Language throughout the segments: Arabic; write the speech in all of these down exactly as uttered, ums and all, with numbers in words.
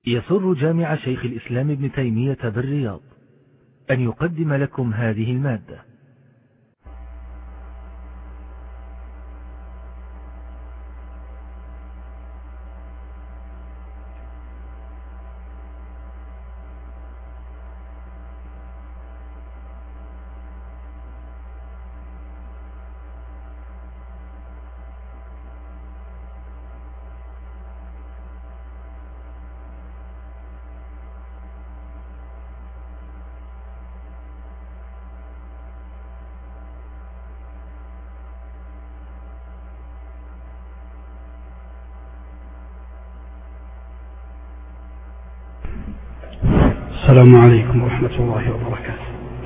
يسر جامع شيخ الإسلام ابن تيمية بالرياض أن يقدم لكم هذه المادة. السلام عليكم ورحمة الله وبركاته.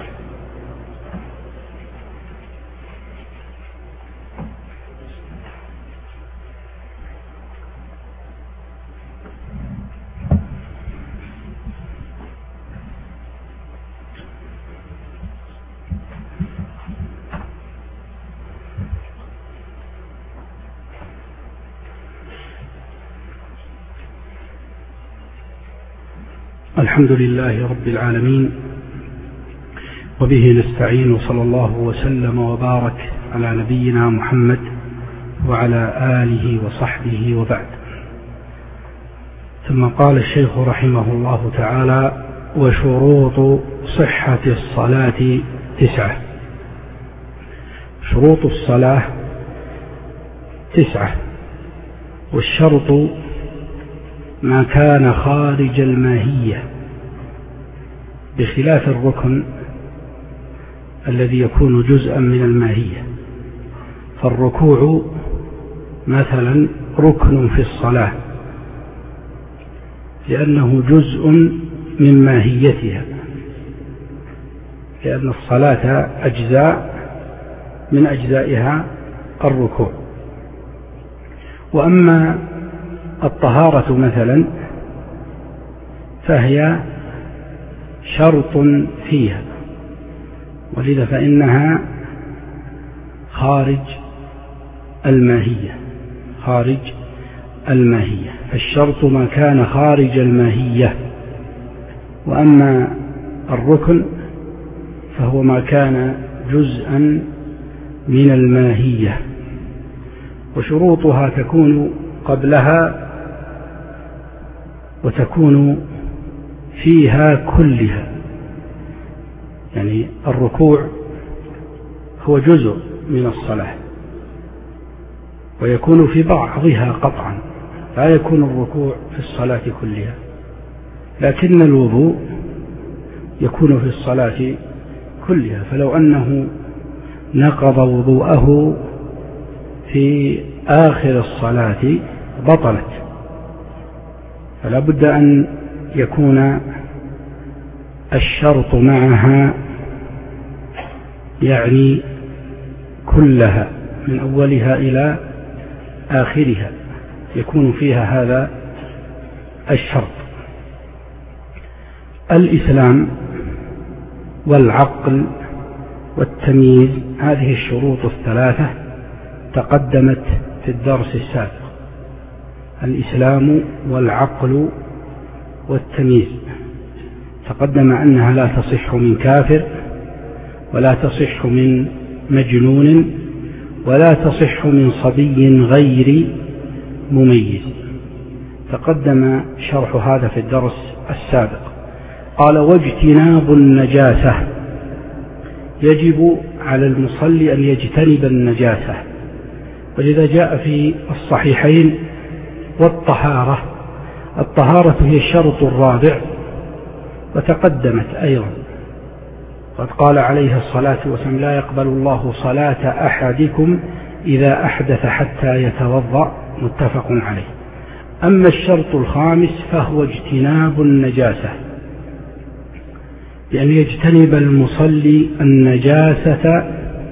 الحمد لله رب العالمين، وبه نستعين، وصلى الله وسلم وبارك على نبينا محمد وعلى آله وصحبه وبعد. ثم قال الشيخ رحمه الله تعالى: وشروط صحة الصلاة تسعة. شروط الصلاة تسعة، والشرط ما كان خارج الماهية، بخلاف الركن الذي يكون جزءا من الماهية. فالركوع مثلا ركن في الصلاة لأنه جزء من ماهيتها، لأن الصلاة أجزاء من أجزائها الركوع. وأما الطهارة مثلا فهي شرط فيها، ولذا فإنها خارج الماهية خارج الماهية فالشرط ما كان خارج الماهية، وأما الركن فهو ما كان جزءا من الماهية. وشروطها تكون قبلها وتكون فيها كلها، يعني الركوع هو جزء من الصلاة ويكون في بعضها قطعا، لا يكون الركوع في الصلاة كلها، لكن الوضوء يكون في الصلاة كلها. فلو أنه نقض وضوءه في آخر الصلاة بطلت، فلا بد أن يكون الشرط معها، يعني كلها من أولها إلى آخرها يكون فيها هذا الشرط. الإسلام والعقل والتمييز، هذه الشروط الثلاثة تقدمت في الدرس السابق. الإسلام والعقل والتمييز تقدم أنها لا تصح من كافر، ولا تصح من مجنون، ولا تصح من صبي غير مميز. تقدم شرح هذا في الدرس السابق. قال: واجتناب النجاسة، يجب على المصلي أن يجتنب النجاسة، ولذا جاء في الصحيحين: والطهارة. الطهارة هي الشرط الرابع، وتقدمت أيضا. قد قال عليه الصلاة والسلام: لا يقبل الله صلاة أحدكم إذا أحدث حتى يتوضأ، متفق عليه. أما الشرط الخامس فهو اجتناب النجاسة، بأن يجتنب المصلي النجاسة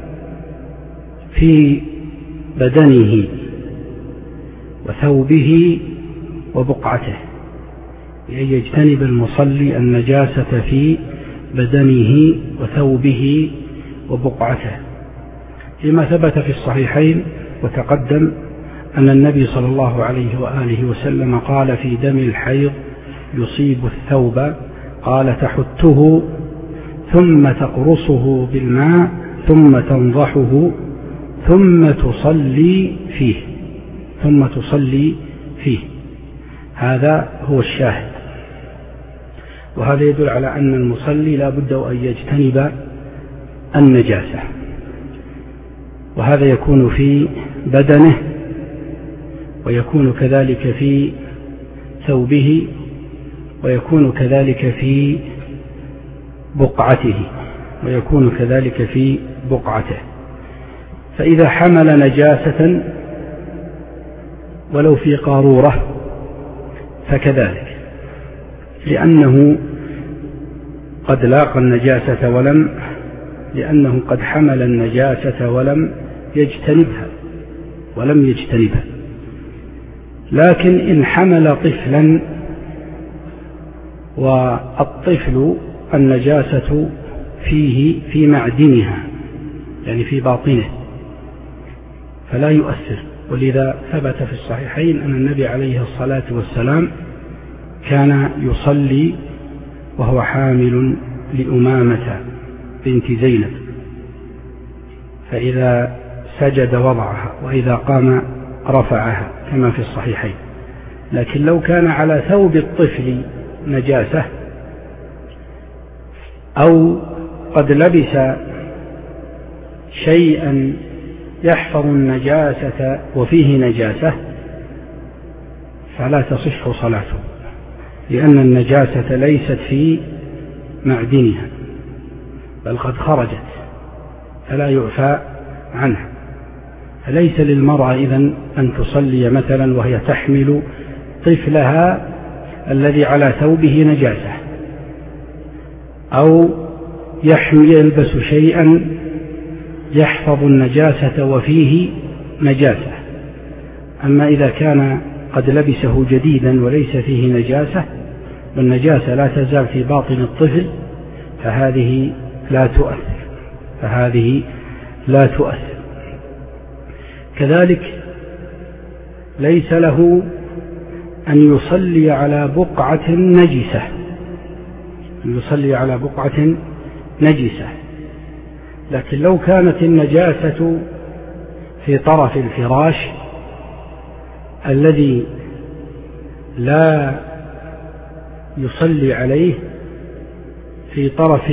في بدنه وثوبه وبقعته، بأن يجتنب المصلي النجاسة في بدنه وثوبه وبقعته، لما ثبت في الصحيحين وتقدم أن النبي صلى الله عليه وآله وسلم قال في دم الحيض: يصيب الثوب؟ قال تحته ثم تقرصه بالماء ثم تنضحه ثم تصلي فيه ثم تصلي فيه هذا هو الشاهد. وهذا يدل على أن المصلي لا بد أن يجتنب النجاسة، وهذا يكون في بدنه ويكون كذلك في ثوبه ويكون كذلك في بقعته ويكون كذلك في بقعته. فإذا حمل نجاسة ولو في قارورة فكذلك، لأنه قد لاقى النجاسة ولم لأنه قد حمل النجاسة ولم يجتنبها ولم يجتنبها. لكن إن حمل طفلا والطفل النجاسة فيه في معدنها يعني في باطنه فلا يؤثر. ولذا ثبت في الصحيحين أن النبي عليه الصلاة والسلام كان يصلي وهو حامل لأمامة بنت زينب، فإذا سجد وضعها وإذا قام رفعها كما في الصحيحين. لكن لو كان على ثوب الطفل نجاسة أو قد لبس شيئا يحفظ النجاسة وفيه نجاسة فلا تصح صلاته، لأن النجاسة ليست في معدنها بل قد خرجت فلا يعفى عنها. فليس للمرأة إذن أن تصلي مثلا وهي تحمل طفلها الذي على ثوبه نجاسة أو يلبس شيئا يحفظ النجاسة وفيه نجاسة. أما إذا كان قد لبسه جديدا وليس فيه نجاسة والنجاسة لا تزال في باطن الطفل فهذه لا تؤثر فهذه لا تؤثر. كذلك ليس له أن يصلي على بقعة نجسة أن يصلي على بقعة نجسة لكن لو كانت النجاسة في طرف الفراش الذي لا يصلي عليه في طرف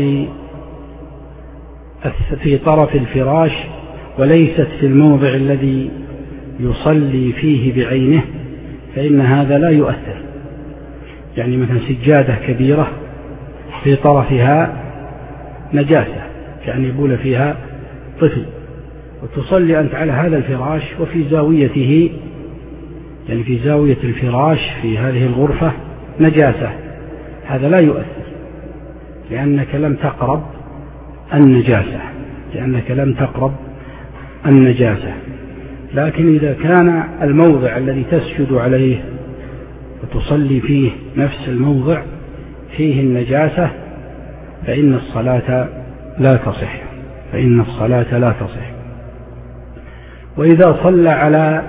في طرف الفراش وليست في الموضع الذي يصلي فيه بعينه فإن هذا لا يؤثر. يعني مثلا سجادة كبيرة في طرفها نجاسة يعني يبول فيها طفل وتصلي أنت على هذا الفراش وفي زاويته يعني في زاوية الفراش في هذه الغرفة نجاسة، هذا لا يؤثر لأنك لم تقرب النجاسة لأنك لم تقرب النجاسة. لكن إذا كان الموضع الذي تسجد عليه وتصلي فيه نفس الموضع فيه النجاسة فإن الصلاة لا تصح فإن الصلاة لا تصح. وإذا صلى على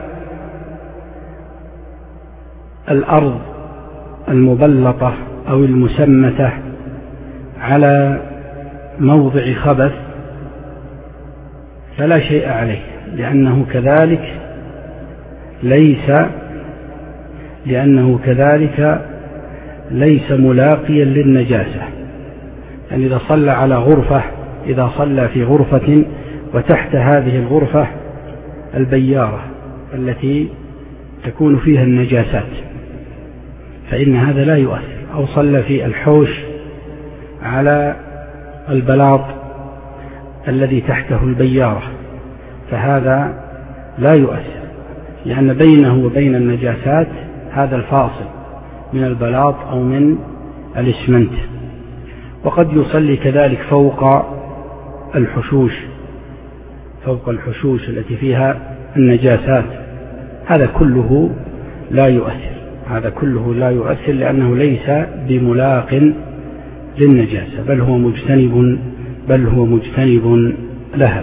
الأرض المبلطة أو المسمتة على موضع خبث فلا شيء عليه لأنه كذلك ليس لأنه كذلك ليس ملاقيا للنجاسة. يعني إذا صلى على غرفة إذا صلى في غرفة وتحت هذه الغرفة البيارة التي تكون فيها النجاسات فإن هذا لا يؤثر. أو صلى في الحوش على البلاط الذي تحته البيارة فهذا لا يؤثر لأن بينه وبين النجاسات هذا الفاصل من البلاط أو من الإسمنت. وقد يصلي كذلك فوق الحشوش فوق الحشوش التي فيها النجاسات هذا كله لا يؤثر هذا كله لا يؤثر لأنه ليس بملاق للنجاسة بل هو مجتنب بل هو مجتنب لها.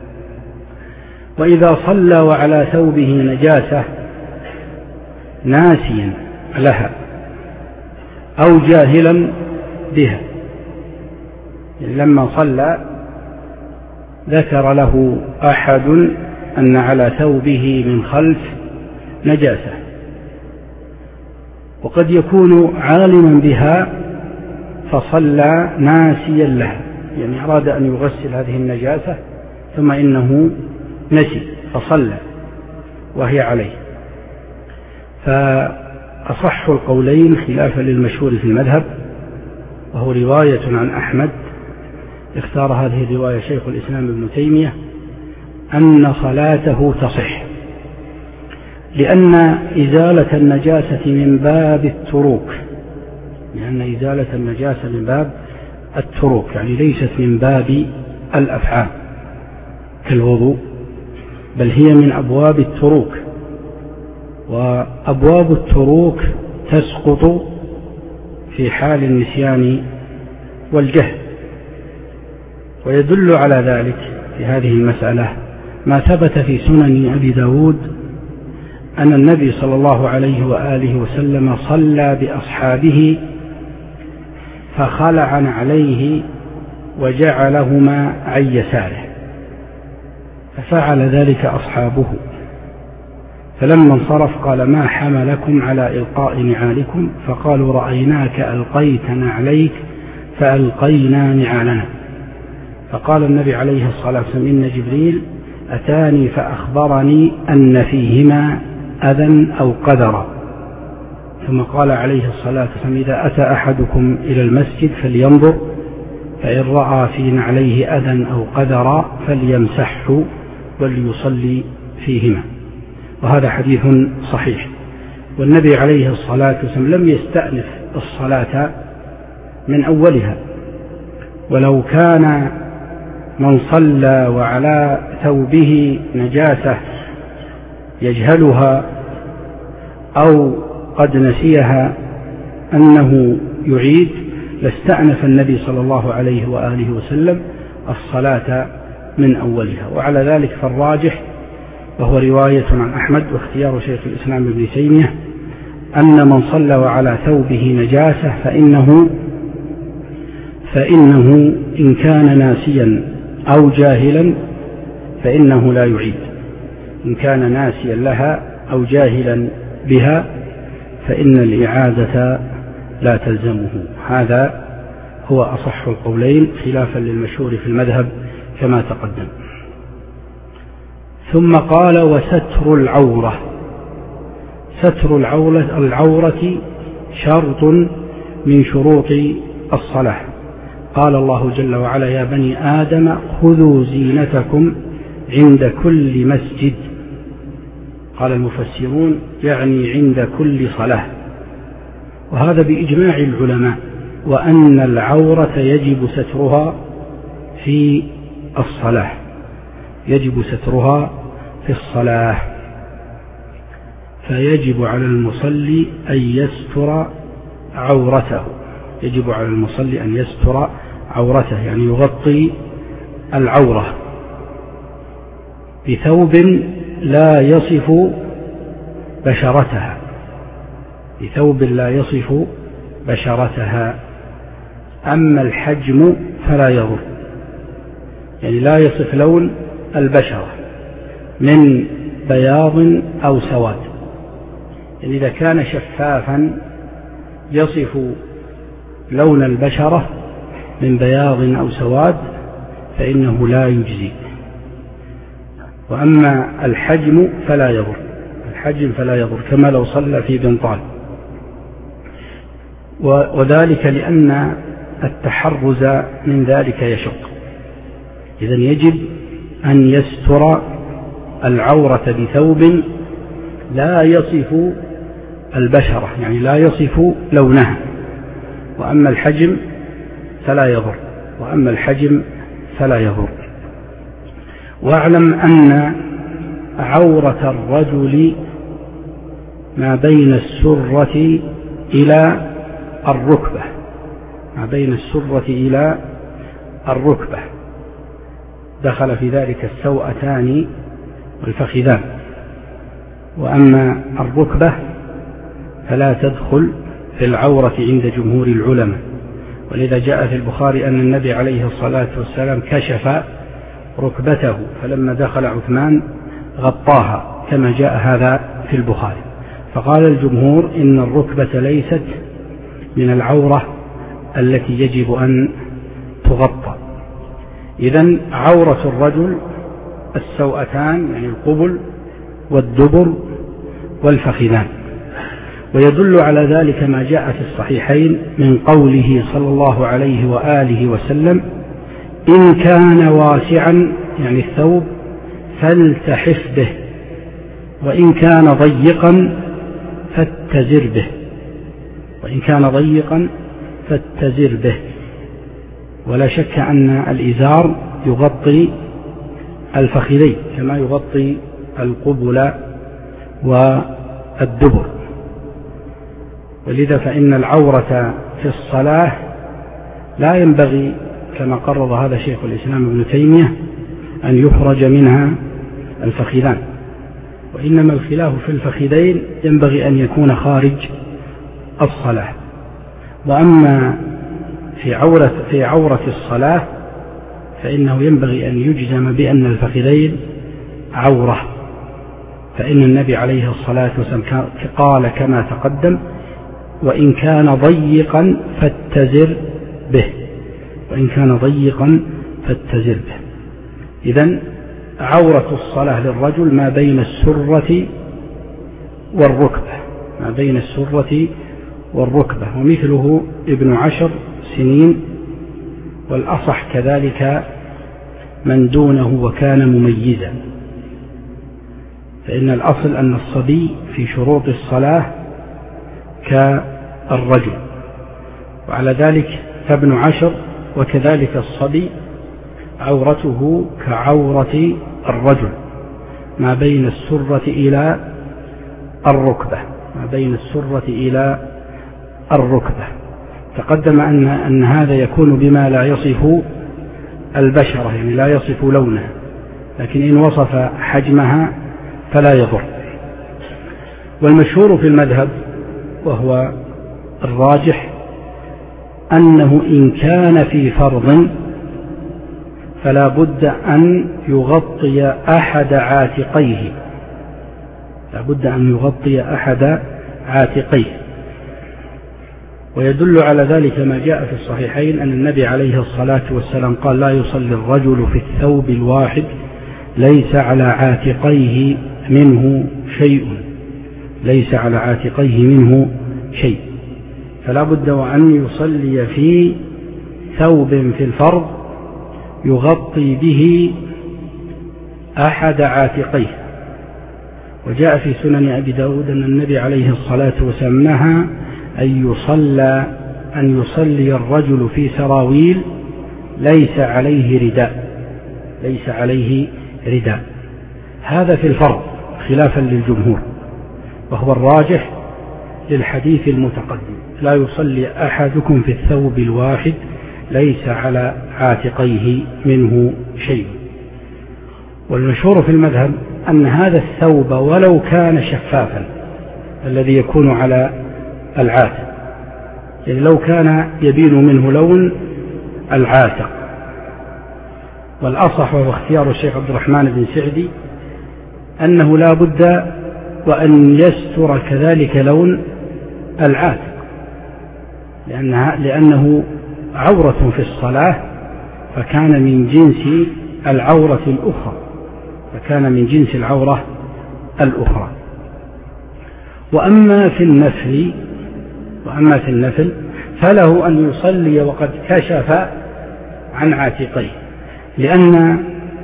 وإذا صلى وعلى ثوبه نجاسة ناسيا لها أو جاهلا بها. يعني لما صلى ذكر له أحد أن على ثوبه من خلف نجاسة، وقد يكون عالما بها فصلى ناسيا لها، يعني أراد أن يغسل هذه النجاسة ثم إنه نسي فصلى وهي عليه. فأصح القولين خلافا للمشهور في المذهب، وهو رواية عن أحمد اختار هذه الرواية شيخ الإسلام ابن تيمية، أن صلاته تصح، لأن إزالة النجاسة من باب التروك، لأن إزالة النجاسة من باب التروك يعني ليست من باب الأفعال كالوضوء، بل هي من أبواب التروك، وأبواب التروك تسقط في حال النسيان والجهل. ويدل على ذلك في هذه المسألة ما ثبت في سنن أبي داود أن النبي صلى الله عليه وآله وسلم صلى بأصحابه فخلع عليه وجعلهما عن يساره، ففعل ذلك أصحابه، فلما انصرف قال: ما حملكم على إلقاء نعالكم؟ فقالوا: رأيناك ألقيت نعليك فألقينا نعالنا. فقال النبي عليه الصلاة والسلام: إن جبريل أتاني فأخبرني أن فيهما أذى أو قدرا. ثم قال عليه الصلاة والسلام: إذا أتى أحدكم إلى المسجد فلينظر، فإن رأى في نعليه أذى أو قدرا فليمسحه وليصلي فيهما. وهذا حديث صحيح. والنبي عليه الصلاة والسلام لم يستأنف الصلاة من أولها، ولو كان من صلى وعلى ثوبه نجاسة يجهلها أو قد نسيها أنه يعيد لاستأنف النبي صلى الله عليه وآله وسلم الصلاة من أولها. وعلى ذلك فالراجح، وهو رواية عن أحمد واختيار شيخ الإسلام ابن تيمية، أن من صلى وعلى ثوبه نجاسة فإنه فإنه إن كان ناسيا أو جاهلا فإنه لا يعيد، إن كان ناسيا لها أو جاهلا بها فإن الإعادة لا تلزمه. هذا هو أصح القولين خلافا للمشهور في المذهب كما تقدم. ثم قال: وستر العورة. ستر العورة, العورة شرط من شروط الصلاة. قال الله جل وعلا: يا بني آدم خذوا زينتكم عند كل مسجد. قال المفسرون: يعني عند كل صلاة، وهذا بإجماع العلماء، وأن العورة يجب سترها في الصلاة، يجب سترها في الصلاة، فيجب على المصلي أن يستر عورته، يجب على المصلي أن يستر عورته، يعني يغطي العورة بثوب لا يصف بشرتها، بثوب لا يصف بشرتها. أما الحجم فلا يضر، يعني لا يصف لون البشرة من بياض أو سواد، يعني إذا كان شفافا يصف لون البشرة من بياض أو سواد فإنه لا يجزي. وأما الحجم فلا يضر، الحجم فلا يضر كما لو صلى في بنطال، وذلك لأن التحرز من ذلك يشق. إذن يجب أن يستر العورة بثوب لا يصف البشرة، يعني لا يصف لونها. وأما الحجم فلا يضر، وأما الحجم فلا يضر. واعلم أن عورة الرجل ما بين السرة إلى الركبة، ما بين السرة إلى الركبة، دخل في ذلك السوأتان والفخذان. وأما الركبة فلا تدخل في العورة عند جمهور العلماء، ولذا جاء في البخاري أن النبي عليه الصلاة والسلام كشف ركبته فلما دخل عثمان غطاها كما جاء هذا في البخاري. فقال الجمهور إن الركبة ليست من العورة التي يجب أن تغطى. إذن عورة الرجل السوأتان، يعني القبل والدبر والفخذان. ويدل على ذلك ما جاء في الصحيحين من قوله صلى الله عليه وآله وسلم: إن كان واسعا، يعني الثوب، فالتحف به، وإن كان ضيقا فاتزر به، وإن كان ضيقا فاتزر به. ولا شك أن الإزار يغطي الفخذين كما يغطي القبل والدبر، ولذا فإن العورة في الصلاة لا ينبغي كما قرر هذا شيخ الإسلام ابن تيمية أن يخرج منها الفخذان، وإنما الخلاف في الفخذين ينبغي أن يكون خارج الصلاة. وأما في عورة, في عورة الصلاة فإنه ينبغي أن يجزم بأن الفخذين عورة، فإن النبي عليه الصلاة والسلام قال كما تقدم: وإن كان ضيقا فاتزر به، وإن كان ضيقا فاتزر به. إذن عورة الصلاة للرجل ما بين السرة والركبة، ما بين السرة والركبة، ومثله ابن عشر سنين، والأصح كذلك من دونه وكان مميزا، فإن الأصل أن الصبي في شروط الصلاة كالرجل، وعلى ذلك فابن عشر وكذلك الصبي عورته كعورة الرجل ما بين السرة إلى الركبة، ما بين السرة إلى الركبة. تقدم أن, أن هذا يكون بما لا يصف البشرة، يعني لا يصف لونها، لكن إن وصف حجمها فلا يضر. والمشهور في المذهب وهو الراجح أنه إن كان في فرض فلا بد أن يغطي أحد عاتقيه، لا بد أن يغطي أحد عاتقيه. ويدل على ذلك ما جاء في الصحيحين أن النبي عليه الصلاة والسلام قال: لا يصلي الرجل في الثوب الواحد ليس على عاتقيه منه شيء، ليس على عاتقيه منه شيء. فلا بد وأن يصلي في ثوب في الفرض يغطي به أحد عاتقيه. وجاء في سنن أبي داود أن النبي عليه الصلاة والسلام نهى أن يصلى أن يصلي الرجل في سراويل ليس عليه رداء، ليس عليه رداء. هذا في الفرض خلافا للجمهور، وهو الراجح للحديث المتقدم: لا يصلي أحدكم في الثوب الواحد ليس على عاتقيه منه شيء. والمشهور في المذهب أن هذا الثوب ولو كان شفافا الذي يكون على العاتق، يعني لو كان يبين منه لون العاتق، والأصح وهو اختيار الشيخ عبد الرحمن بن سعدي أنه لا بد وأن يستر كذلك لون العاتق، لأنها لأنه عورة في الصلاة، فكان من جنس العورة الأخرى، فكان من جنس العورة الأخرى. وأما في النفل وأما في النفل فله أن يصلي وقد كشف عن عاتقيه، لأن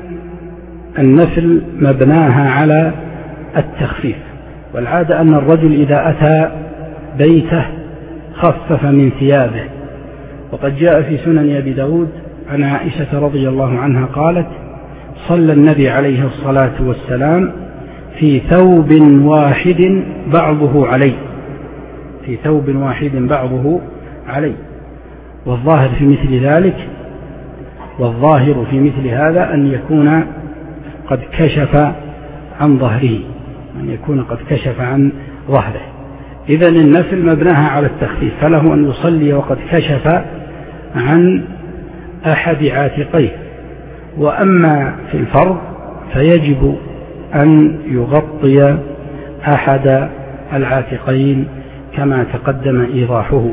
النفل مبناها على التخفيف، والعادة أن الرجل إذا أتى بيته خفف من ثيابه. وقد جاء في سنن أبي داود عن عائشة رضي الله عنها قالت: صلى النبي عليه الصلاة والسلام في ثوب واحد بعضه علي، في ثوب واحد بعضه علي. والظاهر في مثل ذلك والظاهر في مثل هذا أن يكون قد كشف عن ظهره، أن يكون قد كشف عن ظهره. إذن النفل مبناها على التخفيف، فله أن يصلي وقد كشف عن أحد عاتقيه. وأما في الفرض فيجب أن يغطي أحد العاتقين كما تقدم إيضاحه.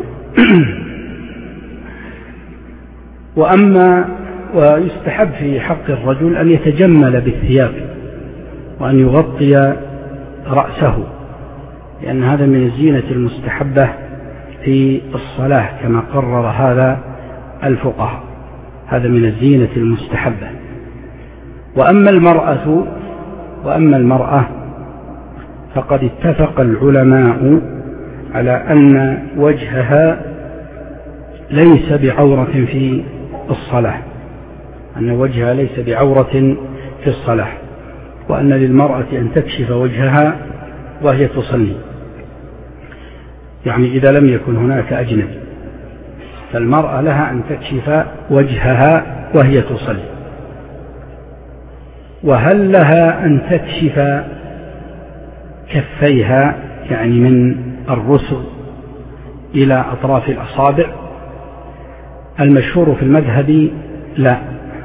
وأما ويستحب في حق الرجل أن يتجمل بالثياب وأن يغطي رأسه، لأن هذا من الزينة المستحبة في الصلاة كما قرر هذا الفقهاء، هذا من الزينة المستحبة. وأما المرأة وأما المرأة فقد اتفق العلماء على أن وجهها ليس بعورة في الصلاة، أن وجهها ليس بعورة في الصلاة، وأن للمرأة أن تكشف وجهها وهي تصلي، يعني إذا لم يكن هناك أجنبي فالمرأة لها أن تكشف وجهها وهي تصلي. وهل لها أن تكشف كفيها يعني من الرسغ إلى أطراف الأصابع؟ المشهور في المذهب لا،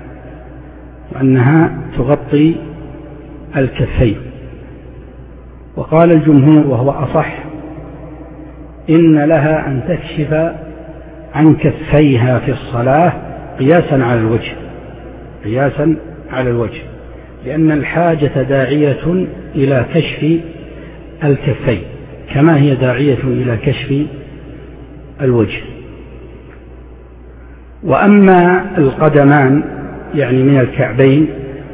وأنها تغطي الكفين. وقال الجمهور وهو أصح إن لها أن تكشف عن كفيها في الصلاة قياسا على الوجه، قياسا على الوجه، لأن الحاجة داعية إلى كشف الكفين كما هي داعية إلى كشف الوجه. وأما القدمان يعني من الكعبين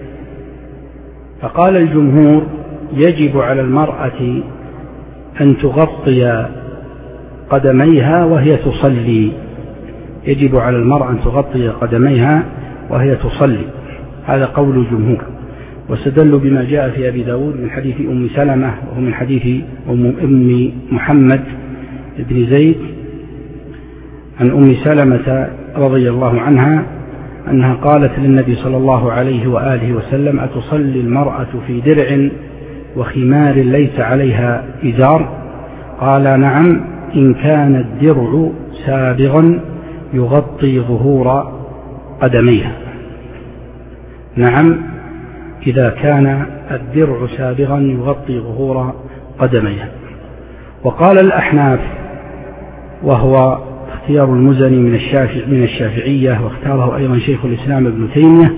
فقال الجمهور يجب على المرأة أن تغطي قدميها وهي تصلي، يجب على المرأة أن تغطي قدميها وهي تصلي، هذا قول الجمهور. واستدلوا بما جاء في أبي داود من حديث أم سلمة، وهو من حديث أم محمد بن زيد عن أم سلمة رضي الله عنها أنها قالت للنبي صلى الله عليه وآله وسلم: أتصلي المرأة في درع وخمار ليس عليها إزار؟ قال: نعم، إن كان الدرع سابغا يغطي ظهور قدميها. نعم، إذا كان الدرع سابغا يغطي ظهور قدميها. وقال الأحناف، وهو اختيار المزني من الشافع من الشافعية، واختاره أيضا شيخ الإسلام ابن تيمية،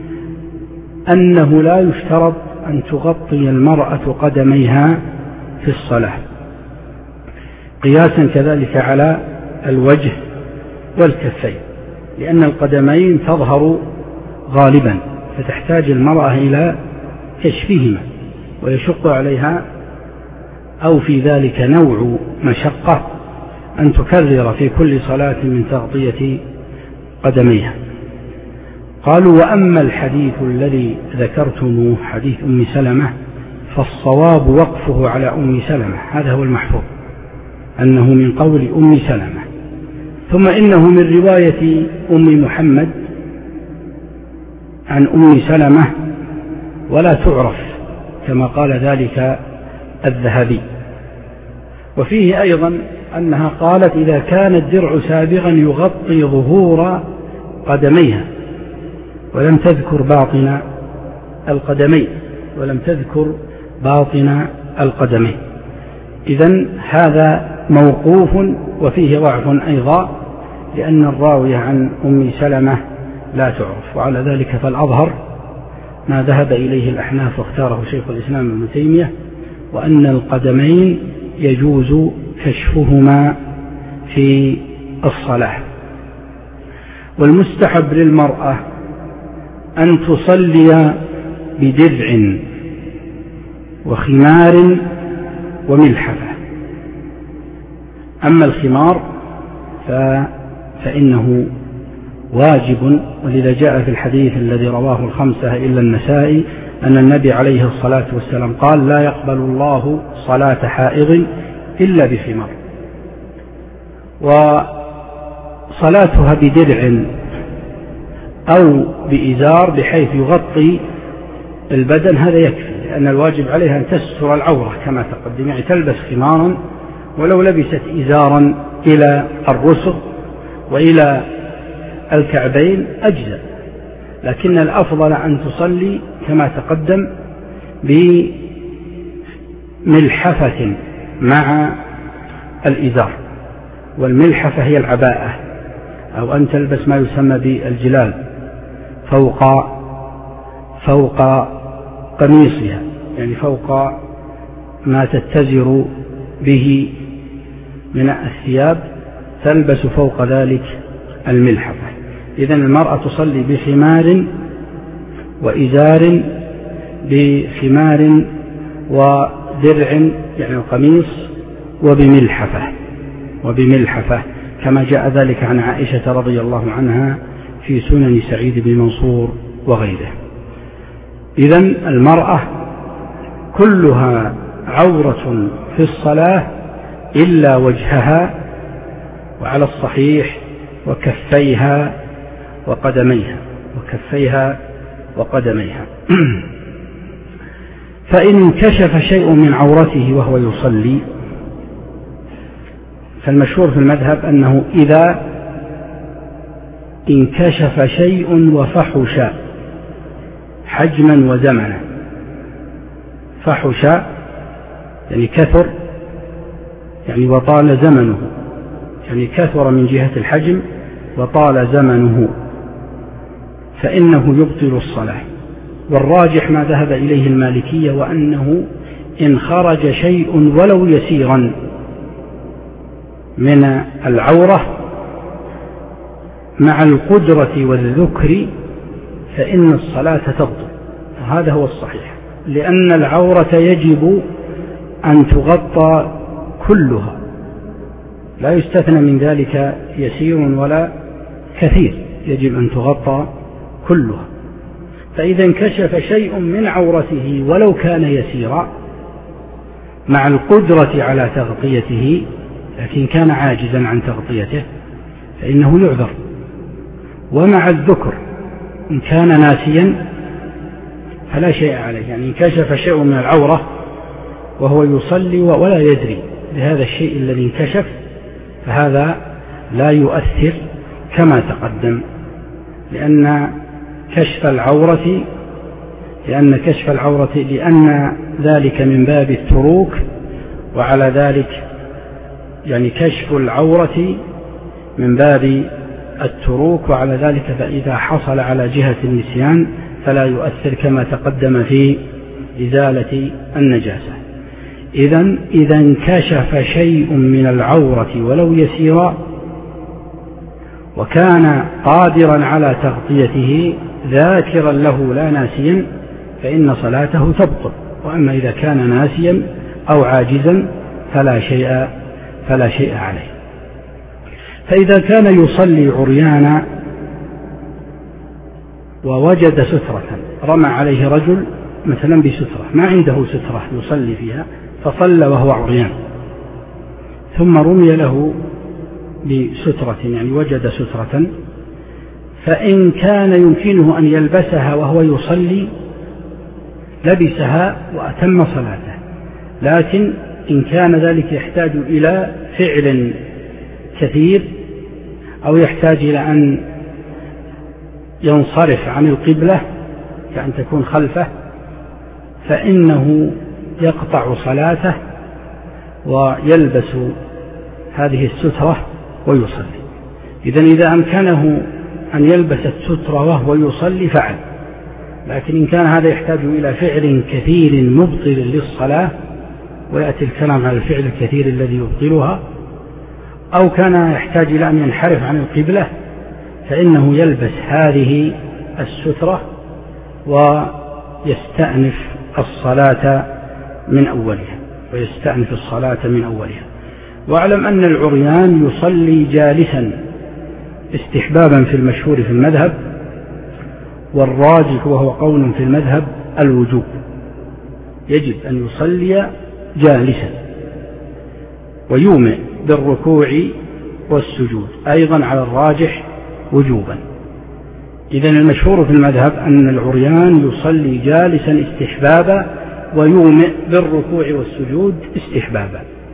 أنه لا يشترط أن تغطي المرأة قدميها في الصلاة، قياسا كذلك على الوجه والكفين، لأن القدمين تظهر غالبا فتحتاج المرأة إلى كشفهما، ويشق عليها أو في ذلك نوع مشقة أن تكرر في كل صلاة من تغطية قدميها. قالوا: وأما الحديث الذي ذكرتموه حديث أم سلمة فالصواب وقفه على أم سلمة، هذا هو المحفوظ أنه من قول أم سلمة، ثم إنه من رواية أم محمد عن أم سلمة ولا تعرف كما قال ذلك الذهبي. وفيه أيضا أنها قالت: إذا كان الدرع سابغا يغطي ظهور قدميها، ولم تذكر باطن القدمين ولم تذكر باطن القدمين. إذن هذا موقوف وفيه ضعف أيضا، لأن الراوية عن أم سلمة لا تعرف. وعلى ذلك فالأظهر ما ذهب إليه الأحناف واختاره شيخ الإسلام ابن تيمية، وأن القدمين يجوز كشفهما في الصلاة. والمستحب للمرأة أن تصلي بدرع وخمار وملحفة. أما الخمار فإنه واجب، ولذا جاء في الحديث الذي رواه الخمسة إلا النسائي أن النبي عليه الصلاة والسلام قال: لا يقبل الله صلاة حائض إلا بخمار. وصلاتها بدرع أو بإزار بحيث يغطي البدن هذا يكفي، لأن الواجب عليها أن تستر العورة كما تقدم، يعني تلبس خمارا ولو لبست إزارا إلى الرسغ وإلى الكعبين أجزاء، لكن الأفضل أن تصلي كما تقدم بملحفة مع الإزار، والملحفة هي العباءة، أو أن تلبس ما يسمى بالجلال فوق فوق قميصها، يعني فوق ما تتزر به من الثياب تلبس فوق ذلك الملحفة. إذن المرأة تصلي بخمار وإزار، بخمار ودرع يعني القميص، وبملحفة وبملحفة كما جاء ذلك عن عائشة رضي الله عنها في سنن سعيد بن منصور وغيره. إذن المرأة كلها عورة في الصلاة إلا وجهها، وعلى الصحيح وكفيها وقدميها وكفيها وقدميها فإن انكشف شيء من عورته وهو يصلي، فالمشهور في المذهب أنه إذا انكشف شيء وفحش حجما وزمنا، فحش يعني كثر، يعني وطال زمنه، يعني كثر من جهة الحجم وطال زمنه، فإنه يبطل الصلاة. والراجح ما ذهب إليه المالكية، وأنه إن خرج شيء ولو يسيرا من العورة مع القدرة والذكر فإن الصلاة تبطل، وهذا هو الصحيح، لأن العورة يجب أن تغطى كلها، لا يستثنى من ذلك يسير ولا كثير، يجب أن تغطى كلها. فإذا انكشف شيء من عورته ولو كان يسيرا مع القدرة على تغطيته، لكن كان عاجزا عن تغطيته، فإنه يعذر. ومع الذكر إن كان ناسيا فلا شيء عليه، يعني انكشف شيء من العورة وهو يصلي ولا يدري بهذا الشيء الذي انكشف، فهذا لا يؤثر كما تقدم، لأن كشف العورة لأن كشف العورة لأن ذلك من باب التروك، وعلى ذلك يعني كشف العورة من باب التروك، وعلى ذلك فإذا حصل على جهة النسيان فلا يؤثر كما تقدم في إزالة النجاسة. إذن إذا انكشف شيء من العورة ولو يسيرا وكان قادرا على تغطيته ذاكرا له لا ناسيا فإن صلاته تبطل. وأما إذا كان ناسيا أو عاجزا فلا شيء فلا شيء عليه. فإذا كان يصلي عريانا ووجد سترة، رمى عليه رجل مثلا بسترة، ما عنده سترة يصلي فيها فصلى وهو عريان، ثم رمي له بسترة يعني وجد سترة، فإن كان يمكنه أن يلبسها وهو يصلي لبسها وأتم صلاته. لكن إن كان ذلك يحتاج إلى فعل كثير أو يحتاج إلى أن ينصرف عن القبلة كأن تكون خلفه، فإنه يقطع صلاته ويلبس هذه السترة ويصلي. إذن إذا أمكنه أن يلبس السترة وهو يصلي فعل، لكن إن كان هذا يحتاج إلى فعل كثير مبطل للصلاة، ويأتي الكلام على الفعل الكثير الذي يبطلها، أو كان يحتاج إلى أن ينحرف عن القبلة، فإنه يلبس هذه السترة ويستأنف الصلاة من أولها ويستأنف الصلاة من أولها. واعلم أن العريان يصلي جالسا استحبابا في المشهور في المذهب، والراجح وهو قول في المذهب الوجوب، يجب أن يصلي جالسا ويومئ بالركوع والسجود أيضا على الراجح وجوبا. إذن المشهور في المذهب أن العريان يصلي جالسا استحبابا ويومئ بالركوع والسجود استحبابا.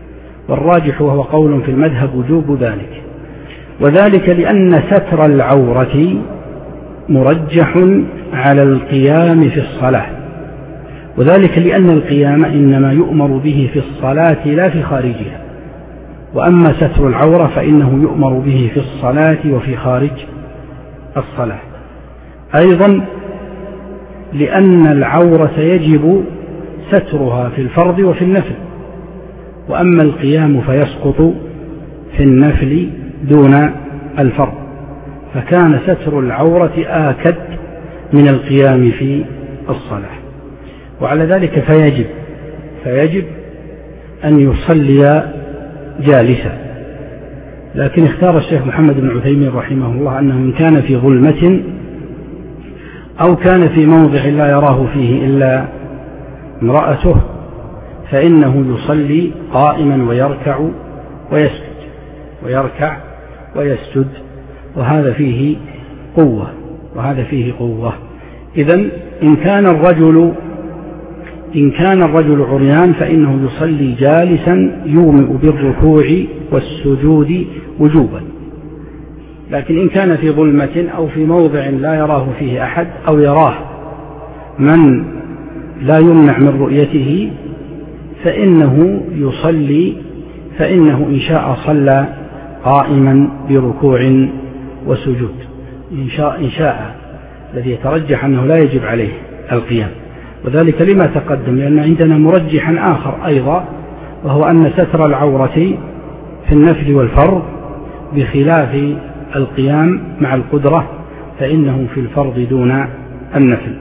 والراجح وهو قول في المذهب وجوب ذلك، وذلك لأن ستر العورة مرجح على القيام في الصلاة، وذلك لأن القيام إنما يؤمر به في الصلاة لا في خارجها، وأما ستر العورة فإنه يؤمر به في الصلاة وفي خارج الصلاة. أيضا لأن العورة يجب سترها في الفرض وفي النفل، وأما القيام فيسقط في النفل دون الفرض، فكان ستر العورة آكد من القيام في الصلاة. وعلى ذلك فيجب فيجب أن يصلي جالسا. لكن اختار الشيخ محمد بن عثيمين رحمه الله أنه إن كان في ظلمة أو كان في موضع لا يراه فيه إلا امرأته فإنه يصلي قائما ويركع ويسجد ويركع ويسجد وهذا فيه قوة وهذا فيه قوة. إذن إن كان الرجل إن كان الرجل عريان فإنه يصلي جالسا يومئ بالركوع والسجود وجوبا. لكن إن كان في ظلمة أو في موضع لا يراه فيه أحد أو يراه من لا يمنع من رؤيته فإنه يصلي فإنه إن شاء صلى قائما بركوع وسجود إن شاء, إن شاء الذي يترجح أنه لا يجب عليه القيام، وذلك لما تقدم، لأن عندنا مرجحا آخر أيضا وهو أن ستر العورة في النفل والفرض بخلاف القيام مع القدرة فإنه في الفرض دون النفل.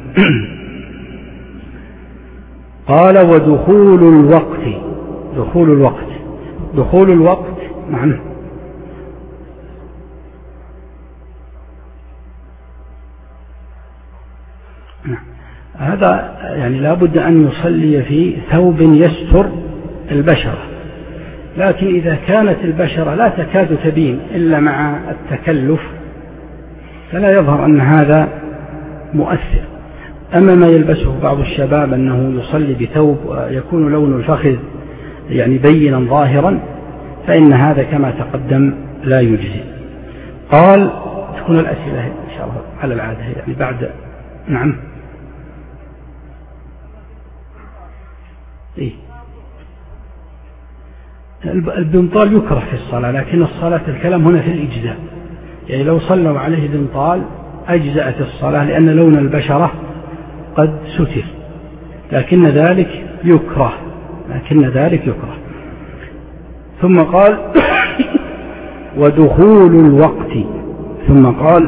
قال ودخول الوقت دخول الوقت دخول الوقت معنى هذا يعني لا بد أن يصلي في ثوب يستر البشرة، لكن إذا كانت البشرة لا تكاد تبين إلا مع التكلف فلا يظهر أن هذا مؤثر. أما ما يلبسه بعض الشباب أنه يصلي بثوب يكون لون الفخذ يعني بينا ظاهرا فإن هذا كما تقدم لا يجزي. قال تكون الأسئلة إن شاء الله على العادة يعني بعد. نعم إيه؟ البنطال يكره في الصلاة، لكن الصلاة الكلام هنا في الإجزاء، يعني لو صلوا عليه بنطال أجزأت الصلاة لأن لون البشرة قد ستر، لكن ذلك يكره لكن ذلك يكره ثم قال ودخول الوقت ثم قال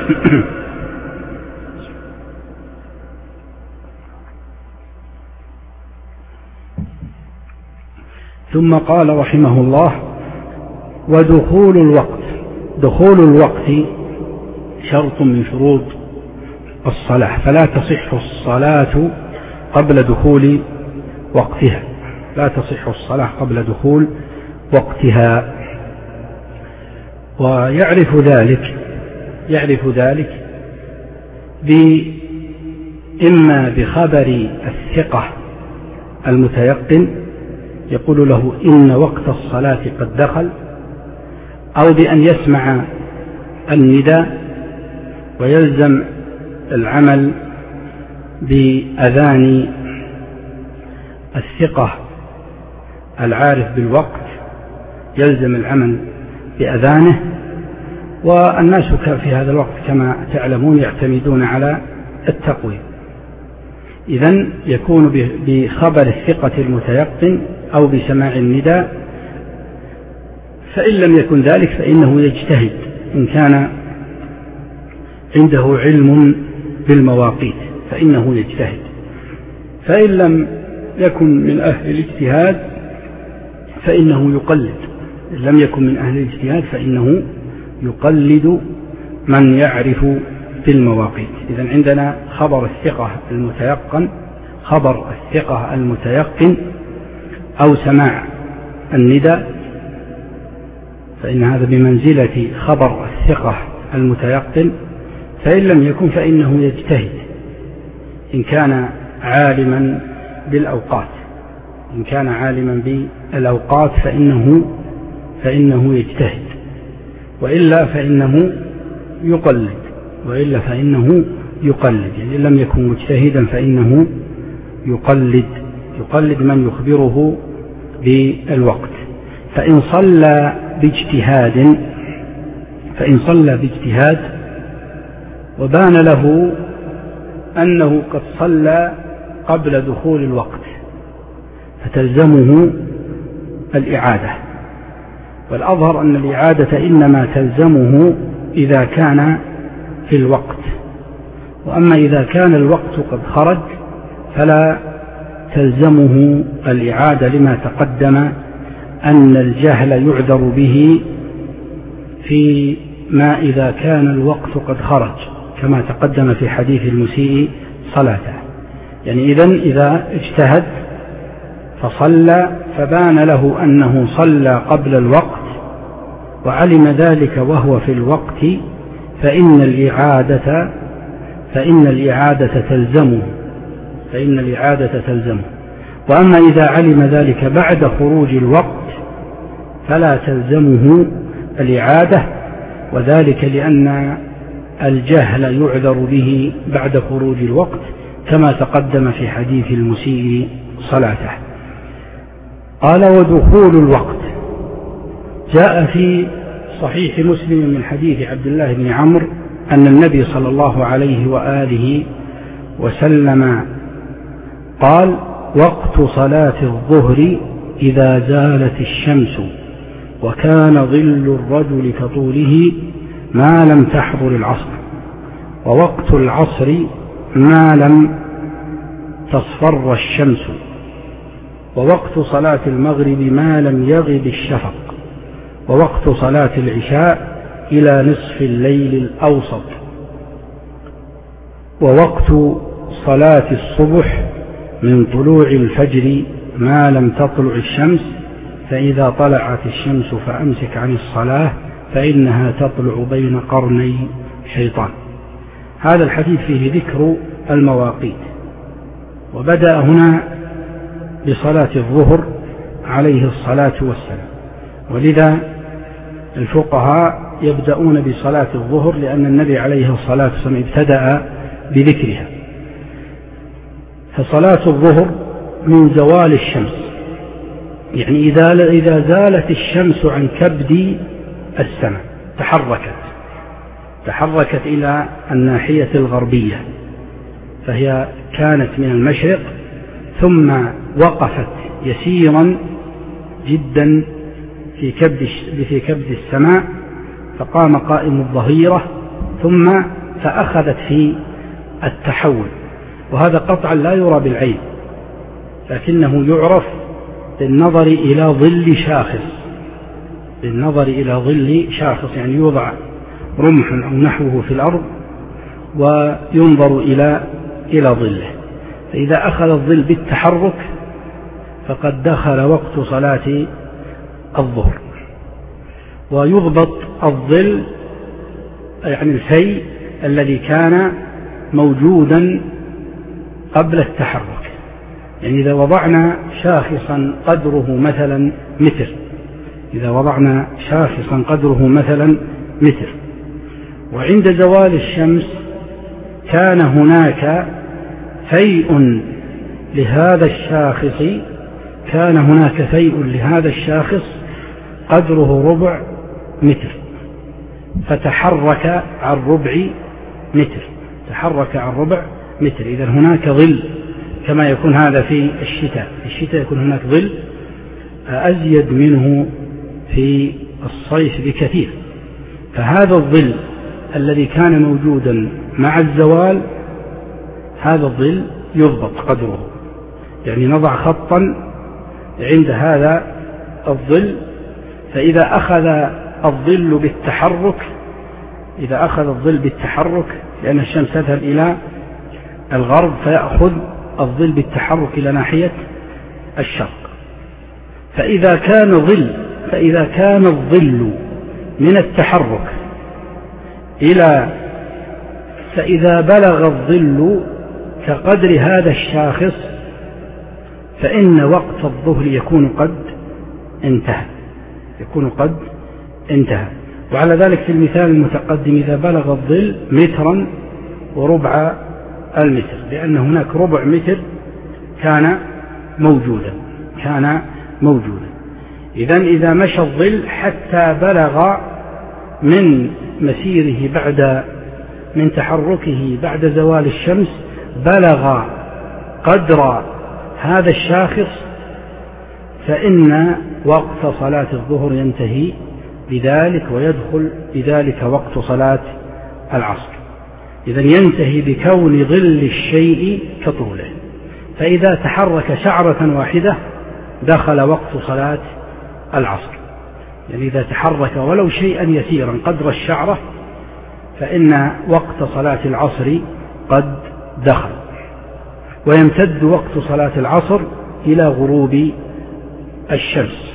ثم قال رحمه الله ودخول الوقت. دخول الوقت شرط من شروط الصلاة، فلا تصح الصلاة قبل دخول وقتها لا تصح الصلاة قبل دخول وقتها. ويعرف ذلك يعرف ذلك إما بخبر الثقة المتيقن يقول له إن وقت الصلاة قد دخل، أو بأن يسمع النداء ويلزم العمل بأذان الثقة العارف بالوقت يلزم العمل بأذانه. والناس في هذا الوقت كما تعلمون يعتمدون على التقويم، إذن يكون بخبر الثقة المتيقن أو بسماع النداء. فإن لم يكن ذلك فإنه يجتهد إن كان عنده علم بالمواقيت فإنه يجتهد، فإن لم يكن من أهل الاجتهاد فإنه يقلد إن لم يكن من أهل الاجتهاد فإنه يقلد من يعرف بالمواقيت. إذن عندنا خبر الثقة المتيقن خبر الثقة المتيقن أو سماع النداء، فإن هذا بمنزلة خبر الثقة المتيقن. فإن لم يكن فإنه يجتهد إن كان عالما بالأوقات إن كان عالما الأوقات فإنه فإنه يجتهد، وإلا فإنه يقلد وإلا فإنه يقلد يعني إن لم يكن مجتهدا فإنه يقلد يقلد من يخبره بالوقت. فإن صلى باجتهاد فإن صلى باجتهاد وبان له أنه قد صلى قبل دخول الوقت فتلزمه الإعادة، والأظهر أن الإعادة إنما تلزمه إذا كان في الوقت، وأما إذا كان الوقت قد خرج فلا تلزمه الإعادة لما تقدم أن الجهل يعذر به في ما إذا كان الوقت قد خرج كما تقدم في حديث المسيء صلاته. يعني إذن إذا اجتهد فصلى فبان له أنه صلى قبل الوقت وعلم ذلك وهو في الوقت فإن الإعادة فإن الإعادة تلزمه فإن الإعادة تلزمه وأما إذا علم ذلك بعد خروج الوقت فلا تلزمه الإعادة، وذلك لأن الجهل يعذر به بعد خروج الوقت كما تقدم في حديث المسيء صلاته. قال ودخول الوقت جاء في صحيح مسلم من حديث عبد الله بن عمرو أن النبي صلى الله عليه وآله وسلم قال وقت صلاة الظهر إذا زالت الشمس وكان ظل الرجل كطوله ما لم تحضر العصر، ووقت العصر ما لم تصفر الشمس، ووقت صلاة المغرب ما لم يغب الشفق، ووقت صلاة العشاء إلى نصف الليل الأوسط، ووقت صلاة الصبح من طلوع الفجر ما لم تطلع الشمس، فإذا طلعت الشمس فأمسك عن الصلاة فإنها تطلع بين قرني شيطان. هذا الحديث فيه ذكر المواقيت، وبدأ هنا بصلاة الظهر عليه الصلاة والسلام، ولذا الفقهاء يبدأون بصلاة الظهر لأن النبي عليه الصلاة والسلام ابتدأ بذكرها. فصلاة الظهر من زوال الشمس، يعني إذا إذا زالت الشمس عن كبد السماء تحركت تحركت إلى الناحية الغربية، فهي كانت من المشرق ثم وقفت يسيرا جدا في كبد في كبد السماء، فقام قائم الظهيرة ثم فأخذت في التحول، وهذا قطعا لا يرى بالعين لكنه يعرف بالنظر إلى ظل شاخص بالنظر إلى ظل شاخص يعني يوضع رمح أو نحوه في الأرض وينظر إلى إلى ظله، فإذا أخذ الظل بالتحرك فقد دخل وقت صلاة الظهر. ويضبط الظل يعني الفي الذي كان موجودا قبل التحرك، يعني إذا وضعنا شاخصا قدره مثلا متر إذا وضعنا شاخصا قدره مثلا متر وعند زوال الشمس كان هناك فيء لهذا الشاخص كان هناك فيء لهذا الشاخص قدره ربع متر، فتحرك عن ربع متر تحرك عن ربع متر إذا هناك ظل، كما يكون هذا في الشتاء في الشتاء يكون هناك ظل أزيد منه في الصيف بكثير، فهذا الظل الذي كان موجودا مع الزوال هذا الظل يضبط قدره، يعني نضع خطا عند هذا الظل، فإذا أخذ الظل بالتحرك إذا أخذ الظل بالتحرك لأن الشمس تذهب إلى الغرب فيأخذ الظل بالتحرك إلى ناحية الشرق، فإذا كان ظل فإذا كان الظل من التحرك إلى فإذا بلغ الظل كقدر هذا الشاخص فإن وقت الظهر يكون قد انتهى يكون قد انتهى. وعلى ذلك في المثال المتقدم إذا بلغ الظل مترا وربع المتر، لأن هناك ربع متر كان موجودا كان موجودا إذن إذا مشى الظل حتى بلغ من مسيره بعد من تحركه بعد زوال الشمس بلغ قدر هذا الشاخص، فإن وقت صلاة الظهر ينتهي بذلك ويدخل بذلك وقت صلاة العصر. إذن ينتهي بكون ظل الشيء كطوله، فإذا تحرك شعرة واحدة دخل وقت صلاة العصر، يعني إذا تحرك ولو شيئا يسيرا قدر الشعرة فإن وقت صلاة العصر قد دخل. ويمتد وقت صلاة العصر إلى غروب الشمس،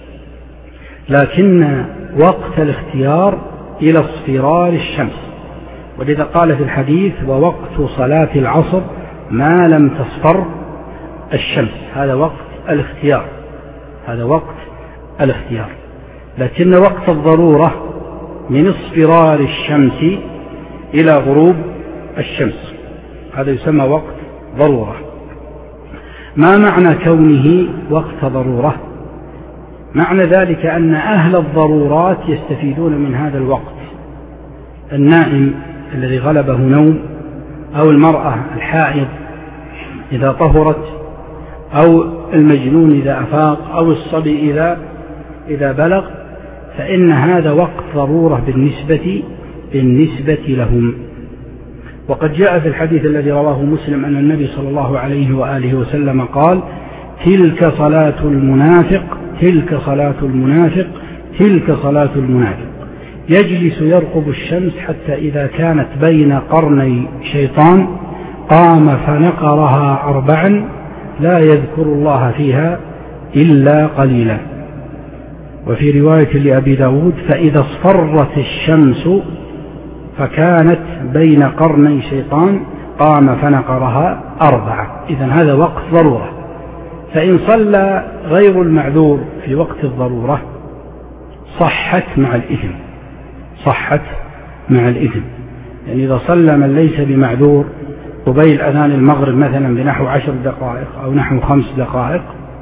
لكن وقت الاختيار إلى اصفرار الشمس، ولذا قال في الحديث ووقت صلاة العصر ما لم تصفر الشمس. هذا وقت الاختيار هذا وقت الاختيار لكن وقت الضرورة من اصفرار الشمس إلى غروب الشمس، هذا يسمى وقت ضرورة. ما معنى كونه وقت ضرورة؟ معنى ذلك أن أهل الضرورات يستفيدون من هذا الوقت. النائم الذي غلبه نوم، أو المرأة الحائض إذا طهرت، أو المجنون إذا أفاق، أو الصبي إذا إذا بلغ، فإن هذا وقت ضرورة بالنسبة بالنسبة لهم. وقد جاء في الحديث الذي رواه مسلم أن النبي صلى الله عليه وآله وسلم قال تلك صلاة المنافق تلك صلاة المنافق تلك صلاة المنافق يجلس يرقب الشمس حتى إذا كانت بين قرني شيطان قام فنقرها أربعا لا يذكر الله فيها إلا قليلا. وفي رواية لأبي داود فإذا اصفرت الشمس فكانت بين قرني شيطان قام فنقرها أربعة. إذن هذا وقت ضرورة. فإن صلى غير المعذور في وقت الضرورة صحت مع الإثم صحت مع الإثم يعني إذا صلى من ليس بمعذور قبيل أذان المغرب مثلا بنحو عشر دقائق أو نحو خمس دقائق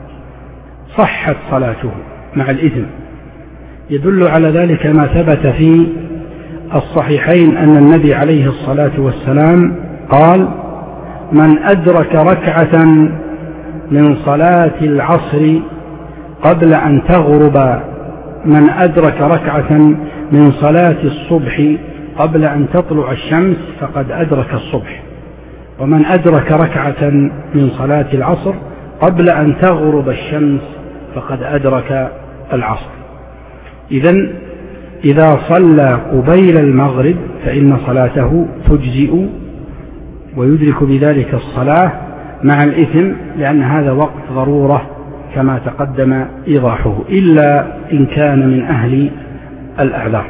صحت صلاته مع الإثم. يدل على ذلك ما ثبت في الصحيحين أن النبي عليه الصلاة والسلام قال من أدرك ركعة من صلاة العصر قبل أن تغرب من أدرك ركعة من صلاة الصبح قبل أن تطلع الشمس فقد أدرك الصبح، ومن أدرك ركعة من صلاة العصر قبل أن تغرب الشمس فقد أدرك العصر. إذن إذا صلى قبيل المغرب فإن صلاته تجزئ ويدرك بذلك الصلاة مع الإثم، لأن هذا وقت ضرورة كما تقدم إيضاحه، إلا إن كان من أهل الأعذار.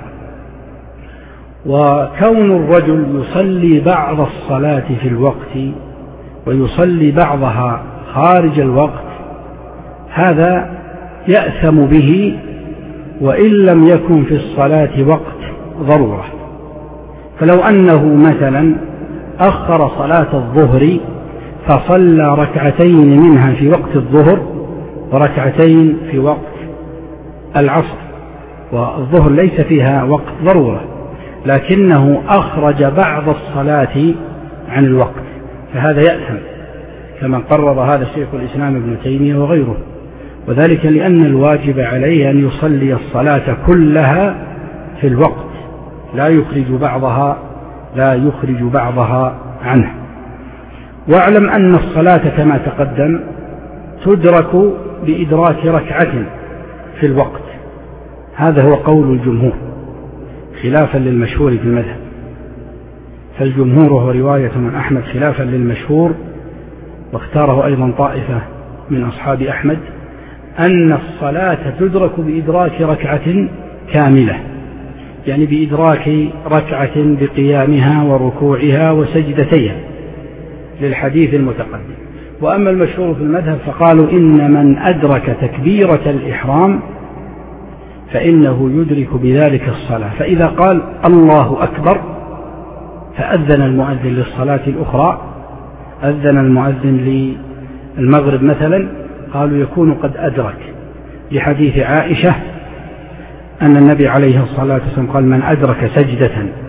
وكون الرجل يصلي بعض الصلاة في الوقت ويصلي بعضها خارج الوقت هذا يأثم به وإن لم يكن في الصلاة وقت ضرورة. فلو أنه مثلا أخر صلاة الظهر فصلى ركعتين منها في وقت الظهر وركعتين في وقت العصر، والظهر ليس فيها وقت ضرورة لكنه أخرج بعض الصلاة عن الوقت، فهذا يأثم كما قرر هذا شيخ الإسلام ابن تيمية وغيره، وذلك لأن الواجب عليه أن يصلي الصلاة كلها في الوقت لا يخرج بعضها لا يخرج بعضها عنه. واعلم أن الصلاة كما تقدم تدرك بإدراك ركعة في الوقت، هذا هو قول الجمهور خلافا للمشهور في المذهب، فالجمهور وهو رواية من أحمد خلافا للمشهور واختاره أيضا طائفة من أصحاب أحمد أن الصلاة تدرك بإدراك ركعة كاملة، يعني بإدراك ركعة بقيامها وركوعها وسجدتيها للحديث المتقدم. وأما المشهور في المذهب فقالوا إن من أدرك تكبيرة الإحرام فإنه يدرك بذلك الصلاة، فإذا قال الله أكبر فأذن المؤذن للصلاة الأخرى، أذن المؤذن للمغرب مثلا، قالوا يكون قد أدرك، لحديث عائشة أن النبي عليه الصلاة والسلام قال من أدرك سجدة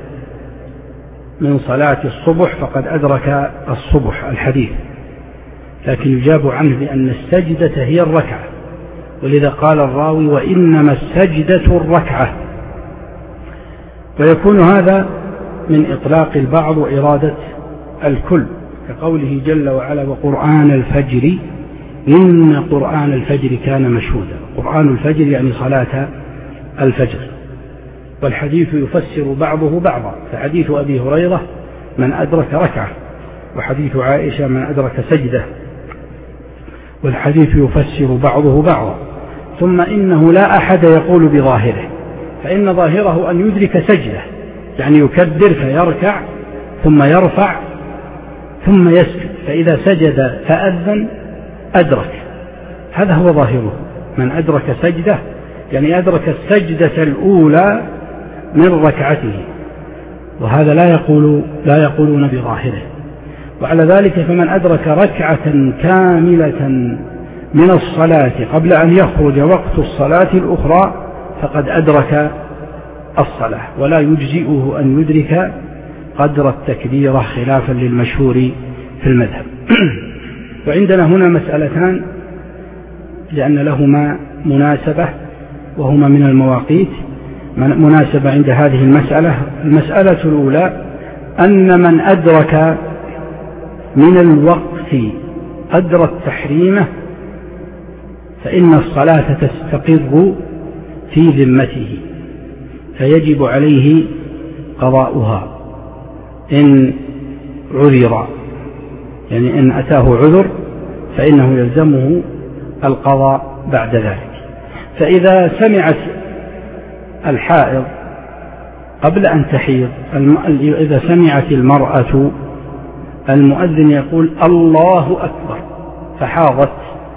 من صلاة الصبح فقد أدرك الصبح، الحديث، لكن يجاب عنه بأن السجدة هي الركعة، ولذا قال الراوي وإنما السجدة الركعة، ويكون هذا من إطلاق البعض وإرادة الكل، كقوله جل وعلا وقرآن الفجر إن قرآن الفجر كان مشهودا. قرآن الفجر يعني صلاة الفجر، والحديث يفسر بعضه بعضا، فحديث أبي هريرة من أدرك ركعة، وحديث عائشة من أدرك سجدة، والحديث يفسر بعضه بعضا. ثم إنه لا أحد يقول بظاهره، فإن ظاهره أن يدرك سجدة، يعني يكبر فيركع ثم يرفع ثم يسجد، فإذا سجد فأذن أدرك، هذا هو ظاهره، من أدرك سجدة يعني أدرك السجدة الأولى من ركعته، وهذا لا يقول لا يقولون بظاهره. وعلى ذلك فمن أدرك ركعة كاملة من الصلاة قبل أن يخرج وقت الصلاة الأخرى فقد أدرك الصلاة، ولا يجزئه أن يدرك قدر التكبيرة خلافا للمشهور في المذهب. وعندنا هنا مسألتان لأن لهما مناسبة وهما من المواقيت، مناسبة عند هذه المسألة. المسألة الأولى أن من أدرك من الوقت قدر التحريمة فإن الصلاة تستقر في ذمته، فيجب عليه قضاؤها إن عذر، يعني إن أتاه عذر فإنه يلزمه القضاء بعد ذلك. فإذا سمعت الحائض قبل أن تحيض، إذا سمعت المرأة المؤذن يقول الله أكبر فحاضت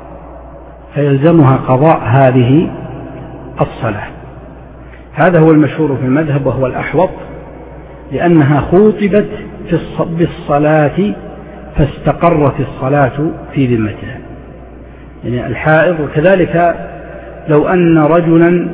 فيلزمها قضاء هذه الصلاة، هذا هو المشهور في المذهب وهو الأحوط، لأنها خوطبت بالصلاة فاستقرت الصلاة في ذمتها، يعني الحائض. وكذلك لو أن رجلا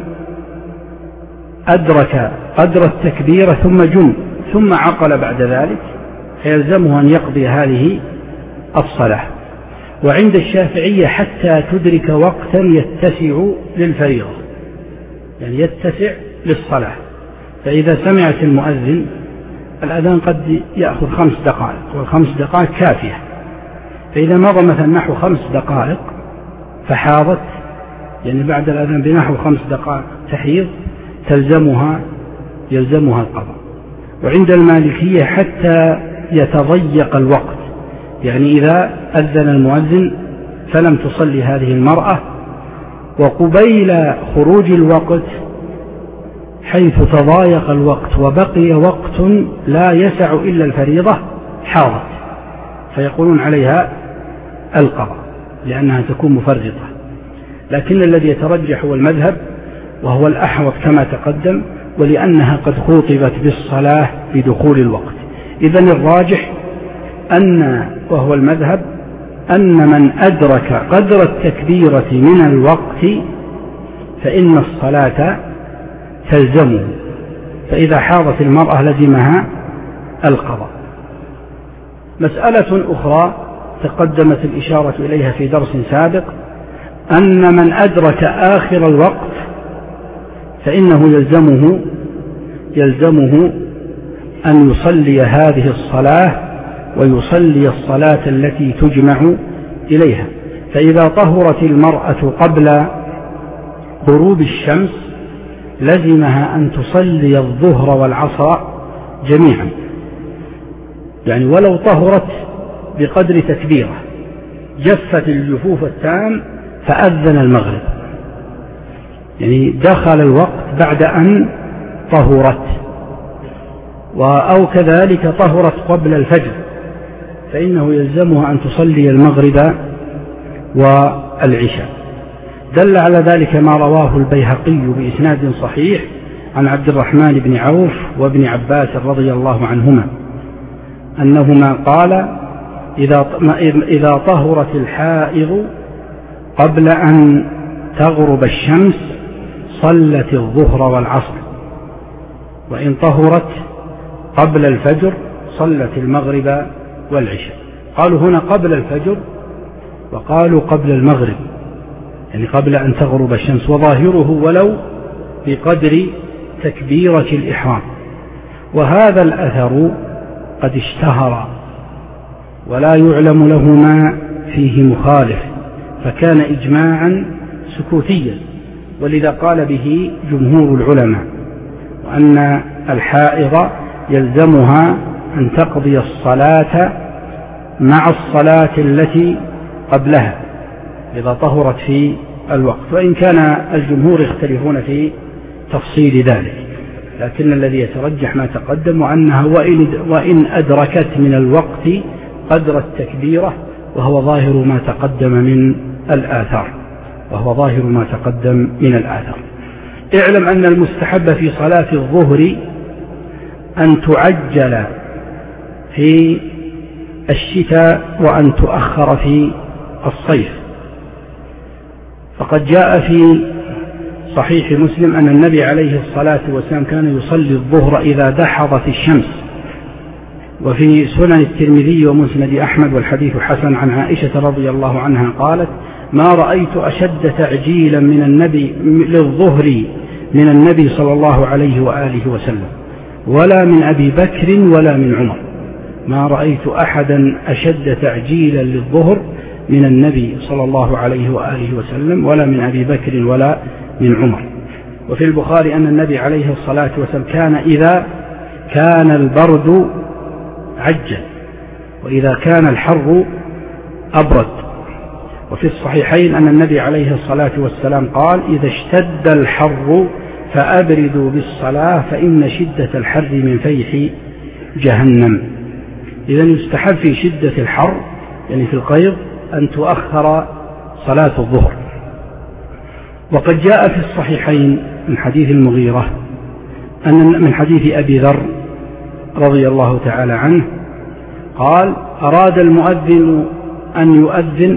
أدرك قدر التكبير ثم جن ثم عقل بعد ذلك فيلزمه أن يقضي هذه الصلاة. وعند الشافعية حتى تدرك وقتا يتسع للفريضة، يعني يتسع للصلاة، فإذا سمعت المؤذن الأذان قد يأخذ خمس دقائق والخمس دقائق كافية، فإذا مضى مثلا نحو خمس دقائق فحاضت، يعني بعد الأذان بنحو خمس دقائق تحيض، تلزمها يلزمها القضاء. وعند المالكية حتى يتضيق الوقت، يعني إذا أذن المؤذن فلم تصلي هذه المرأة وقبيل خروج الوقت حيث تضايق الوقت وبقي وقت لا يسع إلا الفريضة حاضت، فيقولون عليها القضاء لأنها تكون مفرطة. لكن الذي يترجح هو المذهب وهو الأحوط كما تقدم، ولأنها قد خوطبت بالصلاة بدخول الوقت. إذن الراجح أن وهو المذهب أن من أدرك قدر التكبيرة من الوقت فإن الصلاة تلزمه، فإذا حاضت المرأة لزمها القضاء. مسألة أخرى تقدمت الإشارة إليها في درس سابق، أن من أدرك آخر الوقت فإنه يلزمه يلزمه أن يصلي هذه الصلاة ويصلي الصلاة التي تجمع إليها. فإذا طهرت المرأة قبل غروب الشمس لزمها أن تصلي الظهر والعصر جميعا، يعني ولو طهرت بقدر تكبيرة، جفت الجفوف التام فأذن المغرب، يعني دخل الوقت بعد أن طهرت، أو كذلك طهرت قبل الفجر فإنه يلزمها أن تصلي المغرب والعشاء. دل على ذلك ما رواه البيهقي بإسناد صحيح عن عبد الرحمن بن عوف وابن عباس رضي الله عنهما أنهما قال إذا طهرت الحائض قبل أن تغرب الشمس صلت الظهر والعصر، وإن طهرت قبل الفجر صلت المغرب والعشاء. قالوا هنا قبل الفجر وقالوا قبل المغرب، يعني قبل أن تغرب الشمس، وظاهره ولو بقدر تكبيرة الإحرام. وهذا الأثر قد اشتهر ولا يعلم له ما فيه مخالف، فكان إجماعا سكوتيا، ولذا قال به جمهور العلماء، وأن الحائض يلزمها أن تقضي الصلاة مع الصلاة التي قبلها إذا طهرت في الوقت، وإن كان الجمهور يختلفون في تفصيل ذلك، لكن الذي يترجح ما تقدم، وأنها وإن أدركت من الوقت قدر التكبيرة، وهو ظاهر ما تقدم من الآثار وهو ظاهر ما تقدم من الآثار. اعلم أن المستحب في صلاة الظهر أن تعجل في الشتاء وأن تؤخر في الصيف، فقد جاء في صحيح مسلم أن النبي عليه الصلاة والسلام كان يصلي الظهر إذا دحضت الشمس، وفي سنن الترمذي ومسند أحمد والحديث حسن عن عائشة رضي الله عنها قالت: ما رأيت أشد تعجيلا من النبي للظهر من النبي صلى الله عليه وآله وسلم، ولا من أبي بكر ولا من عمر. ما رأيت أحدا أشد تعجيلا للظهر من النبي صلى الله عليه وآله وسلم، ولا من أبي بكر ولا من عمر. وفي البخاري أن النبي عليه الصلاة والسلام كان إذا كان البرد عجل، وإذا كان الحر أبرد. وفي الصحيحين أن النبي عليه الصلاة والسلام قال: إذا اشتد الحر فأبردوا بالصلاة فإن شدة الحر من فيح جهنم. إذن يستحب في شدة الحر يعني في القيض أن تؤخر صلاة الظهر. وقد جاء في الصحيحين من حديث المغيرة أن من حديث أبي ذر رضي الله تعالى عنه قال: أراد المؤذن أن يؤذن،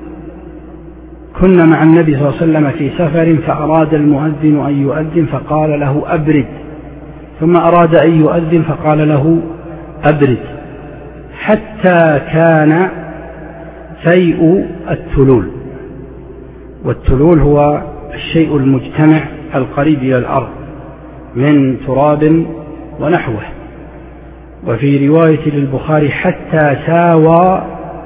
كنا مع النبي صلى الله عليه وسلم في سفر، فأراد المؤذن أن يؤذن فقال له: أبرد، ثم أراد أن يؤذن فقال له: أبرد، حتى كان فيء التلول. والتلول هو الشيء المجتمع القريب إلى الأرض من تراب ونحوه. وفي رواية للبخاري: حتى ساوى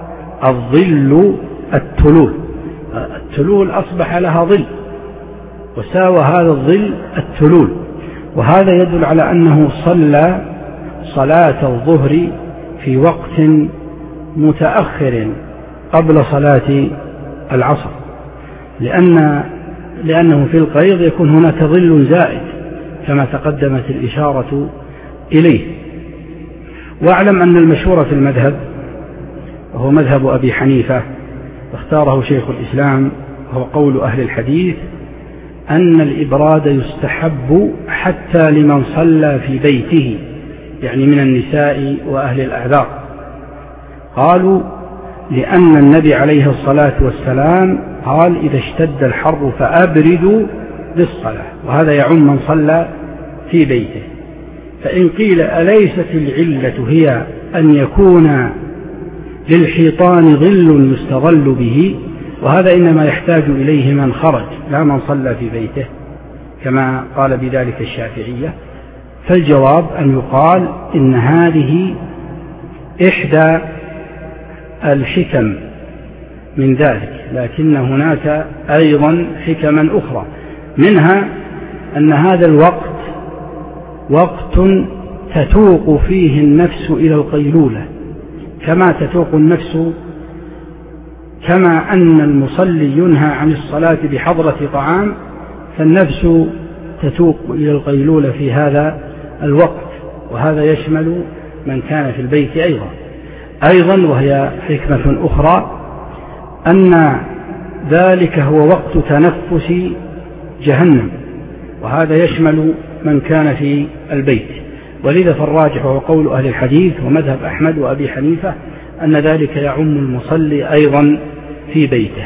الظل التلول. التلول أصبح لها ظل، وساوى هذا الظل التلول. وهذا يدل على أنه صلى صلاة الظهر في وقت متأخر قبل صلاة العصر، لأن لأنه في القيض يكون هناك ظل زائد كما تقدمت الإشارة إليه. واعلم أن المشهور في المذهب وهو مذهب أبي حنيفة واختاره شيخ الإسلام وهو قول أهل الحديث أن الإبراد يستحب حتى لمن صلى في بيته، يعني من النساء وأهل الأعذار. قالوا لأن النبي عليه الصلاة والسلام قال: إذا اشتد الحر فأبردوا بالصلاة، وهذا يعم من صلى في بيته. فإن قيل أليست العلة هي أن يكون للحيطان ظل يستظل به، وهذا إنما يحتاج إليه من خرج لا من صلى في بيته كما قال بذلك الشافعية؟ فالجواب أن يقال إن هذه إحدى الحكم من ذلك، لكن هناك أيضا حكما أخرى، منها أن هذا الوقت وقت تتوق فيه النفس إلى القيلولة، كما تتوق النفس كما أن المصلي ينهى عن الصلاة بحضرة طعام، فالنفس تتوق إلى القيلولة في هذا الوقت، وهذا يشمل من كان في البيت أيضا. أيضا وهي حكمة أخرى أن ذلك هو وقت تنفس جهنم، وهذا يشمل من كان في البيت، ولذا فالراجح هو قول أهل الحديث ومذهب أحمد وأبي حنيفة أن ذلك يعم المصلي أيضا في بيته.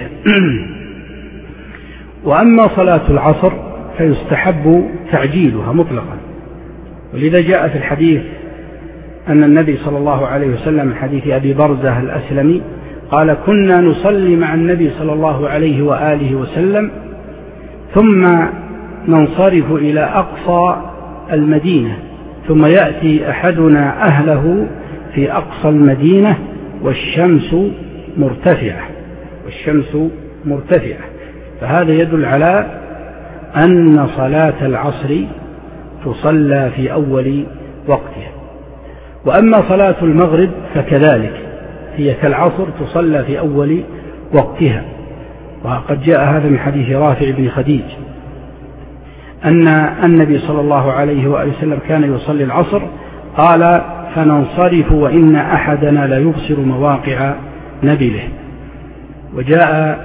وأما صلاة العصر فيستحب تعجيلها مطلقا، ولذا جاء في الحديث أن النبي صلى الله عليه وسلم من حديث أبي برزة الأسلمي قال: كنا نصلي مع النبي صلى الله عليه وآله وسلم ثم ننصرف إلى أقصى المدينة، ثم يأتي أحدنا أهله في أقصى المدينة والشمس مرتفعة والشمس مرتفعة فهذا يدل على أن صلاة العصر تصلى في أول وقتها. وأما صلاة المغرب فكذلك هي كالعصر تصلى في أول وقتها، وقد جاء هذا من حديث رافع بن خديج أن النبي صلى الله عليه وآله وسلم كان يصلي العصر، قال: فننصرف وإن أحدنا لا يبصر مواقع نبله. وجاء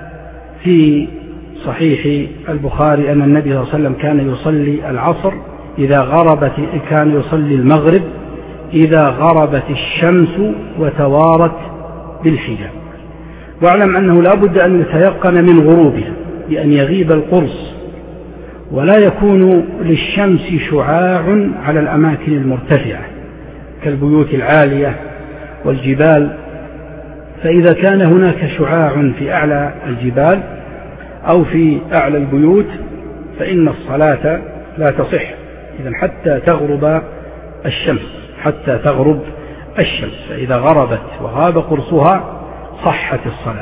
في صحيح البخاري أن النبي صلى الله عليه وسلم كان يصلي العصر إذا غربت كان يصلي المغرب إذا غربت الشمس وتوارت بالحجاب. واعلم أنه لا بد أن يتيقن من غروبها بأن يغيب القرص، ولا يكون للشمس شعاع على الأماكن المرتفعة كالبيوت العالية والجبال، فإذا كان هناك شعاع في أعلى الجبال أو في أعلى البيوت فإن الصلاة لا تصح إذن حتى تغرب الشمس حتى تغرب الشمس فإذا غربت وغاب قرصها صحت الصلاة.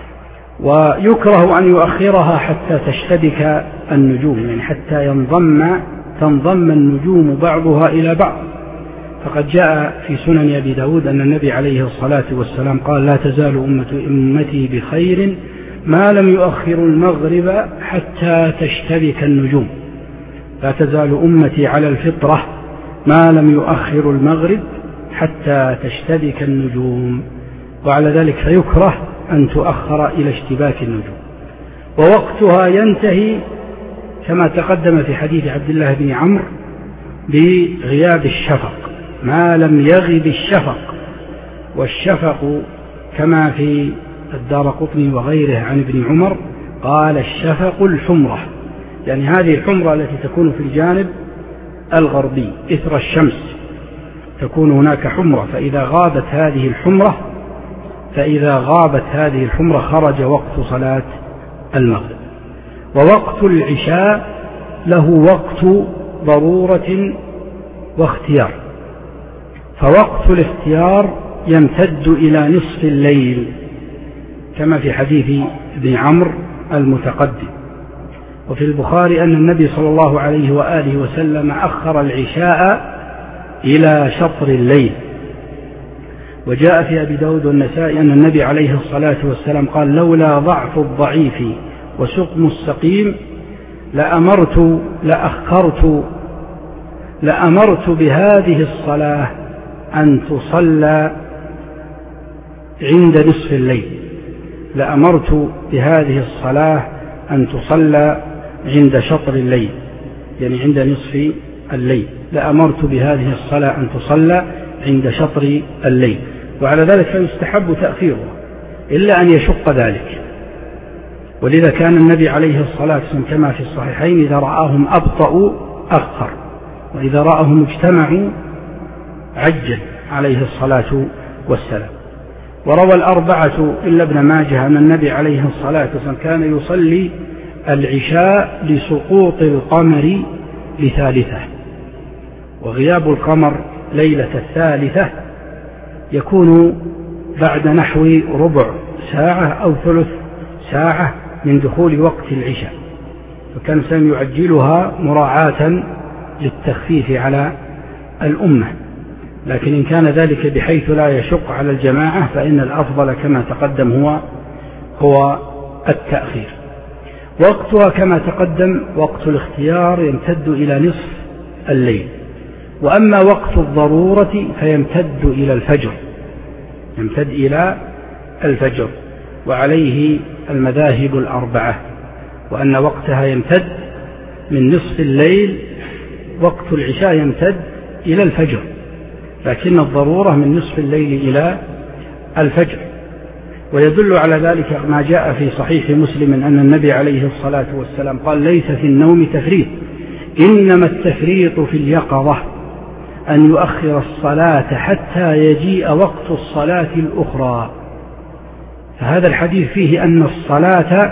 ويكره أن يؤخرها حتى تشتبك النجوم، يعني حتى ينضم تنضم النجوم بعضها إلى بعض، فقد جاء في سنن أبي داود أن النبي عليه الصلاة والسلام قال: لا تزال أمتي بخير ما لم يؤخر المغرب حتى تشتبك النجوم. لا تزال أمتي على الفطرة ما لم يؤخر المغرب حتى تشتبك النجوم. وعلى ذلك فيكره أن تؤخر إلى اشتباك النجوم. ووقتها ينتهي كما تقدم في حديث عبد الله بن عمرو بغياب الشفق، ما لم يغب الشفق. والشفق كما في الدارقطني وغيره عن ابن عمر قال: الشفق الحمرة، يعني هذه الحمرة التي تكون في الجانب الغربي إثر الشمس تكون هناك حمرة، فإذا غابت هذه الحمرة فإذا غابت هذه الحمرة خرج وقت صلاة المغرب. ووقت العشاء له وقت ضرورة واختيار، فوقت الاختيار يمتد إلى نصف الليل كما في حديث ابن عمرو المتقدم. وفي البخاري أن النبي صلى الله عليه وآله وسلم أخر العشاء إلى شطر الليل. وجاء في أبي داود والنسائي أن النبي عليه الصلاة والسلام قال: لولا ضعف الضعيف وسقم السقيم لأمرت لأخرت لأمرت بهذه الصلاة أن تصلى عند نصف الليل لأمرت بهذه الصلاة أن تصلى عند شطر الليل، يعني عند نصف الليل. لأمرت بهذه الصلاة أن تصلى عند شطر الليل. وعلى ذلك فيستحب تأخيرها إلا أن يشق ذلك. ولذا كان النبي عليه الصلاة والسلام كما في الصحيحين إذا رآهم أبطأوا أخر، وإذا رآهم اجتمعوا عجل عليه الصلاة والسلام. وروى الأربعة إلا ابن ماجه أن النبي عليه الصلاة والسلام كان يصلي العشاء لسقوط القمر لثالثة، وغياب القمر ليلة الثالثة يكون بعد نحو ربع ساعة أو ثلث ساعة من دخول وقت العشاء، فكان سام يعجلها مراعاة للتخفيف على الأمة. لكن إن كان ذلك بحيث لا يشق على الجماعة فإن الأفضل كما تقدم هو هو التأخير. وقتها كما تقدم وقت الاختيار يمتد إلى نصف الليل. وأما وقت الضرورة فيمتد إلى الفجر، يمتد إلى الفجر، وعليه المذاهب الأربعة، وأن وقتها يمتد من نصف الليل، وقت العشاء يمتد إلى الفجر، لكن الضرورة من نصف الليل إلى الفجر. ويدل على ذلك ما جاء في صحيح مسلم أن النبي عليه الصلاة والسلام قال: ليس في النوم تفريط، إنما التفريط في اليقظة، أن يؤخر الصلاة حتى يجيء وقت الصلاة الأخرى. فهذا الحديث فيه أن الصلاة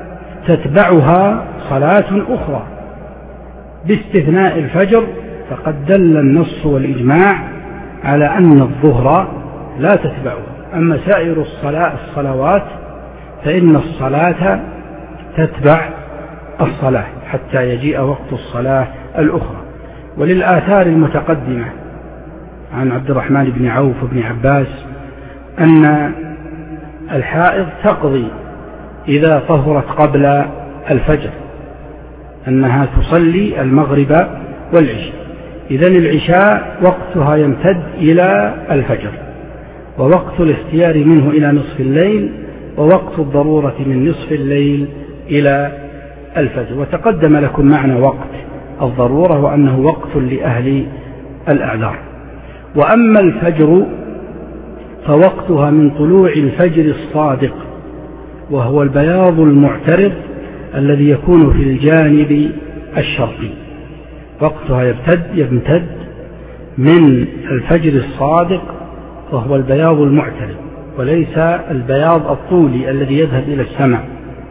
تتبعها صلاة أخرى باستثناء الفجر، فقد دل النص والإجماع على أن الظهر لا تتبعها. أما سائر الصلاة الصلوات فإن الصلاة تتبع الصلاة حتى يجيء وقت الصلاة الأخرى. وللآثار المتقدمة عن عبد الرحمن بن عوف بن عباس أن الحائض تقضي إذا طهرت قبل الفجر، أنها تصلي المغرب والعشاء. إذن العشاء وقتها يمتد إلى الفجر، ووقت الاختيار منه إلى نصف الليل، ووقت الضرورة من نصف الليل إلى الفجر. وتقدم لكم معنى وقت الضرورة، وأنه وقت لأهل الأعذار. وأما الفجر فوقتها من طلوع الفجر الصادق، وهو البياض المعترض الذي يكون في الجانب الشرقي، وقتها يمتد يمتد من الفجر الصادق، وهو البياض المعترض، وليس البياض الطولي الذي يذهب إلى السماء،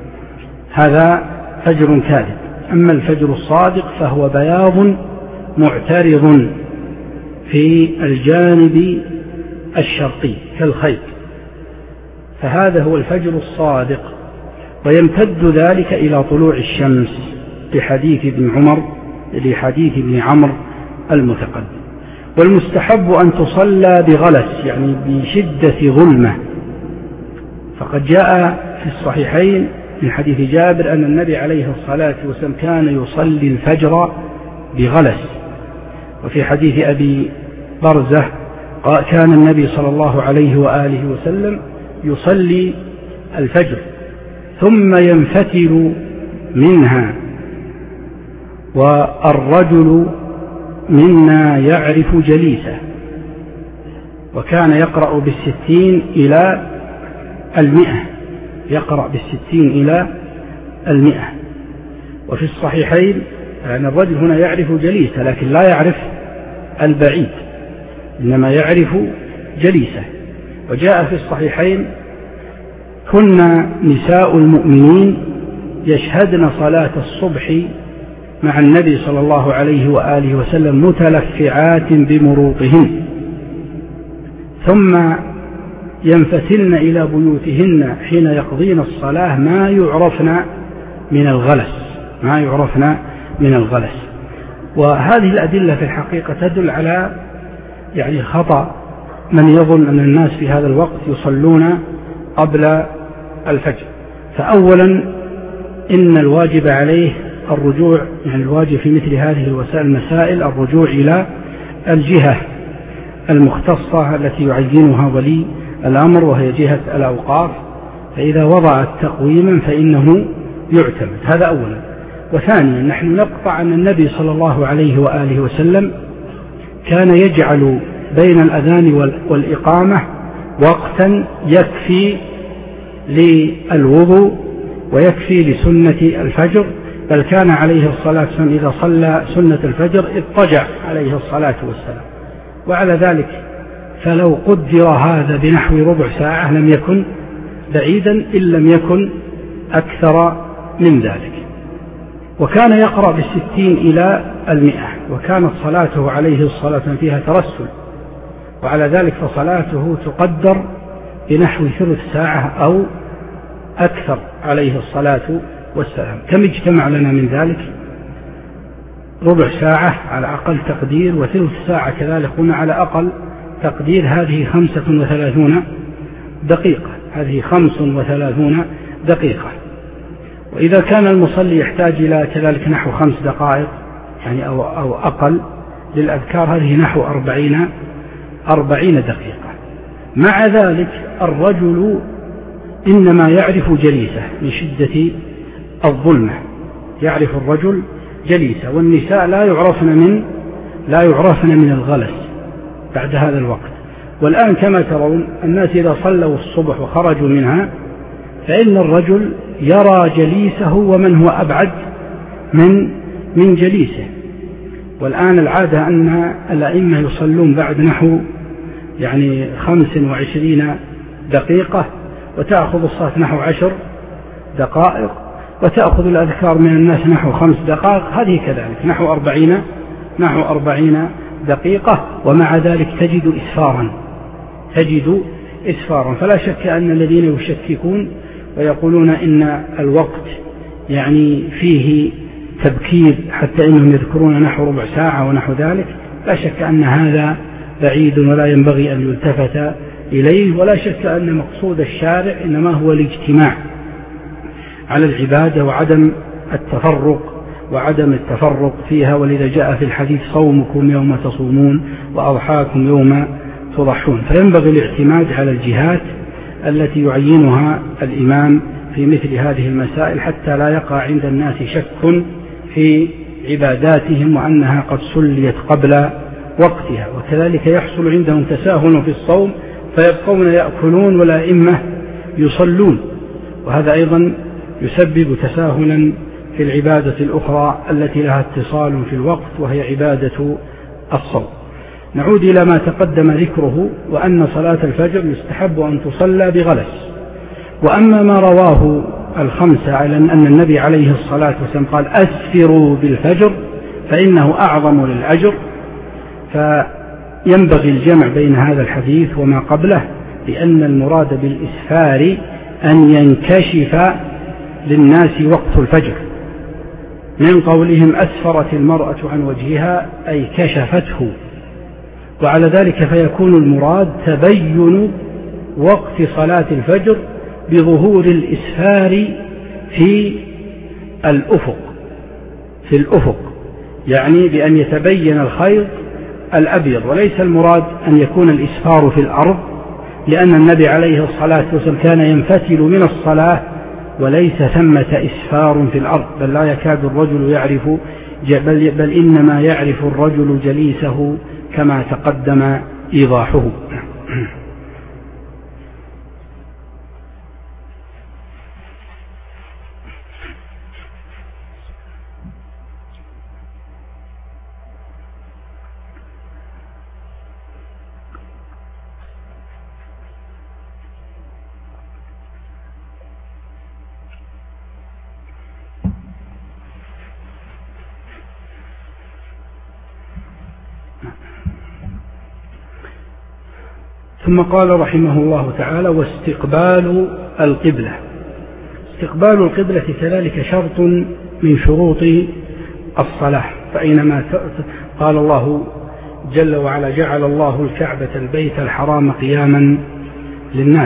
هذا فجر كاذب. أما الفجر الصادق فهو بياض معترض في الجانب الشرقي كالخيط، فهذا هو الفجر الصادق. ويمتد ذلك إلى طلوع الشمس لحديث ابن عمر لحديث ابن عمرو المتقدم. والمستحب أن تصلى بغلس، يعني بشدة ظلمة، فقد جاء في الصحيحين من حديث جابر أن النبي عليه الصلاة والسلام كان يصلي الفجر بغلس. وفي حديث أبي برزة كان النبي صلى الله عليه وآله وسلم يصلي الفجر ثم ينفتل منها، والرجل منا يعرف جليسه، وكان يقرأ بالستين إلى المئة، يقرأ بالستين إلى المئة. وفي الصحيحين يعني الرجل هنا يعرف جليسه، لكن لا يعرف البعيد، إنما يعرف جليسه. وجاء في الصحيحين: كنا نساء المؤمنين يشهدن صلاة الصبح مع النبي صلى الله عليه وآله وسلم متلفعات بمروطهن، ثم ينفتلن إلى بيوتهن حين يقضين الصلاة ما يعرفن من الغلس ما يعرفن من الغلس. وهذه الأدلة في الحقيقة تدل على يعني خطأ من يظن أن الناس في هذا الوقت يصلون قبل الفجر. فأولا إن الواجب عليه الرجوع، يعني الواجب في مثل هذه الوسائل المسائل الرجوع إلى الجهة المختصة التي يعينها ولي الأمر، وهي جهة الأوقاف، فإذا وضعت تقويما فإنه يعتمد. هذا أولا. وثانيا نحن نقطع أن النبي صلى الله عليه وآله وسلم كان يجعل بين الأذان والإقامة وقتا يكفي للوضوء ويكفي لسنة الفجر، بل كان عليه الصلاة والسلام إذا صلى سنة الفجر اضطجع عليه الصلاة والسلام. وعلى ذلك فلو قدر هذا بنحو ربع ساعة لم يكن بعيدا إن لم يكن أكثر من ذلك. وكان يقرأ بالستين إلى المئة، وكانت صلاته عليه الصلاة والسلام فيها ترسل، وعلى ذلك فصلاته تقدر بنحو ثلث ساعة أو أكثر عليه الصلاة والسلام. كم اجتمع لنا من ذلك؟ ربع ساعة على أقل تقدير، وثلث ساعة كذلك هنا على أقل تقدير. هذه خمسة وثلاثون دقيقة هذه خمس وثلاثون دقيقة. وإذا كان المصلي يحتاج إلى كذلك نحو خمس دقائق يعني أو, أو أقل للأذكار، هذه نحو أربعين أربعين دقيقة. مع ذلك الرجل إنما يعرف جليسه من شدة الظلمة، يعرف الرجل جليسه، والنساء لا يعرفن من لا يعرفن من الغلس بعد هذا الوقت. والآن كما ترون الناس إذا صلوا الصبح وخرجوا منها فإن الرجل يرى جليسه ومن هو أبعد من من جليسه. والآن العادة أن الأئمة يصلون بعد نحو يعني خمس وعشرين دقيقة، وتأخذ الصلاة نحو عشر دقائق، وتأخذ الأذكار من الناس نحو خمس دقائق، هذه كذلك نحو أربعين نحو أربعين دقيقة. ومع ذلك تجد إسفارا تجد إسفارا فلا شك أن الذين يشككون ويقولون إن الوقت يعني فيه تبكير حتى إنهم يذكرون نحو ربع ساعة ونحو ذلك، لا شك أن هذا بعيد ولا ينبغي أن يلتفت إليه. ولا شك أن مقصود الشارع إنما هو الاجتماع على العبادة وعدم التفرق وعدم التفرق فيها. ولذا جاء في الحديث صومكم يوم تصومون وأضحاكم يوم تضحون. فينبغي الاعتماد على الجهات التي يعينها الإمام في مثل هذه المسائل حتى لا يقع عند الناس شك في عباداتهم وأنها قد سليت قبل وقتها. وكذلك يحصل عندهم تساهل في الصوم فيبقون يأكلون والأئمة يصلون، وهذا أيضا يسبب تساهلا في العبادة الأخرى التي لها اتصال في الوقت وهي عبادة الصوم. نعود إلى ما تقدم ذكره، وأن صلاة الفجر يستحب أن تصلى بغلس. وأما ما رواه الخمسة على أن النبي عليه الصلاة والسلام قال أسفروا بالفجر فإنه أعظم للأجر، فينبغي الجمع بين هذا الحديث وما قبله، لأن المراد بالإسفار أن ينكشف للناس وقت الفجر، من قولهم أسفرت المرأة عن وجهها أي كشفته، وعلى ذلك فيكون المراد تبين وقت صلاة الفجر بظهور الإسفار في الأفق في الأفق يعني بأن يتبين الخيط الأبيض، وليس المراد أن يكون الإسفار في الأرض، لأن النبي عليه الصلاة والسلام كان ينفتل من الصلاة وليس ثمة إسفار في الأرض، بل لا يكاد الرجل يعرف بل, بل إنما يعرف الرجل جليسه كما تقدم إيضاحه. ثم قال رحمه الله تعالى واستقبال القبلة. استقبال القبلة كذلك شرط من شروط الصلاة، فأينما قال الله جل وعلا جعل الله الكعبة البيت الحرام قياما للناس.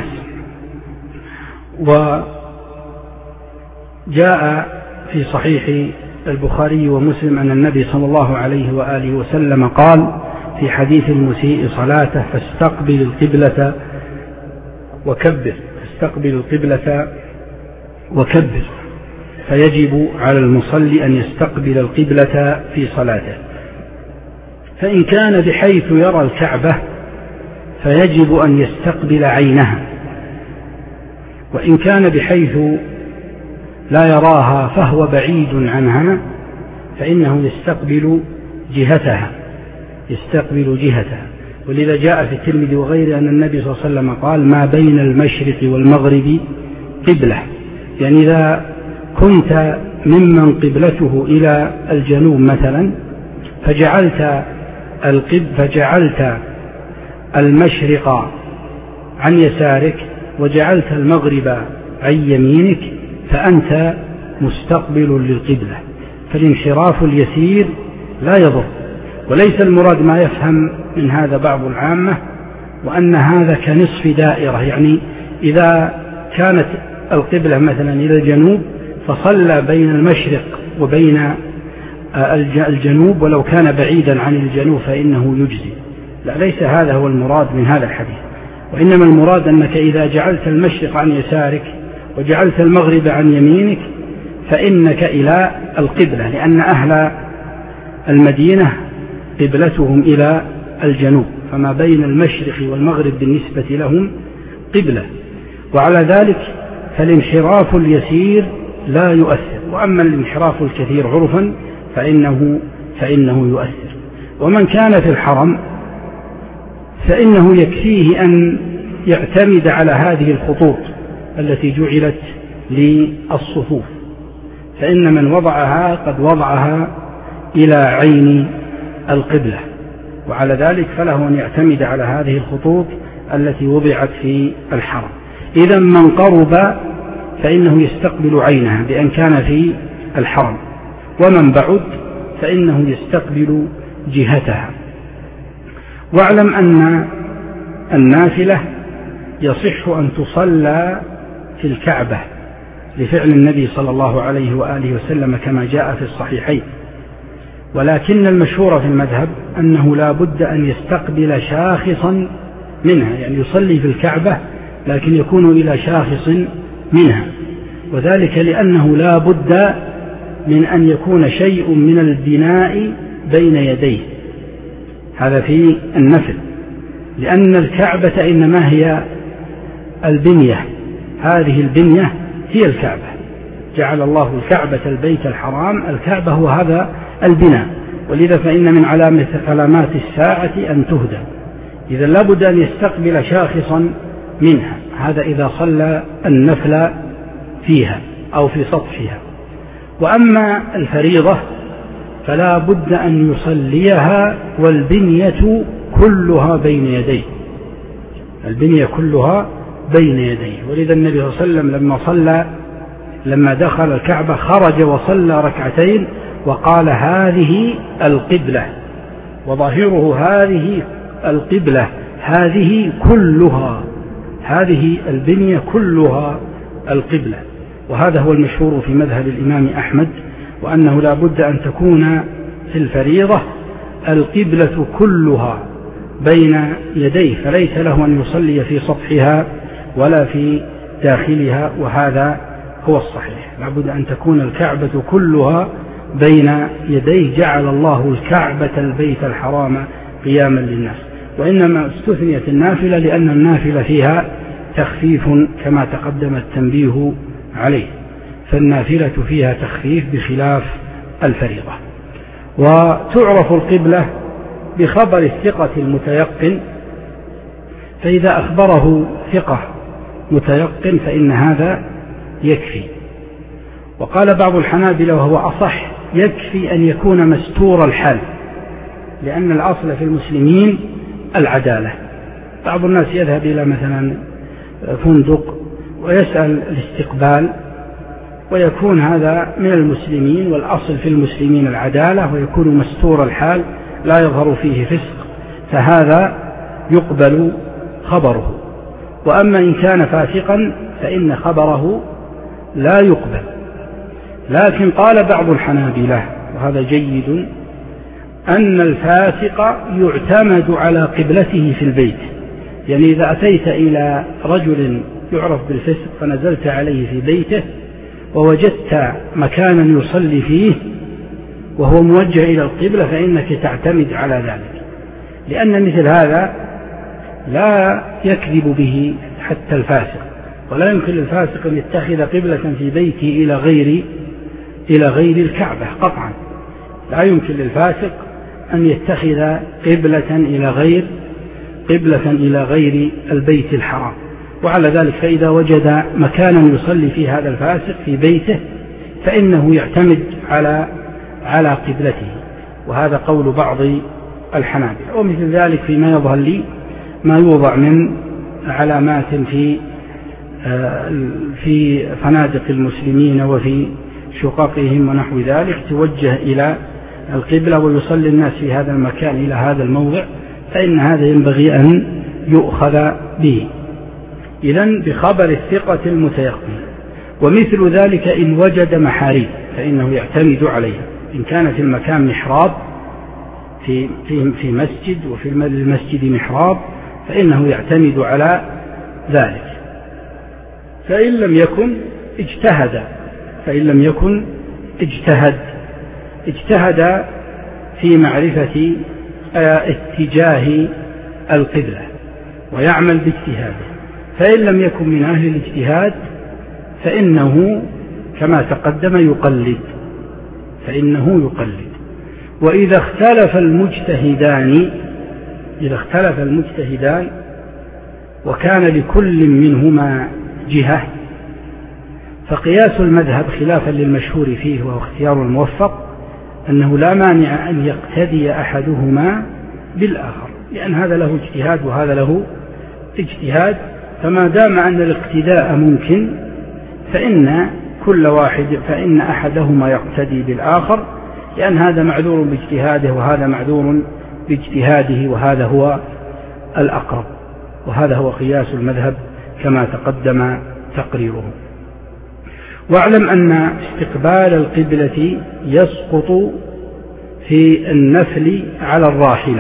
وجاء في صحيح البخاري ومسلم أن النبي صلى الله عليه وآله وسلم قال في حديث المسيء صلاته فاستقبل القبلة وكبر فاستقبل القبلة وكبر، فيجب على المصلي أن يستقبل القبلة في صلاته. فإن كان بحيث يرى الكعبة فيجب أن يستقبل عينها، وإن كان بحيث لا يراها فهو بعيد عنها فإنه يستقبل جهتها يستقبل جهتها ولذا جاء في الترمذي وغيره أن النبي صلى الله عليه وسلم قال ما بين المشرق والمغرب قبلة، يعني إذا كنت ممن قبلته إلى الجنوب مثلا فجعلت القب فجعلت المشرق عن يسارك وجعلت المغرب عن يمينك فأنت مستقبل للقبلة، فالانحراف اليسير لا يضر. وليس المراد ما يفهم من هذا بعض العامة وأن هذا كنصف دائرة، يعني إذا كانت القبلة مثلا إلى الجنوب فصلى بين المشرق وبين الجنوب ولو كان بعيدا عن الجنوب فإنه يجزي. لا، ليس هذا هو المراد من هذا الحديث، وإنما المراد أنك إذا جعلت المشرق عن يسارك وجعلت المغرب عن يمينك فإنك إلى القبلة، لأن أهل المدينة قبلتهم إلى الجنوب، فما بين المشرق والمغرب بالنسبة لهم قبلة. وعلى ذلك فالانحراف اليسير لا يؤثر، وأما الانحراف الكثير عرفا فإنه, فإنه يؤثر. ومن كان في الحرم فإنه يكفيه أن يعتمد على هذه الخطوط التي جعلت للصفوف، فإن من وضعها قد وضعها إلى عين القبلة، وعلى ذلك فله أن يعتمد على هذه الخطوط التي وضعت في الحرم. إذا من قرب فإنه يستقبل عينها بأن كان في الحرم، ومن بعد فإنه يستقبل جهتها. واعلم أن النافلة يصح أن تصلى في الكعبة لفعل النبي صلى الله عليه وآله وسلم كما جاء في الصحيحين، ولكن المشهور في المذهب أنه لا بد أن يستقبل شاخصا منها، يعني يصلي في الكعبة لكن يكون إلى شاخص منها، وذلك لأنه لا بد من أن يكون شيء من البناء بين يديه، هذا في النفل، لأن الكعبة إنما هي البنية، هذه البنية هي الكعبة، جعل الله الكعبة البيت الحرام، الكعبة هو هذا البناء، ولذا فإن من علامات الساعة أن تهدى. إذا لابد أن يستقبل شاخصا منها، هذا إذا صلى النفل فيها أو في سطحها. وأما الفريضة فلا بد أن يصليها والبنية كلها بين يديه، البنية كلها بين يديه، ولذا النبي صلى الله عليه وسلم لما صلى لما دخل الكعبة خرج وصلى ركعتين وقال هذه القبلة، وظاهره هذه القبلة، هذه كلها، هذه البنية كلها القبلة. وهذا هو المشهور في مذهب الإمام أحمد، وأنه لا بد أن تكون في الفريضة القبلة كلها بين يديه، فليس له أن يصلي في سطحها ولا في داخلها، وهذا هو الصحيح، لا بد أن تكون الكعبة كلها بين يديه، جعل الله الكعبة البيت الحرام قياما للناس. وإنما استثنيت النافلة لأن النافلة فيها تخفيف كما تقدم التنبيه عليه، فالنافلة فيها تخفيف بخلاف الفريضة. وتعرف القبلة بخبر الثقة المتيقن، فإذا أخبره ثقة متيقن فإن هذا يكفي. وقال بعض الحنابلة وهو أصح يكفي أن يكون مستور الحال، لأن الأصل في المسلمين العدالة. بعض الناس يذهب إلى مثلا فندق ويسأل الاستقبال ويكون هذا من المسلمين، والأصل في المسلمين العدالة، ويكون مستور الحال لا يظهر فيه فسق، فهذا يقبل خبره. وأما إن كان فاسقا فإن خبره لا يقبل. لكن قال بعض الحنابلة وهذا جيد أن الفاسق يعتمد على قبلته في البيت، يعني إذا أتيت إلى رجل يعرف بالفسق فنزلت عليه في بيته ووجدت مكانا يصلي فيه وهو موجه إلى القبلة فإنك تعتمد على ذلك، لأن مثل هذا لا يكذب به حتى الفاسق، ولا يمكن للفاسق أن يتخذ قبلة في بيته إلى غير إلى غير الكعبة قطعا، لا يمكن للفاسق أن يتخذ قبلة إلى غير قبلة إلى غير البيت الحرام. وعلى ذلك فإذا وجد مكانا يصلي فيه هذا الفاسق في بيته فإنه يعتمد على على قبلته، وهذا قول بعض الحنابلة. ومثل ذلك فيما يظهر لي ما يوضع من علامات في في فنادق المسلمين وفي شققهم ونحو ذلك توجه إلى القبلة ويصلي الناس في هذا المكان إلى هذا الموضع، فإن هذا ينبغي أن يؤخذ به. إذن بخبر الثقة المتيقن. ومثل ذلك إن وجد محاريب فإنه يعتمد عليها، إن كان في المكان محراب في في في مسجد وفي المسجد محراب فإنه يعتمد على ذلك. فإن لم يكن اجتهد فإن لم يكن اجتهد اجتهد في معرفة اتجاه القبلة ويعمل باجتهاده. فإن لم يكن من أهل الاجتهاد فإنه كما تقدم يقلد فإنه يقلد. وإذا اختلف المجتهدان إذا اختلف المجتهدان وكان لكل منهما جهة فقياس المذهب خلافا للمشهور فيه وهو اختيار الموفق أنه لا مانع أن يقتدي أحدهما بالآخر، لأن هذا له اجتهاد وهذا له اجتهاد، فما دام أن الاقتداء ممكن فإن كل واحد فإن أحدهما يقتدي بالآخر، لأن هذا معذور باجتهاده وهذا معذور باجتهاده، وهذا هو الأقرب، وهذا هو قياس المذهب كما تقدم تقريره. واعلم أن استقبال القبلة يسقط في النفل على الراحلة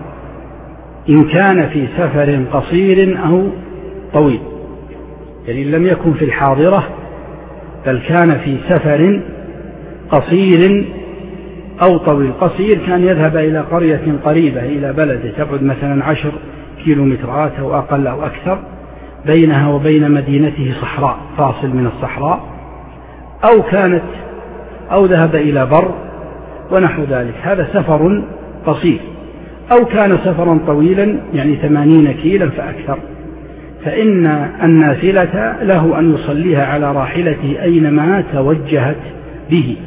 إن كان في سفر قصير أو طويل، يعني إن لم يكن في الحاضرة بل كان في سفر قصير أو طويل. قصير كان يذهب إلى قرية قريبة إلى بلد تبعد مثلا عشر كيلومترات أو أقل أو أكثر، بينها وبين مدينته صحراء، فاصل من الصحراء، أو كانت أو ذهب إلى بر ونحو ذلك، هذا سفر قصير. أو كان سفرا طويلا يعني ثمانين كيلا فأكثر، فإن النافلة له أن يصليها على راحلته أينما توجهت به.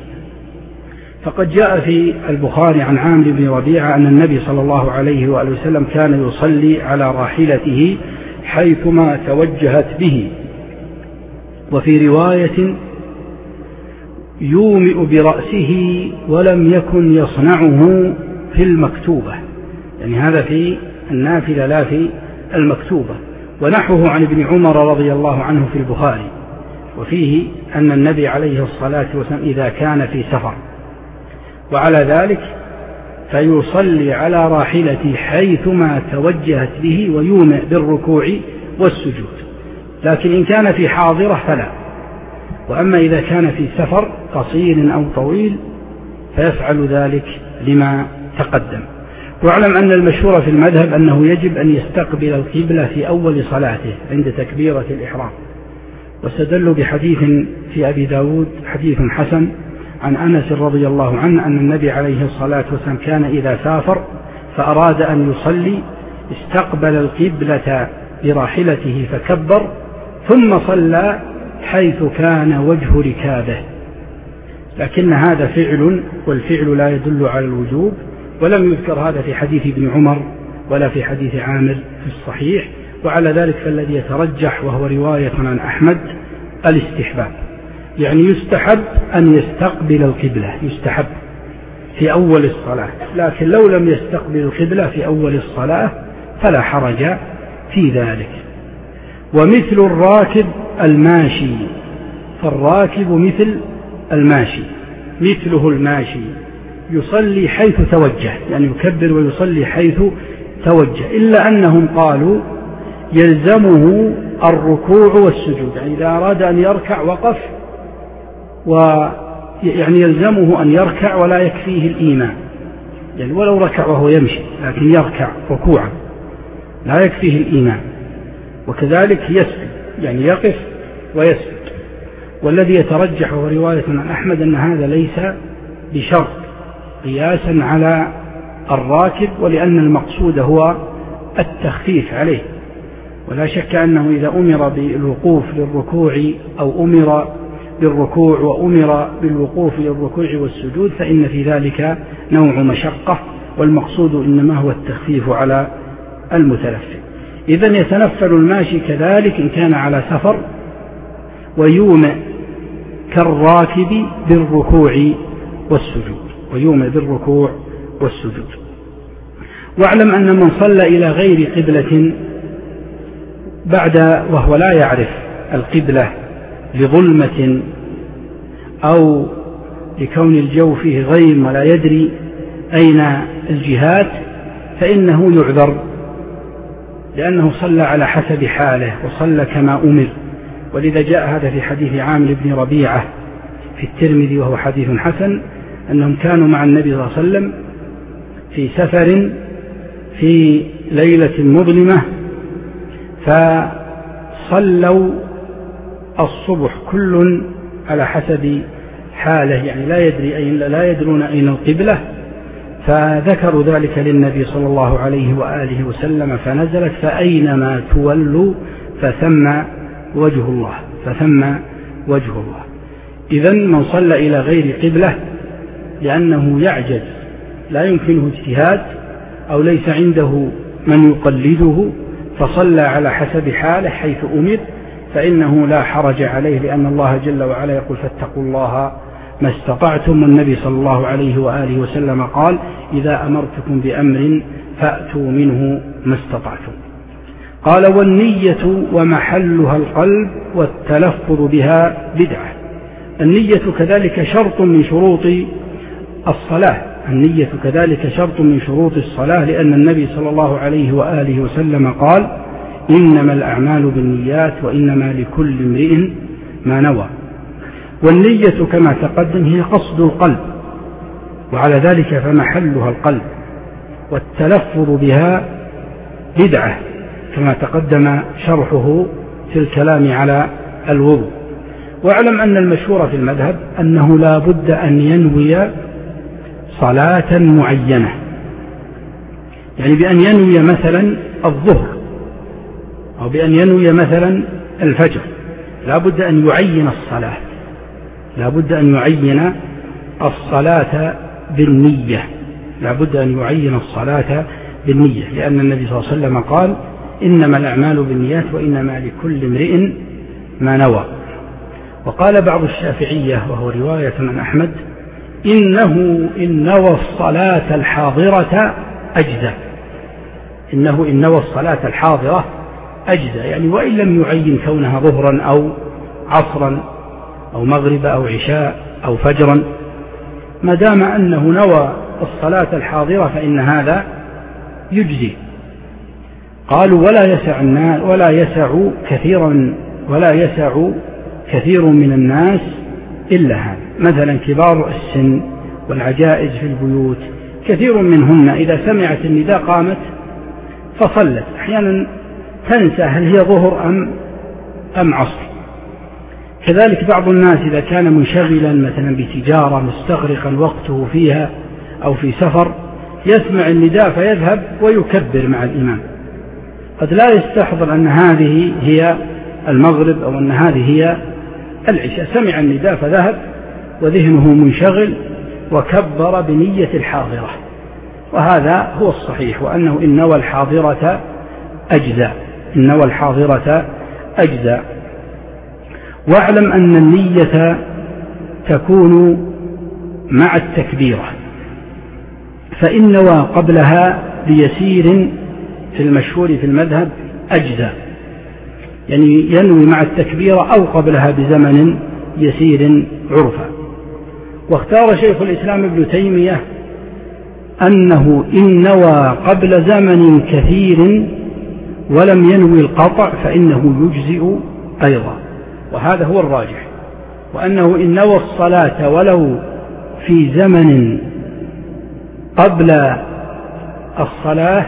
فقد جاء في البخاري عن عامر بن ربيعة أن النبي صلى الله عليه وآله وسلم كان يصلي على راحلته حيثما توجهت به. وفي رواية يومئ برأسه ولم يكن يصنعه في المكتوبة، يعني هذا في النافلة لا في المكتوبة. ونحوه عن ابن عمر رضي الله عنه في البخاري، وفيه أن النبي عليه الصلاة والسلام إذا كان في سفر وعلى ذلك فيصلي على راحلته حيثما توجهت به ويومئ بالركوع والسجود، لكن إن كان في حاضرة فلا. وأما إذا كان في سفر قصير أو طويل فيفعل ذلك لما تقدم. واعلم أن المشهور في المذهب أنه يجب أن يستقبل القبلة في أول صلاته عند تكبيرة الإحرام، واستدلوا بحديث في أبي داود حديث حسن عن أنس رضي الله عنه أن النبي عليه الصلاة والسلام كان إذا سافر فأراد أن يصلي استقبل القبلة براحلته فكبر ثم صلى حيث كان وجه ركابه، لكن هذا فعل والفعل لا يدل على الوجوب، ولم يذكر هذا في حديث ابن عمر ولا في حديث عامر في الصحيح. وعلى ذلك فالذي يترجح وهو رواية عن أحمد الاستحباب، يعني يستحب أن يستقبل القبلة، يستحب في أول الصلاة، لكن لو لم يستقبل القبلة في أول الصلاة فلا حرج في ذلك. ومثل الراكب الماشي، فالراكب مثل الماشي، مثله الماشي يصلي حيث توجه، يعني يكبر ويصلي حيث توجه، إلا أنهم قالوا يلزمه الركوع والسجود، يعني إذا أراد أن يركع وقف، ويعني يلزمه أن يركع ولا يكفيه الإيمان، يعني ولو ركع وهو يمشي لكن يركع ركوعا لا يكفيه الإيمان. وكذلك يسجد، يعني يقف ويسجد. والذي يترجح هو رواية عن أحمد أن هذا ليس بشرط قياسا على الراكب، ولأن المقصود هو التخفيف عليه. ولا شك أنه إذا أمر بالوقوف للركوع أو أمر بالركوع وأمر بالوقوف للركوع والسجود فإن في ذلك نوع مشقة، والمقصود إنما هو التخفيف على المتنفل. إذن يتنفل الماشي كذلك إن كان على سفر، ويومئ كالراكب بالركوع والسجود، ويومئ بالركوع والسجود. واعلم أن من صلى إلى غير قبلة بعد وهو لا يعرف القبلة لظلمة أو لكون الجو فيه غيم ولا يدري أين الجهات فإنه يعذر، لأنه صلى على حسب حاله وصلى كما أمر، ولذا جاء هذا في حديث عامر بن ربيعة في الترمذي وهو حديث حسن أنهم كانوا مع النبي صلى الله عليه وسلم في سفر في ليلة مظلمة فصلوا الصبح كل على حسب حاله، يعني لا يدري أين لا يدرون أين القبلة، فذكروا ذلك للنبي صلى الله عليه وآله وسلم فنزلت فأينما تولوا فثم وجه الله فثم وجه الله. إذن من صلى إلى غير قبلة لأنه يعجز لا يمكنه اجتهاد أو ليس عنده من يقلده فصلى على حسب حاله حيث أمر فإنه لا حرج عليه، لأن الله جل وعلا يقول فاتقوا الله ما استطعتم، والنبي صلى الله عليه وآله وسلم قال إذا أمرتكم بأمر فأتوا منه ما استطعتم. قال والنية ومحلها القلب والتلفظ بها بدعة. النية كذلك شرط من شروط الصلاة النية كذلك شرط من شروط الصلاة، لأن النبي صلى الله عليه وآله وسلم قال إنما الأعمال بالنيات وإنما لكل امرئ ما نوى. والنية كما تقدم هي قصد القلب، وعلى ذلك فمحلها القلب، والتلفظ بها بدعة كما تقدم شرحه في الكلام على الوضوء. واعلم أن المشهور في المذهب أنه لا بد أن ينوي صلاة معينة، يعني بأن ينوي مثلا الظهر أو بأن ينوي مثلا الفجر، لا بد أن يعين الصلاة لا بد أن يعين الصلاة بالنية لا بد أن يعين الصلاة بالنية لأن النبي صلى الله عليه وسلم قال إنما الأعمال بالنيات وإنما لكل امرئ ما نوى. وقال بعض الشافعية وهو رواية عن أحمد إنه إن نوى الصلاة الحاضرة أجزى إنه إن نوى الصلاة الحاضرة أجزى يعني وإن لم يعين كونها ظهرا أو عصرا أو مغرب أو عشاء أو فجرا، ما دام أنه نوى الصلاة الحاضرة فإن هذا يجزي. قالوا ولا يسع الناس ولا يسع كثيرا ولا يسع كثير من الناس إلا هذا. مثلا كبار السن والعجائز في البيوت كثير منهن إذا سمعت النداء قامت فصلت، أحيانا تنسى هل هي ظهر أم أم عصر. كذلك بعض الناس إذا كان منشغلا مثلا بتجارة مستغرقا وقته فيها أو في سفر يسمع النداء فيذهب ويكبر مع الإمام، قد لا يستحضر أن هذه هي المغرب أو أن هذه هي العشاء، سمع النداء فذهب وذهنه منشغل وكبر بنية الحاضرة، وهذا هو الصحيح، وأنه إن نوى الحاضرة أجزاء إن نوى الحاضرة أجزاء. واعلم أن النية تكون مع التكبيرة، فإن نوى قبلها بيسير في المشهور في المذهب أجزاء، يعني ينوي مع التكبيرة أو قبلها بزمن يسير عرفا. واختار شيخ الإسلام ابن تيمية أنه إن نوى قبل زمن كثير ولم ينوي القطع فإنه يجزئ أيضا، وهذا هو الراجح، وأنه إن نوى الصلاة ولو في زمن قبل الصلاة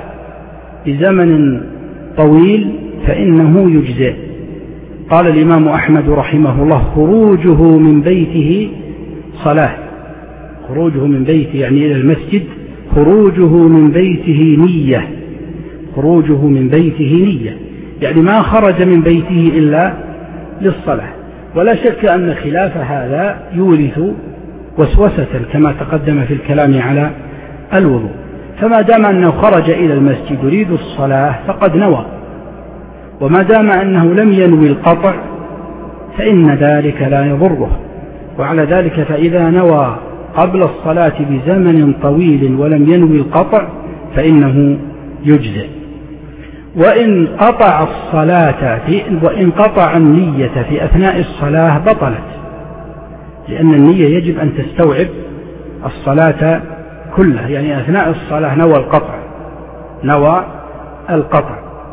بزمن طويل فإنه يجزئ. قال الإمام أحمد رحمه الله خروجه من بيته صلاة خروجه من بيته يعني إلى المسجد خروجه من بيته نية خروجه من بيته نية يعني ما خرج من بيته إلا للصلاة. ولا شك أن خلاف هذا يورث وسوسة كما تقدم في الكلام على الوضوء، فما دام أنه خرج إلى المسجد يريد الصلاة فقد نوى، وما دام أنه لم ينوي القطع فإن ذلك لا يضره. وعلى ذلك فإذا نوى قبل الصلاة بزمن طويل ولم ينوي القطع فإنه يجزئ. وإن قطع الصلاة في وإن قطع النية في أثناء الصلاة بطلت، لأن النية يجب أن تستوعب الصلاة كلها، يعني أثناء الصلاة نوى القطع نوى القطع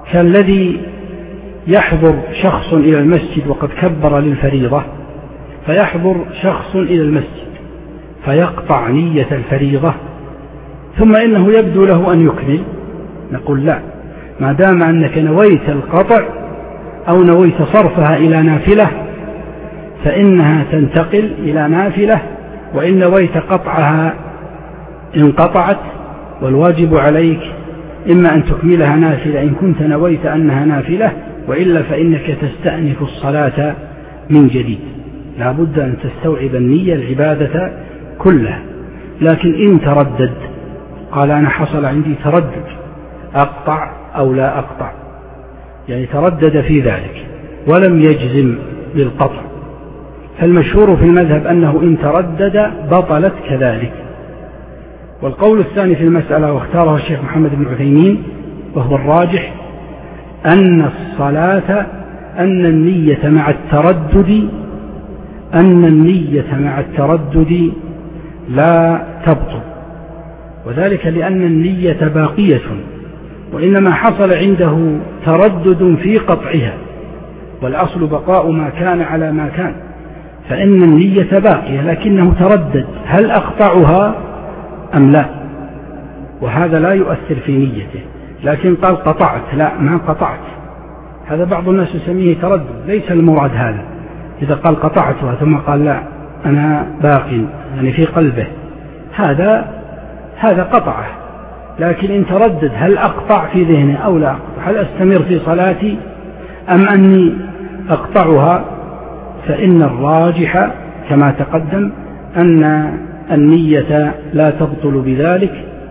كالذي يحضر شخص إلى المسجد وقد كبر للفريضة، فيحضر شخص إلى المسجد فيقطع نية الفريضة ثم إنه يبدو له أن يكمل، نقول لا، ما دام أنك نويت القطع أو نويت صرفها إلى نافلة فإنها تنتقل إلى نافلة، وإن نويت قطعها انقطعت، والواجب عليك إما أن تكملها نافلة إن كنت نويت أنها نافلة، وإلا فإنك تستأنف الصلاة من جديد. لا بد أن تستوعب النية العبادة كلها. لكن إن تردد، قال أنا حصل عندي تردد أقطع أو لا أقطع، يعني تردد في ذلك ولم يجزم بالقطع، فالمشهور في المذهب أنه إن تردد بطلت كذلك. والقول الثاني في المسألة واختاره الشيخ محمد بن عثيمين وهو الراجح أن الصلاة أن النية مع التردد أن النية مع التردد لا تبطل، وذلك لأن النية باقية، وإنما حصل عنده تردد في قطعها، والأصل بقاء ما كان على ما كان، فإن النية باقية لكنه تردد هل أقطعها أم لا، وهذا لا يؤثر في نيته. لكن قال قطعت، لا ما قطعت، هذا بعض الناس يسميه تردد، ليس المراد هذا. إذا قال قطعتها ثم قال لا أنا باق، يعني في قلبه، هذا هذا قطعه. لكن إن تردد هل أقطع في ذهنه أو لا أقطع، هل أستمر في صلاتي أم أني أقطعها، فإن الراجح كما تقدم أن النية لا تبطل بذلك،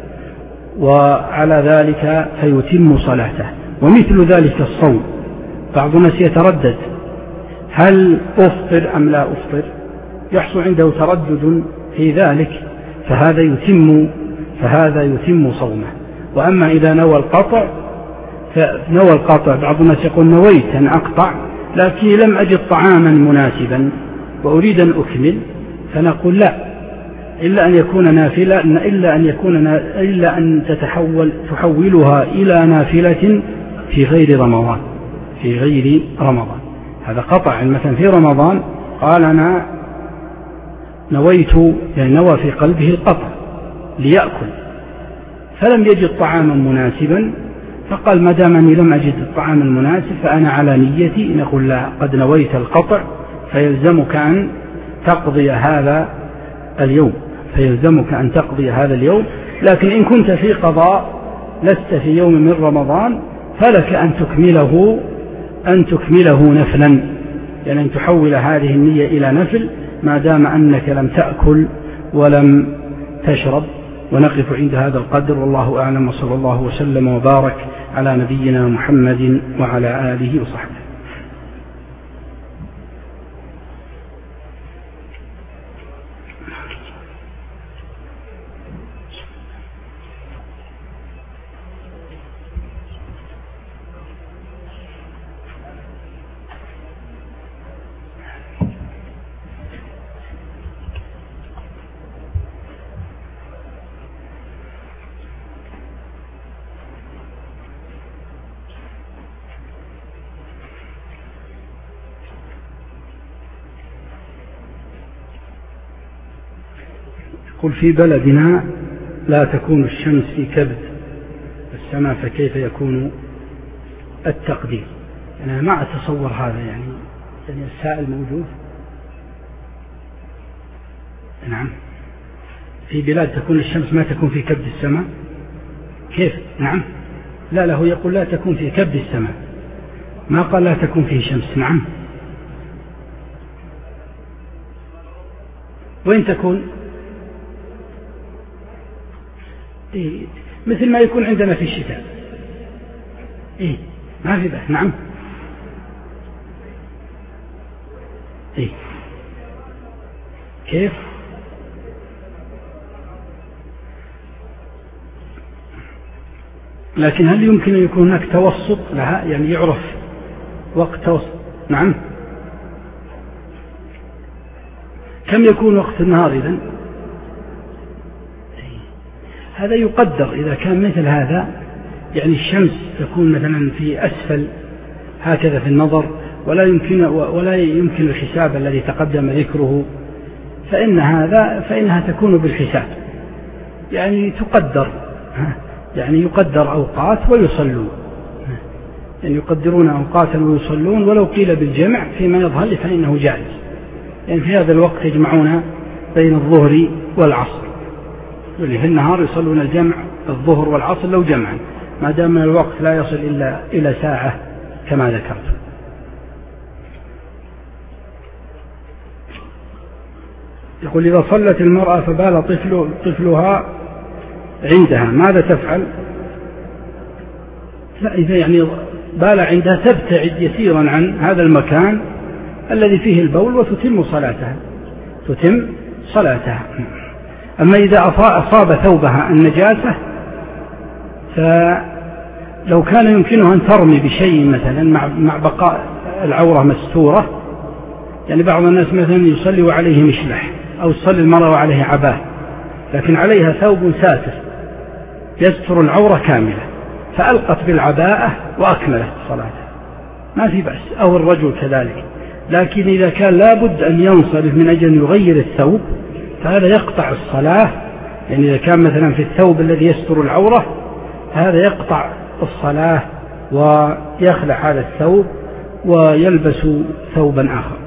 وعلى ذلك فيتم صلاته. ومثل ذلك الصوم، بعض الناس يتردد هل أفطر أم لا أفطر، يحصل عنده تردد في ذلك، فهذا يتم فهذا يتم صومه. وأما إذا نوى القطع فنوى القطع، بعض الناس يقول نويت أن أقطع لكن لم أجد طعاما مناسبا وأريد أن أكمل، فنقول لا، إلا أن يكون نافلة، إلا أن يكون إلا أن تتحول تحولها إلى نافلة في غير رمضان في غير رمضان هذا قطع. مثلا في رمضان قال أنا نويت، يعني نوى في قلبه القطع ليأكل فلم يجد طعاما مناسبا، فقال ما دام أني لم أجد الطعام المناسب فأنا على نيتي. نقول لا، قد نويت القطع فيلزمك أن تقضي هذا اليوم فيلزمك أن تقضي هذا اليوم. لكن إن كنت في قضاء لست في يوم من رمضان فلك أن تكمله أن تكمله نفلا، يعني أن تحول هذه النية إلى نفل ما دام أنك لم تأكل ولم تشرب. ونقف عند هذا القدر، والله أعلم، وصلى الله وسلم وبارك على نبينا محمد وعلى آله وصحبه. قل في بلدنا لا تكون الشمس في كبد السماء، فكيف يكون التقدير؟ أنا ما أتصور هذا، يعني يعني السائل موجود. نعم، في بلاد تكون الشمس ما تكون في كبد السماء، كيف؟ نعم، لا له يقول لا تكون في كبد السماء، ما قال لا تكون فيه شمس. نعم، وين تكون؟ إيه؟ مثل ما يكون عندنا في الشتاء. إيه؟ ما في بأس. نعم. إيه؟ كيف؟ لكن هل يمكن أن يكون هناك توسط لها، يعني يعرف وقت توسط؟ نعم. كم يكون وقت النهار إذن؟ هذا يقدر إذا كان مثل هذا يعني الشمس تكون مثلا في أسفل هكذا في النظر ولا يمكن ولا يمكن الحساب الذي تقدم ذكره، فإن هذا فإنها تكون بالحساب، يعني تقدر، يعني يقدر أوقات ويصلون، يعني يقدرون أوقاتا ويصلون ولو قيل بالجمع فيما يظهر فإنه جائز، يعني في هذا الوقت يجمعون بين الظهر والعصر، يعني في النهار يصلون الجمع الظهر والعصر لو جمعا، ما دام من الوقت لا يصل إلا إلى ساعة كما ذكرت. يقول إذا صلت المرأة فبال طفل طفلها عندها ماذا تفعل؟ لا، إذا يعني بال عندها تبتعد يسيرا عن هذا المكان الذي فيه البول وتتم صلاتها تتم صلاتها. أما إذا أصاب ثوبها النجاسة فلو كان يمكنها أن ترمي بشيء مثلا مع بقاء العورة مستورة، يعني بعض الناس مثلا يصلي وعليه مشلح أو تصلي المرأة وعليه عباءة لكن عليها ثوب ساتر يستر العورة كاملة، فألقت بالعباءة وأكملت صلاتها ما في بأس، أو الرجل كذلك. لكن إذا كان لابد أن ينصرف من أجل أن يغير الثوب فهذا يقطع الصلاة، يعني إذا كان مثلا في الثوب الذي يستر العورة هذا يقطع الصلاة ويخلع هذا الثوب ويلبس ثوبا آخر.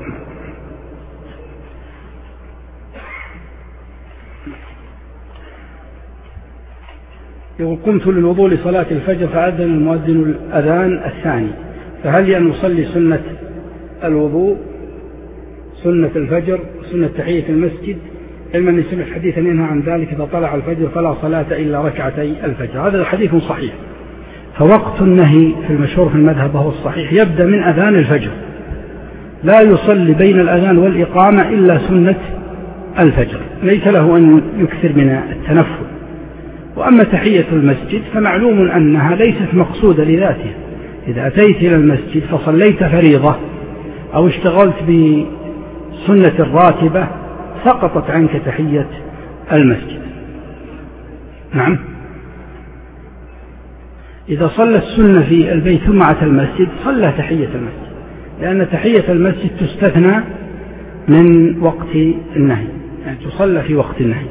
يقول قمت للوضوء لصلاة الفجر فأذن المؤذن الأذان الثاني، فهل أن نصلي سنة الوضوء سنة الفجر سنة تحية المسجد، علما أن سمع حديثا ينهى عن ذلك إذا طلع الفجر فلا صلاة إلا ركعتي الفجر؟ هذا الحديث صحيح، فوقت النهي في المشهور في المذهب وهو الصحيح يبدأ من أذان الفجر، لا يصلي بين الأذان والإقامة إلا سنة الفجر، ليس له أن يكثر من التنفل. وأما تحية المسجد فمعلوم أنها ليست مقصودة لذاتها، إذا أتيت إلى المسجد فصليت فريضة أو اشتغلت بسنة الراتبة سقطت عنك تحية المسجد. نعم، إذا صلى السنة في البيت ثم أتى المسجد صلى تحية المسجد، لأن تحية المسجد تستثنى من وقت النهي، يعني تصلى في وقت النهي.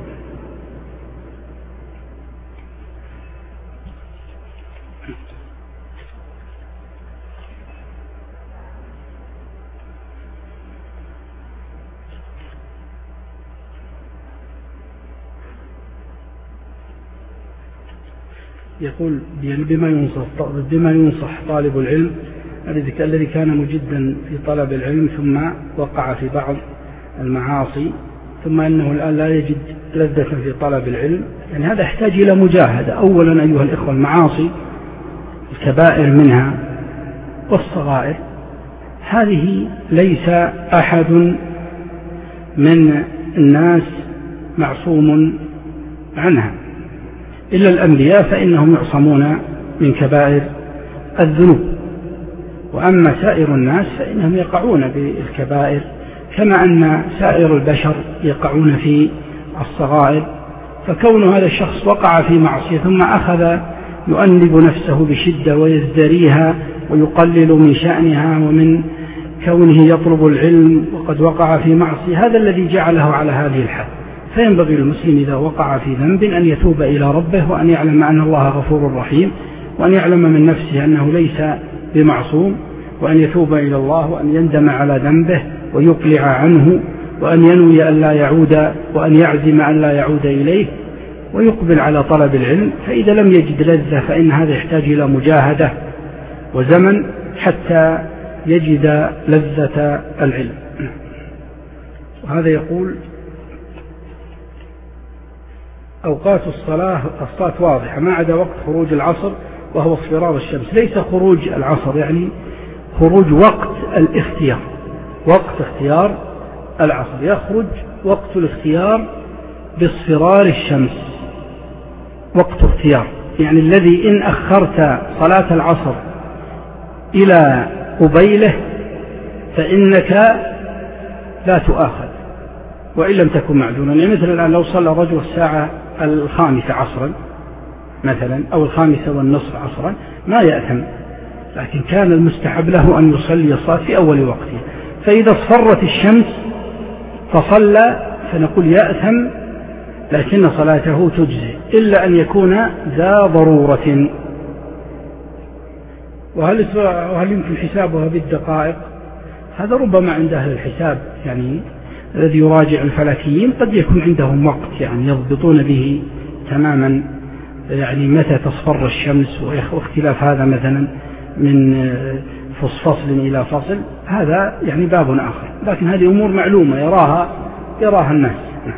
يقول بما ينصح بما ينصح طالب العلم الذي كان مجدا في طلب العلم ثم وقع في بعض المعاصي ثم أنه الآن لا يجد لذة في طلب العلم، يعني هذا يحتاج إلى مجاهدة. أولا أيها الإخوة المعاصي الكبائر منها والصغائر هذه ليس أحد من الناس معصوم عنها إلا الأنبياء فإنهم يعصمون من كبائر الذنوب، وأما سائر الناس فإنهم يقعون بالكبائر كما أن سائر البشر يقعون في الصغائر. فكون هذا الشخص وقع في معصية ثم أخذ يؤنب نفسه بشدة ويزدريها ويقلل من شأنها ومن كونه يطلب العلم وقد وقع في معصية، هذا الذي جعله على هذه الحال. فينبغي للمسلم إذا وقع في ذنب أن يتوب إلى ربه وأن يعلم أن الله غفور رحيم، وأن يعلم من نفسه أنه ليس بمعصوم، وأن يتوب إلى الله وأن يندم على ذنبه ويقلع عنه، وأن ينوي أن لا يعود وأن يعزم أن لا يعود إليه ويقبل على طلب العلم. فإذا لم يجد لذة فإن هذا يحتاج إلى مجاهدة وزمن حتى يجد لذة العلم. وهذا يقول أوقات الصلاة الصلاة واضحة ما عدا وقت خروج العصر وهو اصفرار الشمس. ليس خروج العصر، يعني خروج وقت الاختيار، وقت اختيار العصر يخرج وقت الاختيار باصفرار الشمس، وقت اختيار، يعني الذي إن أخرت صلاة العصر إلى قبيله فإنك لا تؤاخذ وإن لم تكن معذورا. يعني مثل الآن لو صلى الرجل الساعة الخامسة عصرا مثلا أو الخامسة والنصف عصرا ما يأثم، لكن كان المستحب له أن يصلي الصلاة في أول وقتها. فإذا اصفرت الشمس فصلى فنقول يأثم، لكن صلاته تجزي إلا أن يكون ذا ضرورة. وهل وهل يمكن حسابها بالدقائق؟ هذا ربما عند أهل الحساب، يعني الذي يراجع الفلكيين قد يكون عندهم وقت يعني يضبطون به تماما، يعني متى تصفر الشمس، واختلاف هذا مثلا من فصل إلى فصل، هذا يعني باب آخر، لكن هذه أمور معلومة يراها يراها الناس.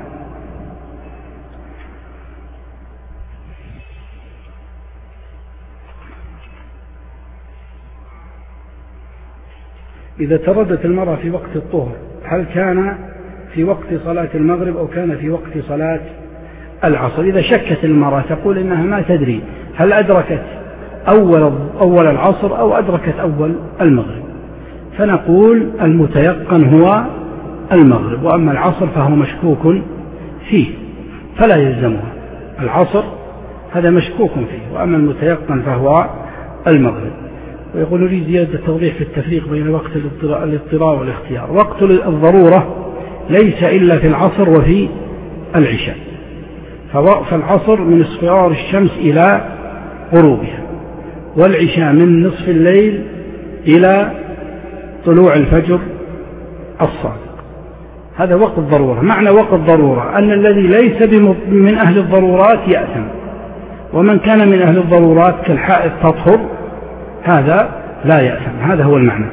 إذا تردت المرأة في وقت الطهر هل كان في وقت صلاة المغرب أو كان في وقت صلاة العصر؟ إذا شكت المرأة تقول إنها ما تدري هل أدركت أول, أول العصر أو أدركت أول المغرب، فنقول المتيقن هو المغرب، وأما العصر فهو مشكوك فيه فلا يلزمها. العصر هذا مشكوك فيه، وأما المتيقن فهو المغرب. ويقول لي زيادة توضيح في التفريق بين وقت الاضطرار والاختيار. وقت الضرورة ليس إلا في العصر وفي العشاء، فالعصر من اصفرار الشمس إلى غروبها، والعشاء من نصف الليل إلى طلوع الفجر الصادق. هذا وقت الضرورة. معنى وقت الضرورة أن الذي ليس من أهل الضرورات يأثم، ومن كان من أهل الضرورات كالحائض تطهر هذا لا يأثم. هذا هو المعنى.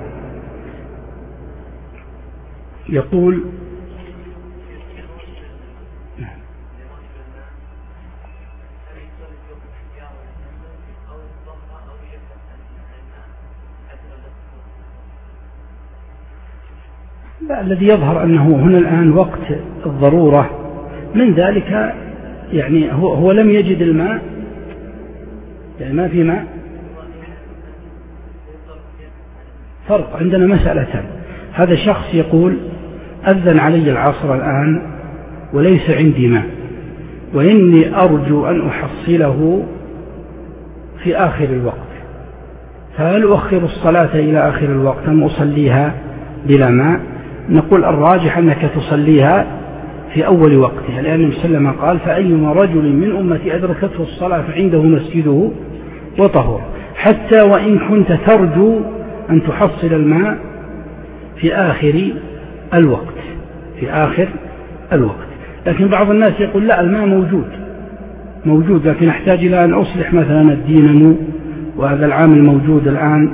يقول لا، الذي يظهر أنه هنا الآن وقت الضرورة، من ذلك يعني هو, هو لم يجد الماء، يعني ما في ماء. فرق عندنا مسألتان. هذا شخص يقول أذن علي العصر الآن وليس عندي ماء، وإني أرجو أن أحصله في آخر الوقت، فهل أؤخر الصلاة إلى آخر الوقت أم أصليها بلا ماء؟ نقول الراجح أنك تصليها في أول وقتها، لأن النبي صلى الله عليه وسلم قال فأيما رجل من أمتي أدركته الصلاة فعنده مسجده وطهور، حتى وإن كنت ترجو أن تحصل الماء في آخر الوقت في آخر الوقت. لكن بعض الناس يقول لا، الماء موجود موجود لكن أحتاج إلى أن أصلح مثلا الدينامو، وهذا العامل موجود الآن،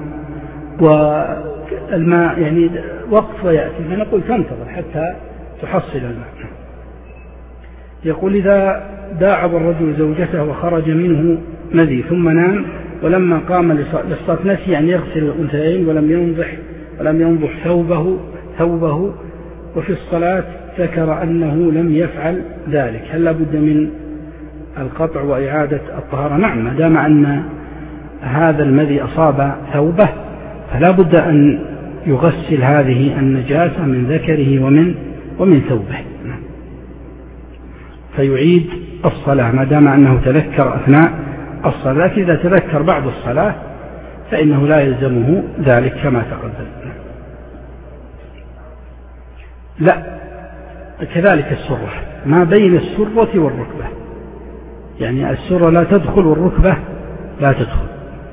والماء يعني وقت ويأتي، فنقول تنتظر حتى تحصل الماء. يقول إذا داعب الرجل زوجته وخرج منه مذي ثم نام، ولما قام للصلاة نسي أن يغسل الأنثيين ولم ينضح ولم ينضح ثوبه ثوبه وفي الصلاة ذكر أنه لم يفعل ذلك، هل لابد من القطع وإعادة الطهارة؟ نعم، ما دام أن هذا المذي أصاب ثوبه فلا بد أن يغسل هذه النجاسة من ذكره ومن ومن ثوبه، فيعيد الصلاة ما دام أنه تذكر أثناء الصلاة. إذا تذكر بعد الصلاة فإنه لا يلزمه ذلك كما تقدم. لا، كذلك السرة ما بين السرة والركبة، يعني السرة لا تدخل والركبة لا تدخل.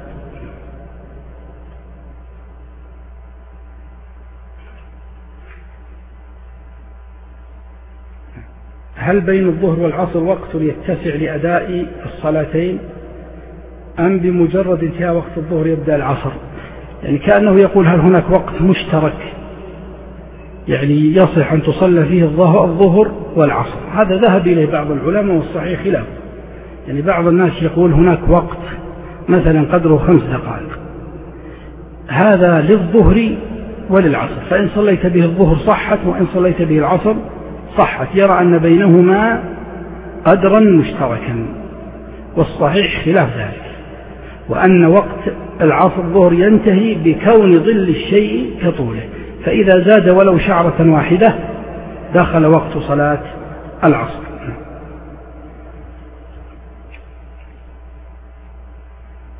هل بين الظهر والعصر وقت يتسع لأداء الصلاتين أم بمجرد انتهاء وقت الظهر يبدأ العصر؟ يعني كأنه يقول هل هناك وقت مشترك يعني يصح أن تصلى فيه الظهر والعصر؟ هذا ذهب إليه بعض العلماء والصحيح خلاف. يعني بعض الناس يقول هناك وقت مثلا قدره خمس دقائق، هذا للظهر وللعصر، فإن صليت به الظهر صحت وإن صليت به العصر صحت. يرى أن بينهما قدرا مشتركا، والصحيح خلاف ذلك، وأن وقت العصر الظهر ينتهي بكون ظل الشيء كطوله، فإذا زاد ولو شعرة واحدة دخل وقت صلاة العصر.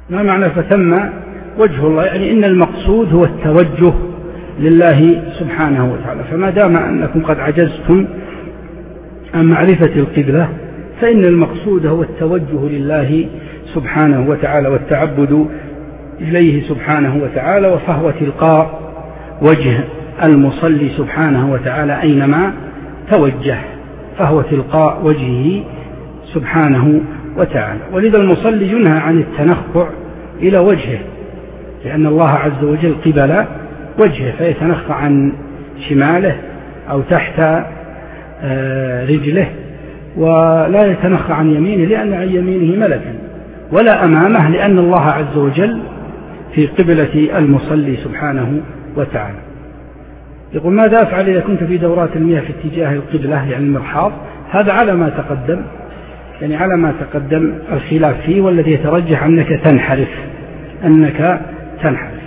ما معنى فثم وجه الله؟ يعني إن المقصود هو التوجه لله سبحانه وتعالى. فما دام أنكم قد عجزتم عن معرفة القبلة فإن المقصود هو التوجه لله سبحانه وتعالى والتعبد إليه سبحانه وتعالى، وفهو تلقاء وجه المصلي سبحانه وتعالى أينما توجه، فهو تلقاء وجهه سبحانه وتعالى. ولذا المصلي ينهى عن التنخع إلى وجهه، لأن الله عز وجل قبل وجهه، فيتنخع عن شماله أو تحت رجله، ولا يتنخع عن يمينه لأن عن يمينه ملكا، ولا أمامه لأن الله عز وجل في قبلة المصلي سبحانه وتعالى. يقول: ماذا أفعل إذا كنت في دورات المياه في اتجاه القبلة يعني المرحاض؟ هذا على ما تقدم، يعني على ما تقدم الخلاف فيه، والذي يترجح أنك تنحرف أنك تنحرف.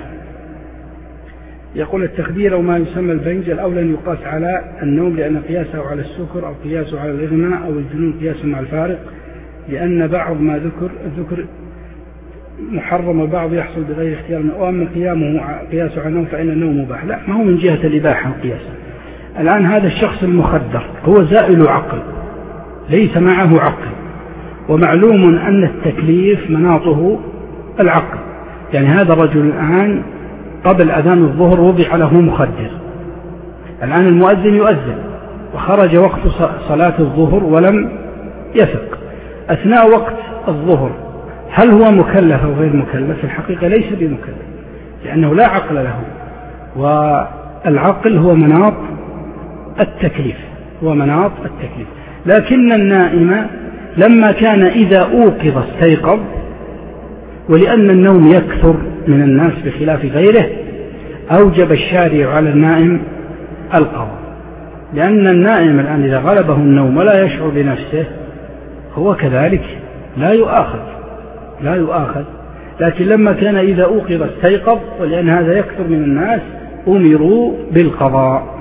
يقول: التخدير أو ما يسمى البنج الأولى أن يقاس على النوم لأن قياسه على السكر أو قياسه على الإغماء أو الجنون قياسه مع الفارق، لأن بعض ما ذكر الذكر محرم وبعض يحصل بغير اختيار، وأما قيامه قياسه على النوم فإن النوم مباح. لا، ما هو من جهة الإباحة والقياس. الآن هذا الشخص المخدر هو زائل عقل، ليس معه عقل، ومعلوم أن التكليف مناطه العقل. يعني هذا الرجل الآن قبل أذان الظهر وضع له مخدر، الآن المؤذن يؤذن وخرج وقت صلاة الظهر ولم يفق. أثناء وقت الظهر هل هو مكلف أو غير مكلف؟ في الحقيقة ليس بمكلف، لأنه لا عقل له، والعقل هو مناط التكليف، هو مناط التكليف. لكن النائم لما كان إذا أوقظ استيقظ، ولأن النوم يكثر من الناس بخلاف غيره أوجب الشارع على النائم القضاء، لأن النائم الآن إذا غلبه النوم ولا يشعر بنفسه هو كذلك لا يؤاخذ لا يؤاخذ لكن لما كان إذا أوقظ استيقظ، ولأن هذا يكثر من الناس أمروا بالقضاء.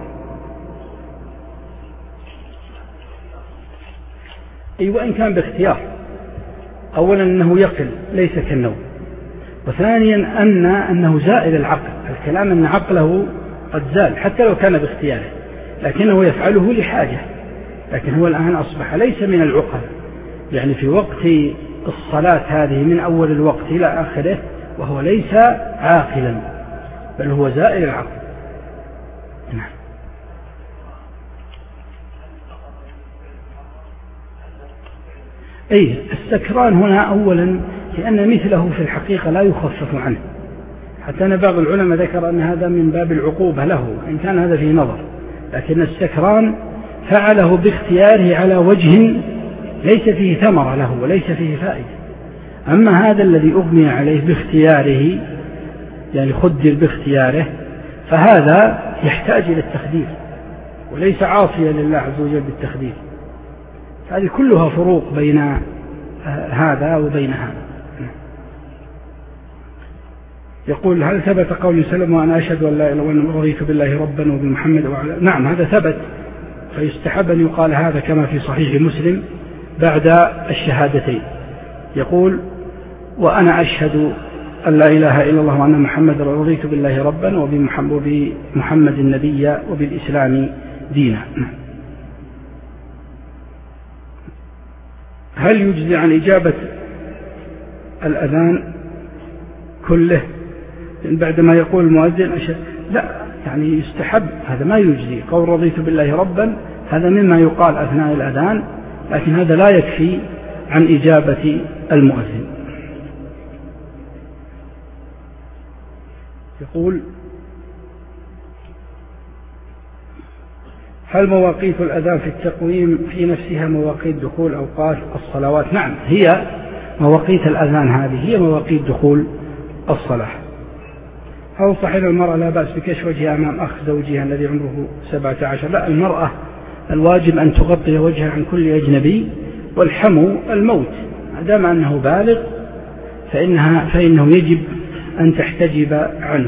أي وإن كان باختيار، أولا أنه يقل ليس كالنوم، وثانيا أن أنه زائل العقل. الكلام أن عقله قد زال حتى لو كان باختياره، لكنه يفعله لحاجة، لكن هو الآن أصبح ليس من العقل، يعني في وقت الصلاة هذه من أول الوقت إلى آخره وهو ليس عاقلا، بل هو زائل العقل. نعم. أي السكران هنا أولا لأن مثله في الحقيقة لا يخفف عنه، حتى أن بعض العلماء ذكر أن هذا من باب العقوبة له، إن كان هذا فيه نظر، لكن السكران فعله باختياره على وجه ليس فيه ثمرة له وليس فيه فائدة. أما هذا الذي أغمي عليه باختياره، يعني خدر باختياره، فهذا يحتاج إلى التخدير وليس عاصيا لله عز وجل بالتخدير. هذه كلها فروق بين هذا وبين هذا. يقول: هل ثبت قول سلم وأنا أشهد أن لا إله إلا الله وأن رضيت بالله ربا وبمحمد وعلى؟ نعم، هذا ثبت، فيستحب أن يقال هذا كما في صحيح مسلم بعد الشهادتين. يقول: وأنا أشهد أن لا إله إلا الله وأن محمد رضيت بالله ربا وبمحمد النبي وبالإسلام دينا. هل يجزي عن إجابة الأذان كله بعدما يقول المؤذن أشهد؟ لا، يعني يستحب، هذا ما يجزي. قول رضيت بالله ربا هذا مما يقال أثناء الأذان، لكن هذا لا يكفي عن إجابة المؤذن. يقول: هل مواقيت الأذان في التقويم في نفسها مواقيت دخول أوقات الصلوات؟ نعم، هي مواقيت الأذان هذه هي مواقيت دخول الصلاة. هل صحيح المرأة لا بأس بكشف وجهها أمام أخ زوجها الذي عمره سبعة عشر؟ لا، المرأة الواجب أن تغطي وجهها عن كل أجنبي، والحمو الموت، ما دام أنه بالغ فإنها فإنه يجب أن تحتجب عنه.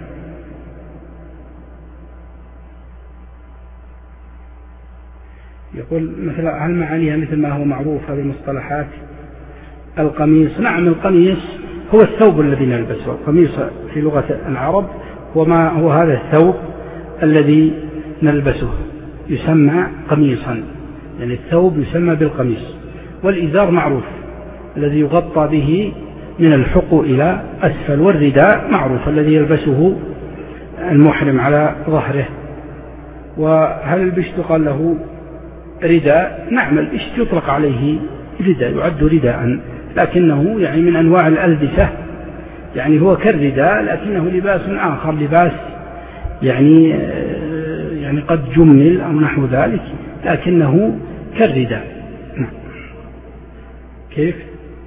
يقول: مثلا هل معانيها مثل ما هو معروف هذه المصطلحات؟ القميص، نعم، القميص هو الثوب الذي نلبسه. القميص في لغة العرب وما هو هذا الثوب الذي نلبسه يسمى قميصا، يعني الثوب يسمى بالقميص. والإزار معروف الذي يغطى به من الحقو إلى أسفل، والرداء معروف الذي يلبسه المحرم على ظهره. وهل البشت قال له رداء؟ نعم، البشت يطلق عليه رداء، يعد رداء، لكنه يعني من أنواع الألبسة، يعني هو كالرداء لكنه لباس آخر، لباس يعني يعني قد جمل أو نحو ذلك، لكنه كالرداء. نعم. كيف؟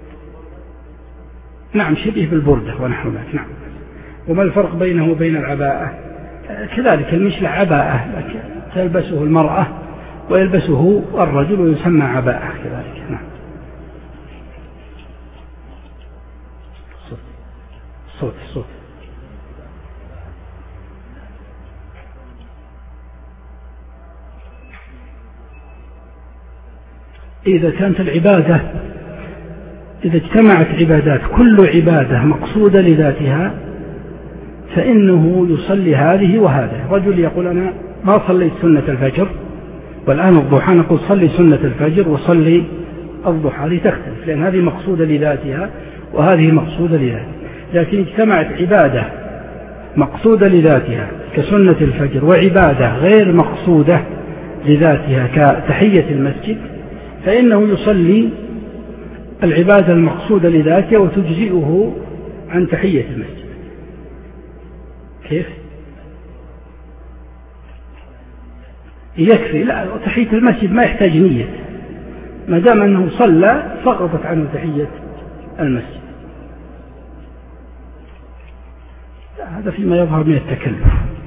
نعم، شبيه بالبردة ونحو ذلك. نعم. وما الفرق بينه وبين العباءة؟ كذلك المشلع عباءة تلبسه المرأة ويلبسه الرجل ويسمى عباءة كذلك. نعم. صوت صوت إذا كانت العبادة، إذا اجتمعت عبادات كل عبادة مقصودة لذاتها فإنه يصلي هذه وهذا. رجل يقول أنا ما صليت سنة الفجر والآن الضحى، نقول صلي سنة الفجر وصلي الضحى، هذه تختلف لأن هذه مقصودة لذاتها وهذه مقصودة لذاتها. لكن اجتمعت عبادة مقصودة لذاتها كسنة الفجر وعبادة غير مقصودة لذاتها كتحية المسجد فإنه يصلي العبادة المقصودة لذاتها وتجزئه عن تحية المسجد. كيف؟ يكفي، لا، تحية المسجد ما يحتاج نية، ما دام أنه صلى سقطت عنه تحية المسجد. هذا فيما يظهر من التكلف.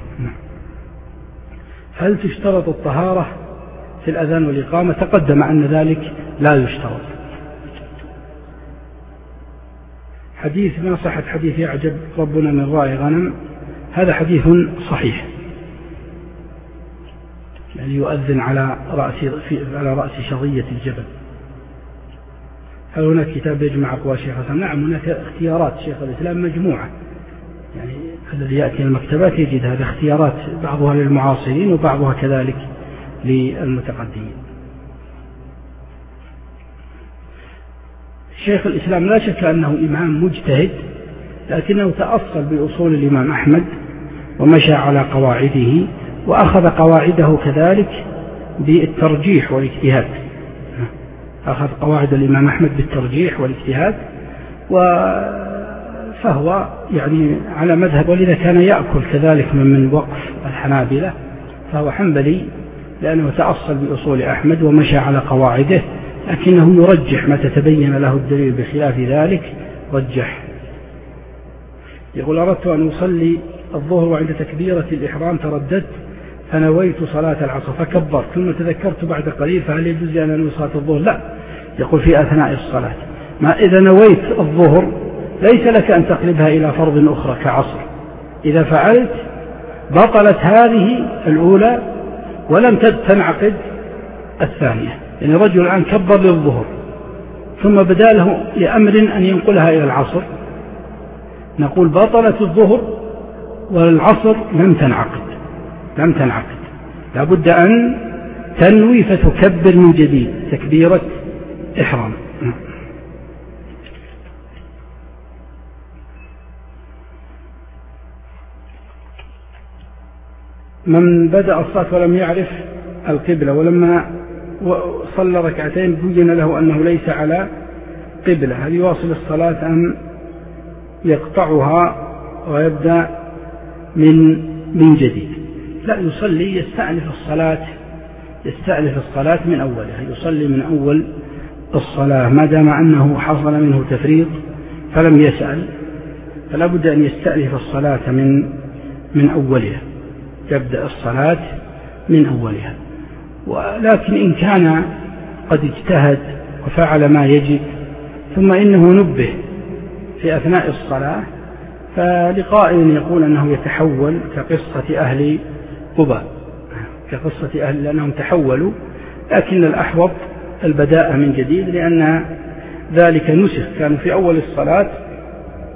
هل تشترط الطهارة في الأذان والإقامة؟ تقدم أن ذلك لا يشترط. حديث ما صحت حديث يعجب ربنا من راعي غنم، هذا حديث صحيح، يعني يؤذن على رأس على رأس شظية الجبل. هل هناك كتاب يجمع أقوال شيخ الإسلام؟ نعم، هناك اختيارات شيخ الإسلام مجموعة، يعني الذي يأتي المكتبات يجد هذه اختيارات، بعضها للمعاصرين وبعضها كذلك للمتقدمين. شيخ الإسلام لا شك أنه إمام مجتهد، لكنه تأصل بأصول الإمام أحمد ومشى على قواعده وأخذ قواعده كذلك بالترجيح والاجتهاد، أخذ قواعد الإمام أحمد بالترجيح والاجتهاد، فهو يعني على مذهب، ولذا كان يأكل كذلك من من وقف الحنابلة، فهو حنبلي لأنه تأصل بأصول أحمد ومشى على قواعده، لكنه يرجح متى تبين له الدليل بخلاف ذلك رجح. يقول أردت أن أصلي الظهر وعند تكبيرة الإحرام ترددت فنويت صلاة العصر فكبرت ثم تذكرت بعد قليل، فهل يجوز أن أنوي صلاة الظهر؟ لا، يقول في أثناء الصلاة. ما إذا نويت الظهر ليس لك أن تقلبها إلى فرض أخرى كعصر، إذا فعلت بطلت هذه الأولى ولم تنعقد الثانية. يعني رجل الآن كبر للظهر ثم بدا له لأمر أن ينقلها إلى العصر، نقول بطلت الظهر والعصر لم تنعقد لم تنعقد لابد أن تنوي فتكبر من جديد تكبيرة إحرام. من بدأ الصلاة ولم يعرف القبلة ولما صلى ركعتين بين له أنه ليس على قبلة، هل يواصل الصلاة أم يقطعها ويبدأ من من جديد؟ لا، يصلي يستأنف الصلاة يستأنف الصلاة من أولها، يصلي من أول الصلاة ما دام أنه حصل منه تفريط فلم يسأل، فلا بد أن يستأنف الصلاة من من أولها، يبدأ الصلاة من أولها. ولكن إن كان قد اجتهد وفعل ما يجب ثم إنه نبه في أثناء الصلاة، فلقائل يقول أنه يتحول كقصة أهل قباء، كقصة أهل لأنهم تحولوا، لكن الأحوط البداء من جديد لأن ذلك نسخ، كانوا في أول الصلاة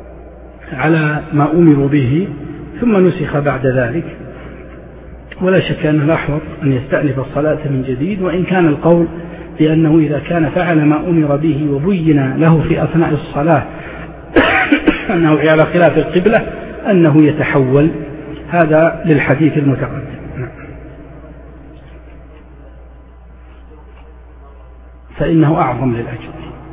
على ما أمروا به ثم نسخ بعد ذلك، ولا شك أنه الأحوط أن يستأنف الصلاة من جديد، وإن كان القول بأنه إذا كان فعل ما أمر به وبين له في أثناء الصلاة أنه على خلاف القبلة أنه يتحول، هذا للحديث المتقدم. فإنه أعظم للأجر.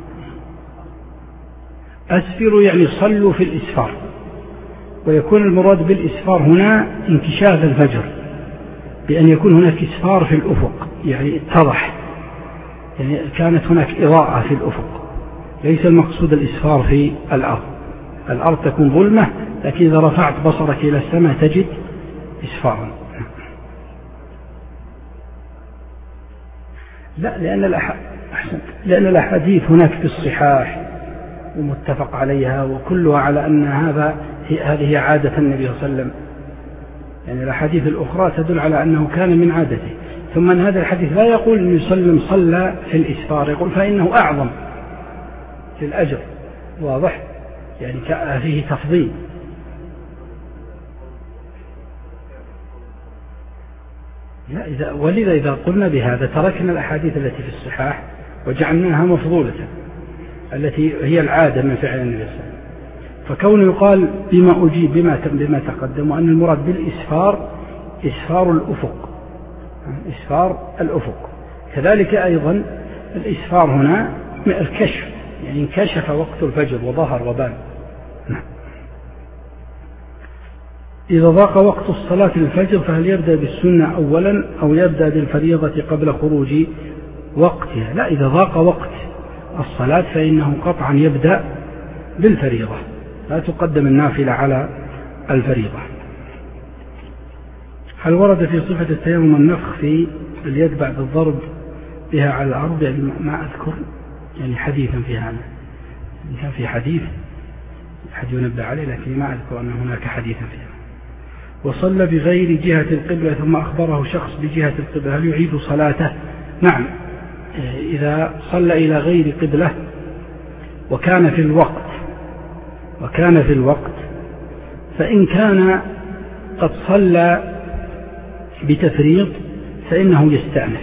أسفروا يعني صلوا في الإسفار، ويكون المراد بالإسفار هنا انكشاف الفجر، بأن يكون هناك إسفار في الأفق، يعني اتضح، يعني كانت هناك إضاءة في الأفق، ليس المقصود الإسفار في الأرض. الأرض تكون ظلمة، لكن إذا رفعت بصرك إلى السماء تجد إسفارا. لا، لأن الأح... لأن الأحاديث هناك في الصحاح ومتفق عليها، وكلها على أن هذا هذه عادة النبي صلى الله عليه وسلم، يعني الأحاديث الأخرى تدل على أنه كان من عادته. ثم أن هذا الحديث لا يقول أن يسلم صلى في الإسفار، يقول فإنه أعظم في الأجر، واضح، يعني فيه تفضيل. لا، إذا ولذا إذا قلنا بهذا تركنا الأحاديث التي في الصحاح وجعلناها مفضولة التي هي العادة من فعل النبي صلى الله عليه وسلم. فكون يقال بما أجيب بما بما تقدم، وأن المراد بالإسفار إسفار الأفق، إسفار الأفق. كذلك أيضا الإسفار هنا الكشف، يعني انكشف وقت الفجر وظهر وبان. إذا ضاق وقت الصلاة للفجر فهل يبدأ بالسنة أولا أو يبدأ بالفريضة قبل خروج وقتها؟ لا، إذا ضاق وقت الصلاة فإنه قطعا يبدأ بالفريضة، لا تقدم النافلة على الفريضة. هل ورد في صفة التيمم النفخ في اليد بعد الضرب بها على الأرض؟ يعني ما أذكر يعني حديثا في هذا، كان في حديث أحد ينبه عليه، لكن ما أذكر أن هناك حديثا فيها. وصلى بغير جهة القبلة ثم أخبره شخص بجهة القبلة، هل يعيد صلاته؟ نعم، إذا صلى إلى غير قبلة وكان في الوقت وكان في الوقت فإن كان قد صلى بتفريط فإنه يستأنف،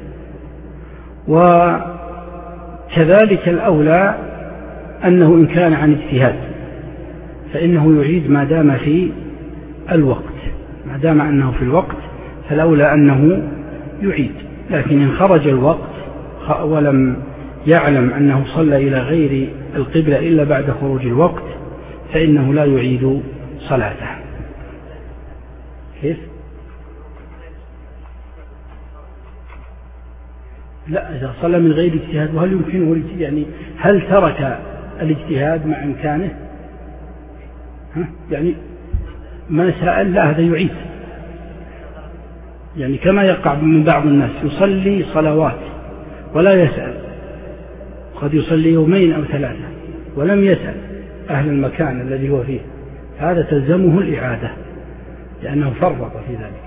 وكذلك الأولى أنه إن كان عن اجتهاد فإنه يعيد ما دام في الوقت، ما دام أنه في الوقت فالأولى أنه يعيد. لكن إن خرج الوقت ولم يعلم أنه صلى إلى غير القبلة إلا بعد خروج الوقت فإنه لا يعيد صلاته. كيف؟ لا، إذا صلى من غير اجتهاد، وهل يمكنه يعني هل ترك الاجتهاد مع إمكانه؟ ها؟ يعني ما سأل، لا، هذا يعيد، يعني كما يقع من بعض الناس يصلي صلوات ولا يسأل، قد يصلي يومين أو ثلاثة ولم يسأل أهل المكان الذي هو فيه، هذا تلزمه الإعادة لأنه فرط في ذلك.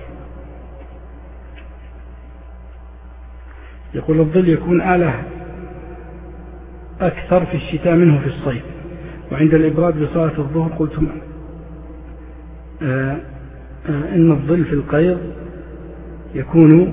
يقول الظل يكون آلة أكثر في الشتاء منه في الصيف، وعند الإبراد بصلاة الظهر قلتم آه آه إن الظل في القيض يكون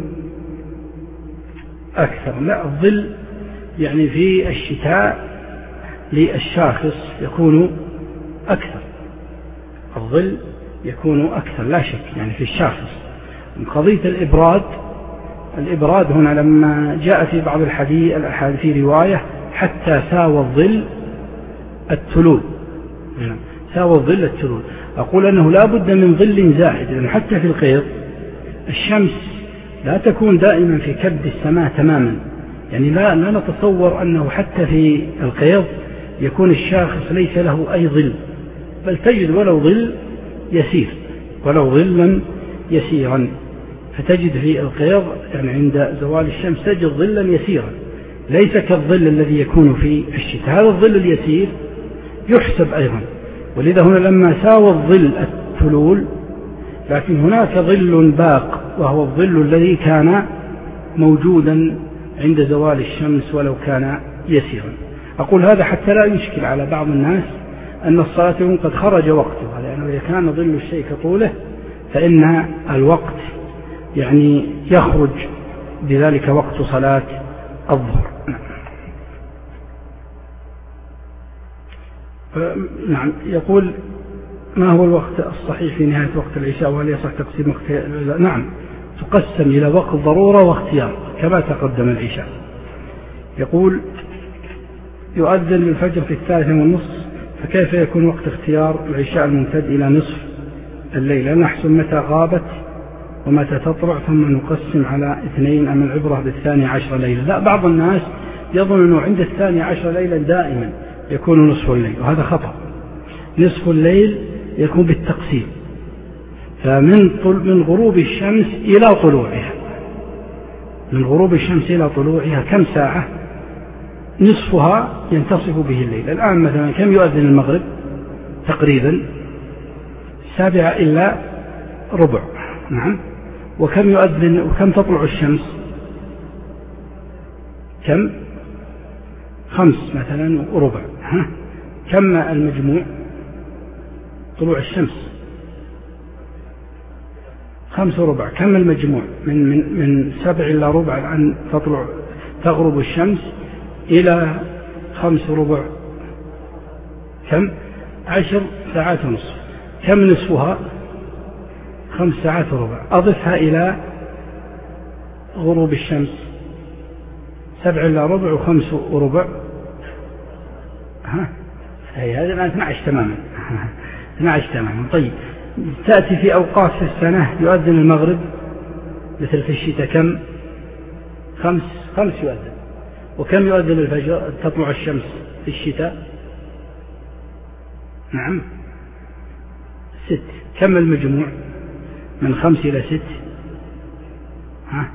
أكثر. لا، الظل يعني في الشتاء للشاخص يكون أكثر، الظل يكون أكثر لا شك، يعني في الشاخص. قضية الإبراد، الإبراد هنا لما جاء في بعض الحديث الأحاديث في رواية حتى ساوى الظل التلول، ساوى الظل التلول، أقول أنه لا بد من ظل زائد، لأن حتى في القيض الشمس لا تكون دائما في كبد السماء تماما، يعني لا, لا نتصور أنه حتى في القيض يكون الشاخص ليس له أي ظل، بل تجد ولو ظل يسير، ولو ظلا يسيرا، فتجد في القيض يعني عند زوال الشمس تجد ظلا يسيرا ليس كالظل الذي يكون في الشتاء. هذا الظل اليسير يحسب أيضا، ولذا هنا لما ساوى الظل التلول، لكن هناك ظل باق وهو الظل الذي كان موجودا عند زوال الشمس ولو كان يسيرا. أقول هذا حتى لا يشكل على بعض الناس أن الصلاة يكون قد خرج وقتها، لأنه إذا كان ظل الشيء كطوله فإن الوقت يعني يخرج بذلك وقت صلاة الظهر. نعم. يقول ما هو الوقت الصحيح في نهاية وقت العشاء وهل يصح تقسيم وقت؟ نعم، تقسم إلى وقت ضرورة واختيار كما تقدم العشاء. يقول يؤذن للفجر في الثالثة والنصف، فكيف يكون وقت اختيار العشاء الممتد إلى نصف الليل؟ نحسب متى غابت ومتى تطلع ثم نقسم على اثنين، أم العبرة بالثاني عشر ليلة؟ لا، بعض الناس يظن أنه عند الثاني عشر ليلة دائما يكون نصف الليل، وهذا خطأ. نصف الليل يكون بالتقسيم، فمن من غروب الشمس إلى طلوعها، من غروب الشمس إلى طلوعها كم ساعة؟ نصفها ينتصف به الليل. الآن مثلا كم يؤذن المغرب؟ تقريبا سابعة إلا ربع. نعم. وكم يؤذن وكم تطلع الشمس؟ كم؟ خمس مثلا وربع. ها؟ كم المجموع؟ طلوع الشمس خمس وربع. كم المجموع من من من سبع إلى ربع أن تطلع تغرب الشمس إلى خمس وربع؟ كم؟ عشر ساعات ونصف. كم نصفها؟ خمس ساعات وربع. أضفها إلى غروب الشمس سبع إلى ربع وخمس وربع. ها؟ هي هذا الآن اثنا عشر تماما. اثنا عشر تماما. طيب، تأتي في أوقات في السنة يؤذن المغرب مثل في الشتاء كم؟ خمس خمس يؤذن. وكم يؤذن الفجر تطلع الشمس في الشتاء؟ نعم، ست. كم المجموع من خمس إلى ست؟ ها؟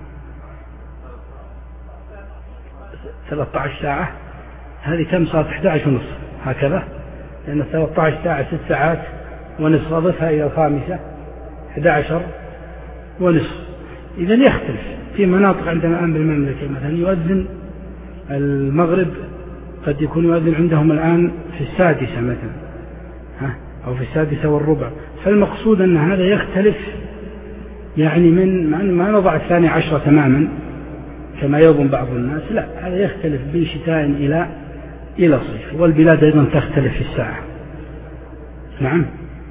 ثلاثة عشر ساعة. هذه كم صارت؟ أحد عشر ونصف هكذا، لأن ثلاثة عشر ساعة ست ساعات ونصف، أضفها إلى الخامسة أحد عشر ونصف. إذن يختلف في مناطق عندنا الآن بالمملكة، مثلا يؤذن المغرب قد يكون يؤذن عندهم الآن في السادسة مثلا، ها؟ أو في السادسة والربع. فالمقصود أن هذا يختلف، يعني من ما نضع الثاني عشر تماما كما يظن بعض الناس، لا، هذا يختلف من شتاء إلى إلى صيف، والبلاد أيضا تختلف في الساعة. نعم.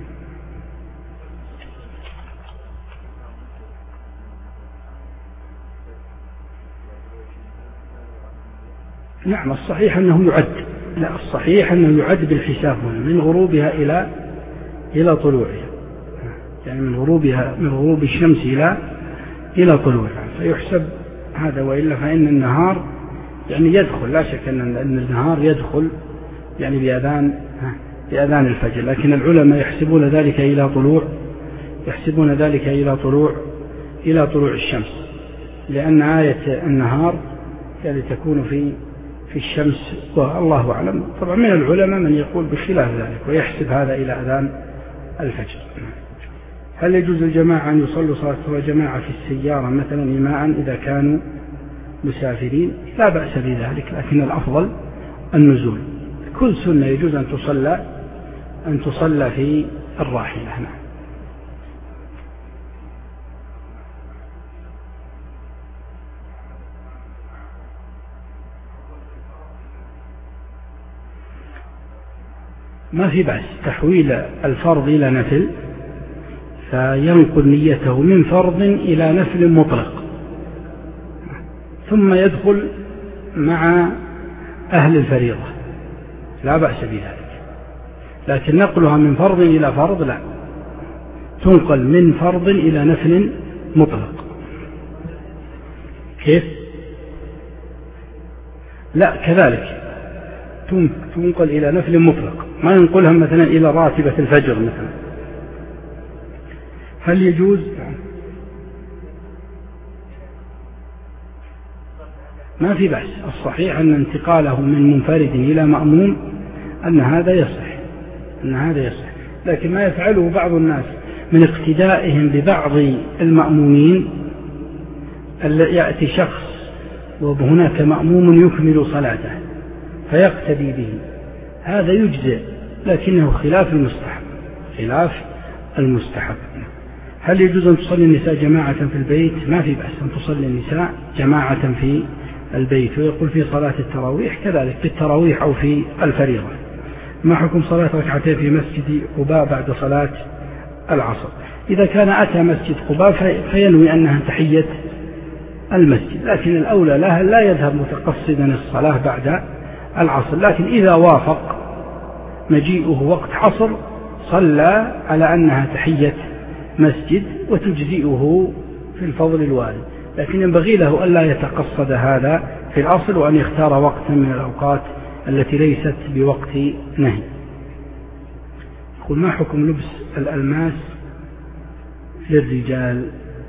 نعم، الصحيح أنه يعد، لا الصحيح أنه يعد بالحساب هنا من غروبها إلى إلى طلوعها، يعني من غروبها من غروب الشمس إلى إلى طلوعها فيحسب هذا. وإلا فإن النهار يعني يدخل، لا شك أن النهار يدخل يعني بأذان بأذان الفجر، لكن العلماء يحسبون ذلك إلى طلوع يحسبون ذلك إلى طلوع إلى طلوع الشمس، لأن آية النهار يعني تكون في في الشمس، والله أعلم. طبعا من العلماء من يقول بخلاف ذلك ويحسب هذا إلى أذان الفجر. هل يجوز الجماعة أن يصلوا صلاة جماعة في السيارة مثلا إماء إذا كانوا مسافرين؟ لا بأس بذلك، لكن الأفضل النزول. كل سنة يجوز أن تصلى أن تصلى في الراحلة. نعم. ما في بأس تحويل الفرض إلى نفل، فينقل نيته من فرض إلى نفل مطلق، ثم يدخل مع أهل الفريضة، لا بأس بذلك. لكن نقلها من فرض إلى فرض لا، تنقل من فرض إلى نفل مطلق. كيف؟ لا، كذلك تنقل إلى نفل مطلق، ما ينقلها مثلا إلى راتبة الفجر مثلا. هل يجوز؟ ما في بأس. الصحيح أن انتقاله من منفرد إلى مأموم أن هذا يصح أن هذا يصح لكن ما يفعله بعض الناس من اقتدائهم ببعض المأمومين، يأتي شخص وهناك مأموم يكمل صلاته فيقتدي به، هذا يجزئ لكنه خلاف المستحب، خلاف المستحب. هل يجوز أن تصلي النساء جماعة في البيت؟ ما في بأس أن تصلي النساء جماعة في البيت. ويقول في صلاة التراويح كذلك، في التراويح أو في الفريضة. ما حكم صلاة ركعتين في مسجد قباء بعد صلاة العصر؟ إذا كان أتى مسجد قباء فينوي أنها تحية المسجد، لكن الأولى لها لا يذهب متقصدا الصلاة بعد العصر. لكن إذا وافق مجيئه وقت عصر صلى على أنها تحية مسجد وتجزئه في الفضل الوارد، لكن ينبغي له ألا يتقصد هذا في الأصل، وأن يختار وقتا من الأوقات التي ليست بوقت نهي. يقول ما حكم لبس الألماس للرجال؟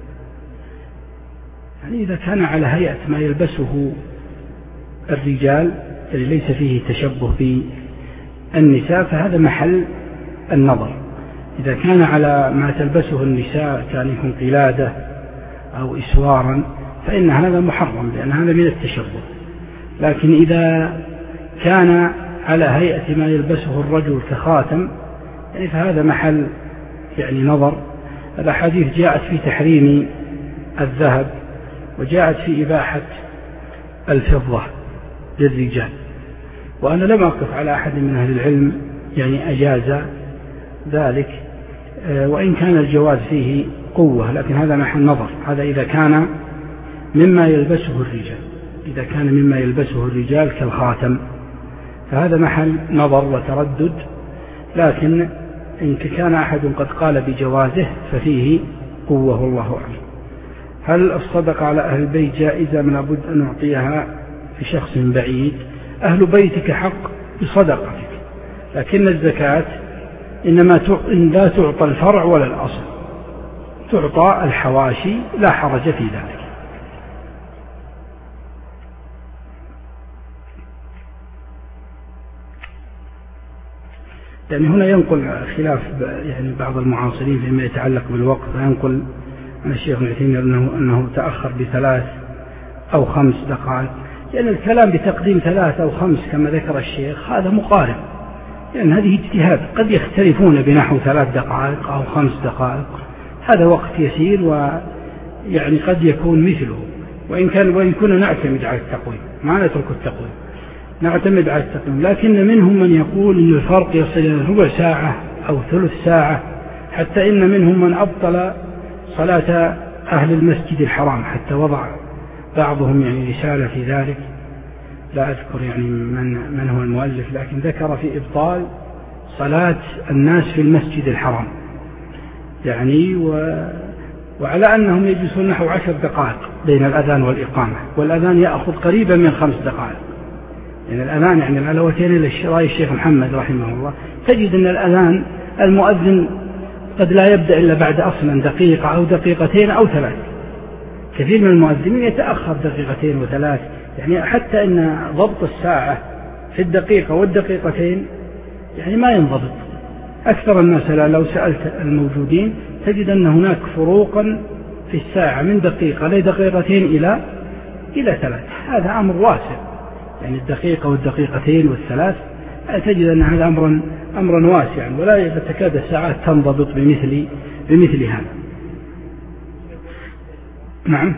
يعني إذا كان على هيئة ما يلبسه الرجال اللي ليس فيه تشبه بالنساء فهذا محل النظر. إذا كان على ما تلبسه النساء كان يكون قلادة أو إسوارا فإن هذا محرم، لأن هذا من التشبه. لكن إذا كان على هيئة ما يلبسه الرجل كخاتم يعني فهذا محل يعني نظر. الأحاديث جاءت في تحريم الذهب، وجاءت في إباحة الفضة للرجال، وأنا لم أقف على أحد من أهل العلم يعني أجاز ذلك، وإن كان الجواز فيه قوة، لكن هذا محل نظر. هذا إذا كان مما يلبسه الرجال، إذا كان مما يلبسه الرجال كالخاتم فهذا محل نظر وتردد، لكن إن كان أحد قد قال بجوازه ففيه قوة والله أعلم. هل الصدقة على أهل البيت جائزة من لابد أن نعطيها لشخص بعيد؟ أهل بيتك حق بصدقتك، لكن الزكاة إنما لا تعطى الفرع ولا الأصل، تعطى الحواشي، لا حرج في ذلك. يعني هنا ينقل خلاف يعني بعض المعاصرين فيما يتعلق بالوقت، فينقل عن الشيخ معتمر أنه, أنه تأخر بثلاث أو خمس دقائق، لأن يعني الكلام بتقديم ثلاث أو خمس كما ذكر الشيخ هذا مقارب، لأن يعني هذه اجتهاد، قد يختلفون بنحو ثلاث دقائق أو خمس دقائق، هذا وقت يسير ويعني قد يكون مثله، وإن كان وإن كنا نعتمد على التقويم، ما نترك التقويم، نعتمد على التقويم. لكن منهم من يقول أن الفرق يصل إلى ربع ساعة أو ثلث ساعة، حتى إن منهم من أبطل صلاة أهل المسجد الحرام، حتى وضع بعضهم يعني رسالة في ذلك، لا أذكر يعني من, من هو المؤلف، لكن ذكر في إبطال صلاة الناس في المسجد الحرام يعني و وعلى أنهم يجلسون نحو عشر دقائق بين الأذان والإقامة، والأذان يأخذ قريبا من خمس دقائق. يعني الأذان يعني العلوتين للشراء الشيخ محمد رحمه الله، تجد أن الأذان المؤذن قد لا يبدأ إلا بعد أصلا دقيقة أو دقيقتين أو ثلاث، كثير من المؤذنين يتأخر دقيقتين وثلاث، يعني حتى أن ضبط الساعة في الدقيقة والدقيقتين يعني ما ينضبط. أكثر الناس لو سألت الموجودين تجد أن هناك فروقا في الساعة من دقيقة لدقيقتين إلى إلى ثلاث، هذا أمر واسع، يعني الدقيقة والدقيقتين والثلاث تجد أن هذا أمرا أمرا واسعا، ولا تكاد الساعات تنضبط بمثل بمثل هذا. نعم،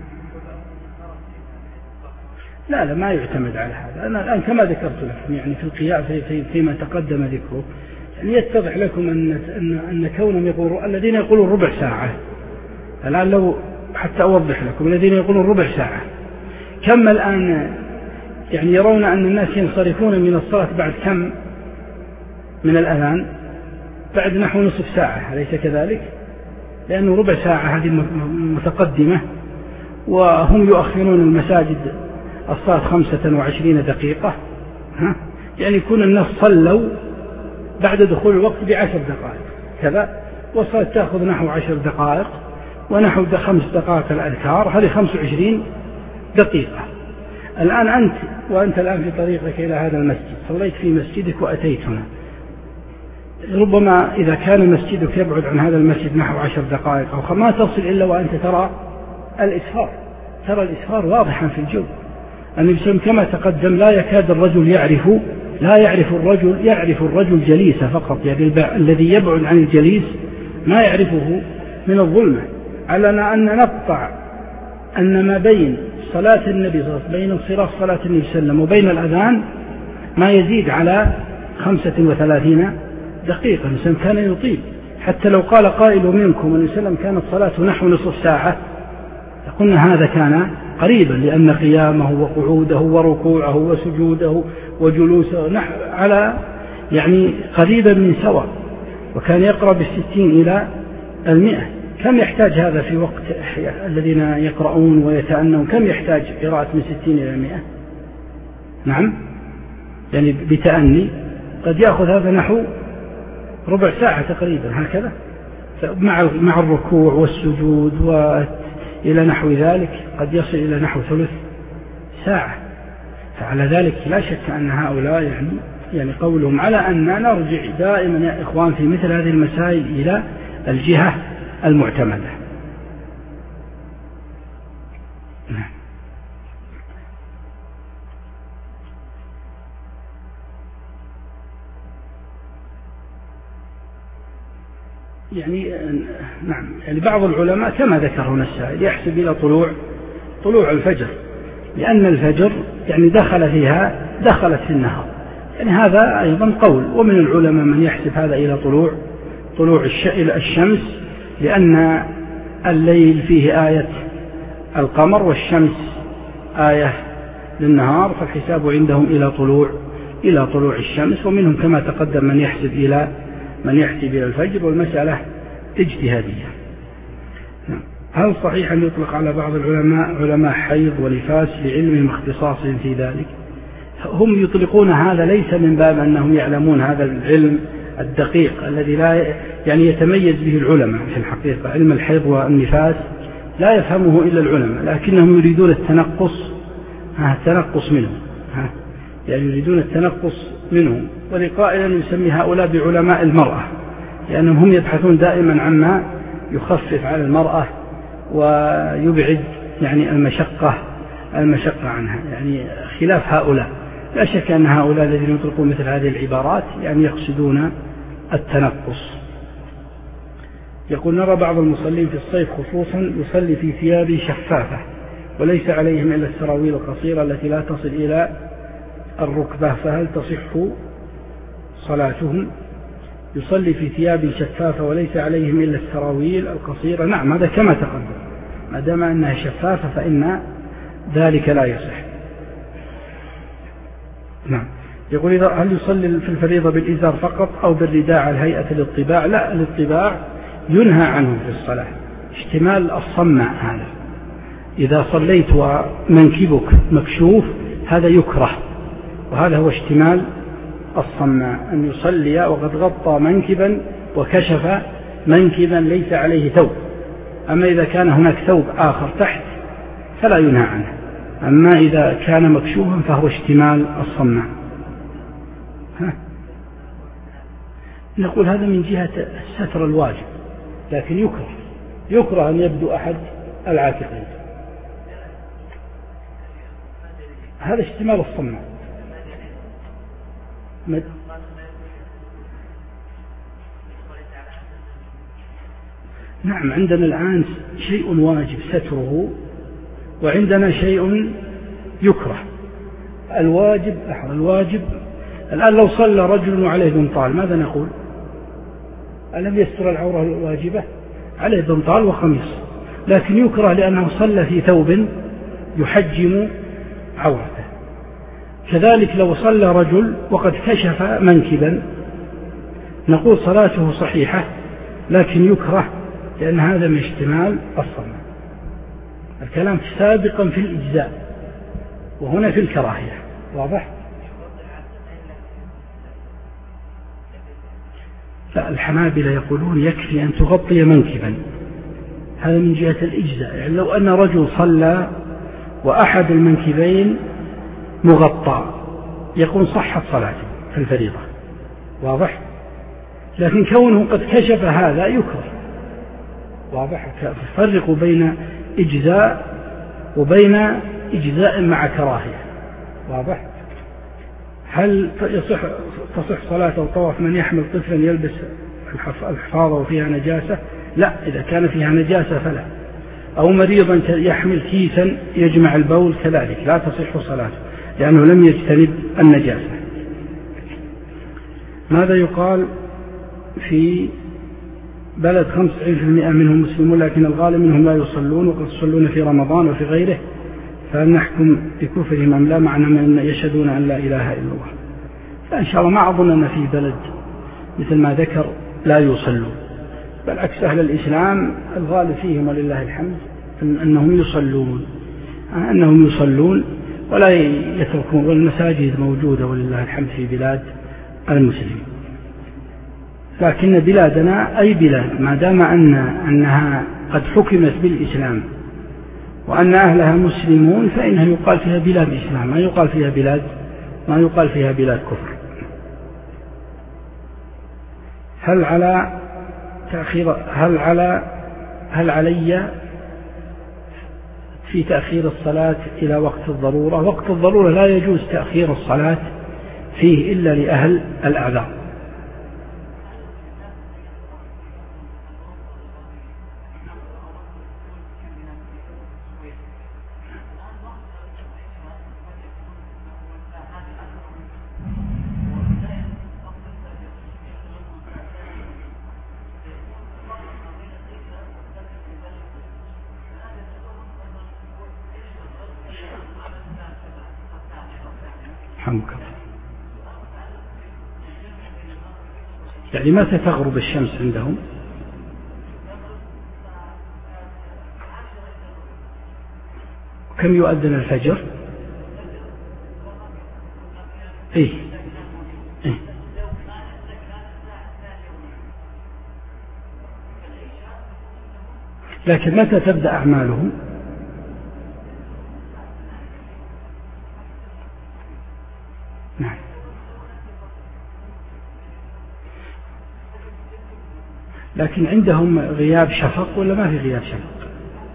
لا لا ما يعتمد على هذا. أنا الآن كما ذكرت لكم يعني في القيام في في فيما تقدم ذكره، يعني يتضح لكم أن أن أن كونهم يقولون الذين يقولون ربع ساعة، الآن لو حتى أوضح لكم، الذين يقولون ربع ساعة كم الآن يعني يرون أن الناس ينصرفون من الصلاة بعد كم من الأذان؟ بعد نحو نصف ساعة، أليس كذلك؟ لأنه ربع ساعة هذه متقدمة، وهم يؤخرون المساجد الصلاة خمسة وعشرين دقيقة، ها؟ يعني يكون الناس صلوا بعد دخول الوقت بعشر دقائق كذا، والصلاة تأخذ نحو عشر دقائق ونحو خمس دقائق الأذكار، هذه خمس وعشرين دقيقة. الآن أنت وأنت الآن في طريقك إلى هذا المسجد، صليت في مسجدك وأتيت هنا، ربما إذا كان مسجدك يبعد عن هذا المسجد نحو عشر دقائق أو ما تصل إلا وأنت ترى الإسفار، ترى الإسفار واضحا في الجو. النبي صلى الله عليه وسلم كما تقدم لا يكاد الرجل يعرف لا يعرف الرجل يعرف الرجل جليسه فقط، يعني الذي يبعد عن الجليس ما يعرفه من الظلمة. على أن نقطع أن ما بين صلاة النبي صلى الله عليه وسلم بين انصراف صلاة النبي صلى الله عليه وسلم وبين الأذان ما يزيد على خمسة وثلاثين دقيقة. الإنسان كان يطيل، حتى لو قال قائل منكم أن وسلم كانت صلاة نحو نصف ساعة قلنا هذا كان قريبا، لأن قيامه وقعوده وركوعه وسجوده وجلوسه على يعني قريبا من سواء، وكان يقرأ بالستين إلى المئة. كم يحتاج هذا في وقت الذين يقرؤون ويتأنون؟ كم يحتاج قراءة من ستين إلى مئة؟ نعم، يعني بتأني قد يأخذ هذا نحو ربع ساعة تقريبا هكذا، مع مع الركوع والسجود وإلى نحو ذلك قد يصل إلى نحو ثلث ساعة. فعلى ذلك لا شك أن هؤلاء يعني يعني قولهم على أن نرجع دائما يا إخوان في مثل هذه المسائل إلى الجهة المعتمدة. يعني نعم، يعني بعض العلماء كما ذكر هنا السائل يحسب إلى طلوع طلوع الفجر، لأن الفجر يعني دخل فيها دخلت في النهار، يعني هذا أيضا قول. ومن العلماء من يحسب هذا إلى طلوع طلوع الشمس، لأن الليل فيه آية القمر والشمس آية للنهار، فالحساب عندهم إلى طلوع إلى طلوع الشمس. ومنهم كما تقدم من يحسب إلى من يحسب إلى الفجر، والمسألة اجتهادية. هل صحيح أن يطلق على بعض العلماء علماء حيض ونفاس لعلمهم اختصاصهم في ذلك؟ هم يطلقون هذا ليس من باب أنهم يعلمون هذا العلم الدقيق الذي لا يعني يتميز به العلماء. في الحقيقة علم الحيض والنفاس لا يفهمه إلا العلماء، لكنهم يريدون التنقص التنقص منه يعني يريدون التنقص منهم. ولقائل يسمي هؤلاء بعلماء المرأة، لأنهم هم يبحثون دائما عما يخفف على المرأة ويبعد يعني المشقة المشقة عنها، يعني خلاف هؤلاء. لا شك أن هؤلاء الذين يطلقون مثل هذه العبارات يعني يقصدون التنقص. يقول: نرى بعض المصلين في الصيف خصوصا يصلي في ثياب شفافة وليس عليهم إلا السراويل القصيرة التي لا تصل إلى الركبة، فهل تصح صلاتهم؟ يصلي في ثياب شفافة وليس عليهم إلا السراويل القصيرة. نعم، هذا كما تقدم، ما دام أنها شفافة فإن ذلك لا يصح. نعم. يقول: إذا هل يصلي في الفريضة بالإزار فقط أو بالرداء على هيئة الاطباع؟ لا، الاطباع ينهى عنه في الصلاة، اشتمال الصمع هذا. إذا صليت ومنكبك مكشوف هذا يكره، وهذا هو اشتمال الصمع، أن يصلي وقد غطى منكبا وكشف منكبا ليس عليه ثوب. أما إذا كان هناك ثوب آخر تحت فلا ينهى عنه، أما إذا كان مكشوفا فهو اشتمال الصمع. ها؟ نقول هذا من جهة الستر الواجب، لكن يكره يكره أن يبدو أحد العاتقين، هذا اشتمال الصمع. مد... نعم، عندنا الآن شيء واجب ستره، وعندنا شيء يكره. الواجب أحد الواجب الآن لو صلى رجل وعليه بنطال ماذا نقول؟ ألم يستر العورة الواجبة؟ عليه بنطال وخميص، لكن يكره لأنه صلى في ثوب يحجم عورته. كذلك لو صلى رجل وقد كشف منكبا نقول صلاته صحيحة، لكن يكره لأن هذا من اشتمال الصمع. الكلام سابقا في الإجزاء وهنا في الكراهية. واضح؟ فالحنابلة يقولون يكفي أن تغطي منكبا، هذا من جهة الإجزاء. يعني لو أن رجل صلى وأحد المنكبين مغطى يكون صحت صلاته في الفريضة. واضح؟ لكن كونه قد كشف هذا يكره. واضح؟ فرقوا بين إجزاء وبين إجزاء مع كراهية. واضح؟ هل يصح تصح صلاة أو طواف من يحمل طفلا يلبس الحفاظة وفيها نجاسة؟ لا، إذا كان فيها نجاسة فلا. أو مريضا يحمل كيسا يجمع البول كذلك لا تصح صلاته لأنه لم يجتنب النجاسة. ماذا يقال في بلد خمسة وتسعين بالمئة منهم مسلمون لكن الغالب منهم لا يصلون وقد يصلون في رمضان وفي غيره، فهل نحكم بكفرهم أم لا معنى من يشهدون أن لا إله إلا الله؟ فإن شاء الله ما أظن أن في بلد مثل ما ذكر لا يصلون، بل عكس أهل الإسلام الغالب فيهم ولله الحمد أنهم يصلون أنهم يصلون ولا يتركون، والمساجد موجودة ولله الحمد في بلاد المسلمين. لكن بلادنا أي بلاد ما دام أن أنها قد حكمت بالإسلام وأن أهلها مسلمون فإنها يقال فيها بلاد إسلام، ما يقال فيها بلاد ما يقال فيها بلاد كفر. هل على تأخير هل على هل علي في تأخير الصلاة إلى وقت الضرورة؟ وقت الضرورة لا يجوز تأخير الصلاة فيه إلا لأهل الأعذار. يعني متى تغرب الشمس عندهم؟ كم يؤذن الفجر؟ إيه؟ إيه؟ لكن متى تبدأ أعمالهم؟ نعم. لكن عندهم غياب شفق ولا ما في غياب شفق؟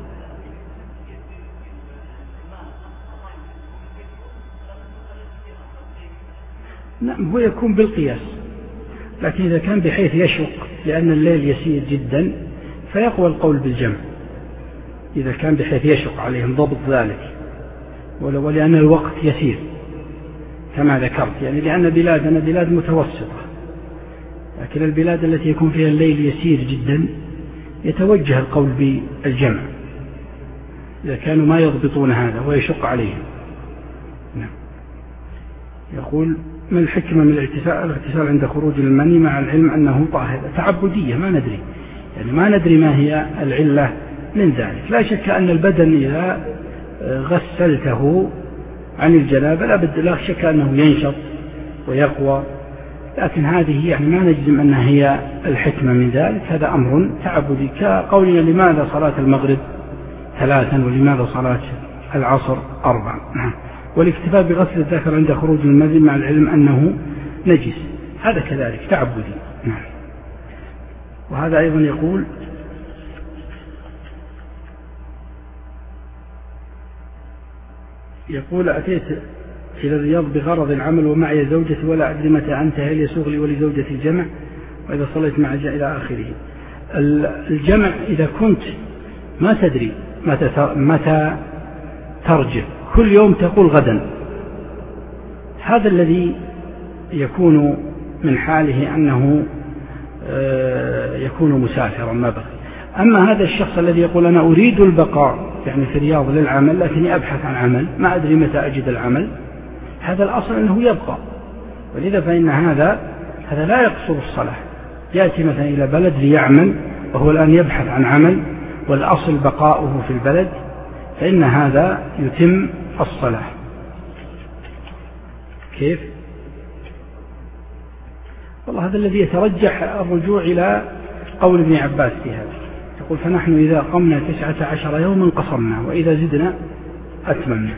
نعم، هو يكون بالقياس، لكن إذا كان بحيث يشق لأن الليل يسير جدا فيقوى القول بالجمع، إذا كان بحيث يشق عليهم ضبط ذلك، ولأن الوقت يسير كما ذكرت، يعني لأن بلادنا بلاد متوسطة، لكن البلاد التي يكون فيها الليل يسير جدا يتوجه القول بالجمع إذا كانوا ما يضبطون هذا ويشق عليهم. نعم. يقول ما الحكمة من الاغتسال الاغتسال عند خروج المني مع العلم أنه طاهر؟ تعبدية، ما ندري، يعني ما ندري ما هي العلة من ذلك. لا شك أن البدن إذا غسلته عن الجنابة لا بد لا شك أنه ينشط ويقوى، لكن هذه يعني ما نجزم أنها هي الحكمة من ذلك، هذا أمر تعبدي كقولنا لماذا صلاة المغرب ثلاثا ولماذا صلاة العصر أربعا. والاكتفاء بغسل الذكر عند خروج المني مع العلم أنه نجس، هذا كذلك تعبدي. نعم. وهذا أيضا يقول يقول أتيت إلى الرياض بغرض العمل ومعي زوجتي ولا أدري متى أنتهي، هل يسوغ لي ولزوجتي الجمع؟ وإذا صليت مع الجمع إلى آخره. الجمع إذا كنت ما تدري متى متى ترجع، كل يوم تقول غدا، هذا الذي يكون من حاله أنه يكون مسافرا ما بقي. أما هذا الشخص الذي يقول أنا أريد البقاء يعني في الرياض للعمل لكني أبحث عن عمل ما أدري متى أجد العمل، هذا الأصل أنه يبقى، ولذا فإن هذا هذا لا يقصر الصلاة، يأتي مثلا إلى بلد ليعمل وهو الآن يبحث عن عمل والأصل بقاؤه في البلد، فإن هذا يتم الصلاة. كيف؟ والله هذا الذي يترجح الرجوع إلى قول ابن عباس في هذا، يقول فنحن إذا قمنا تسعة عشر يوما قصرنا وإذا زدنا أتممنا.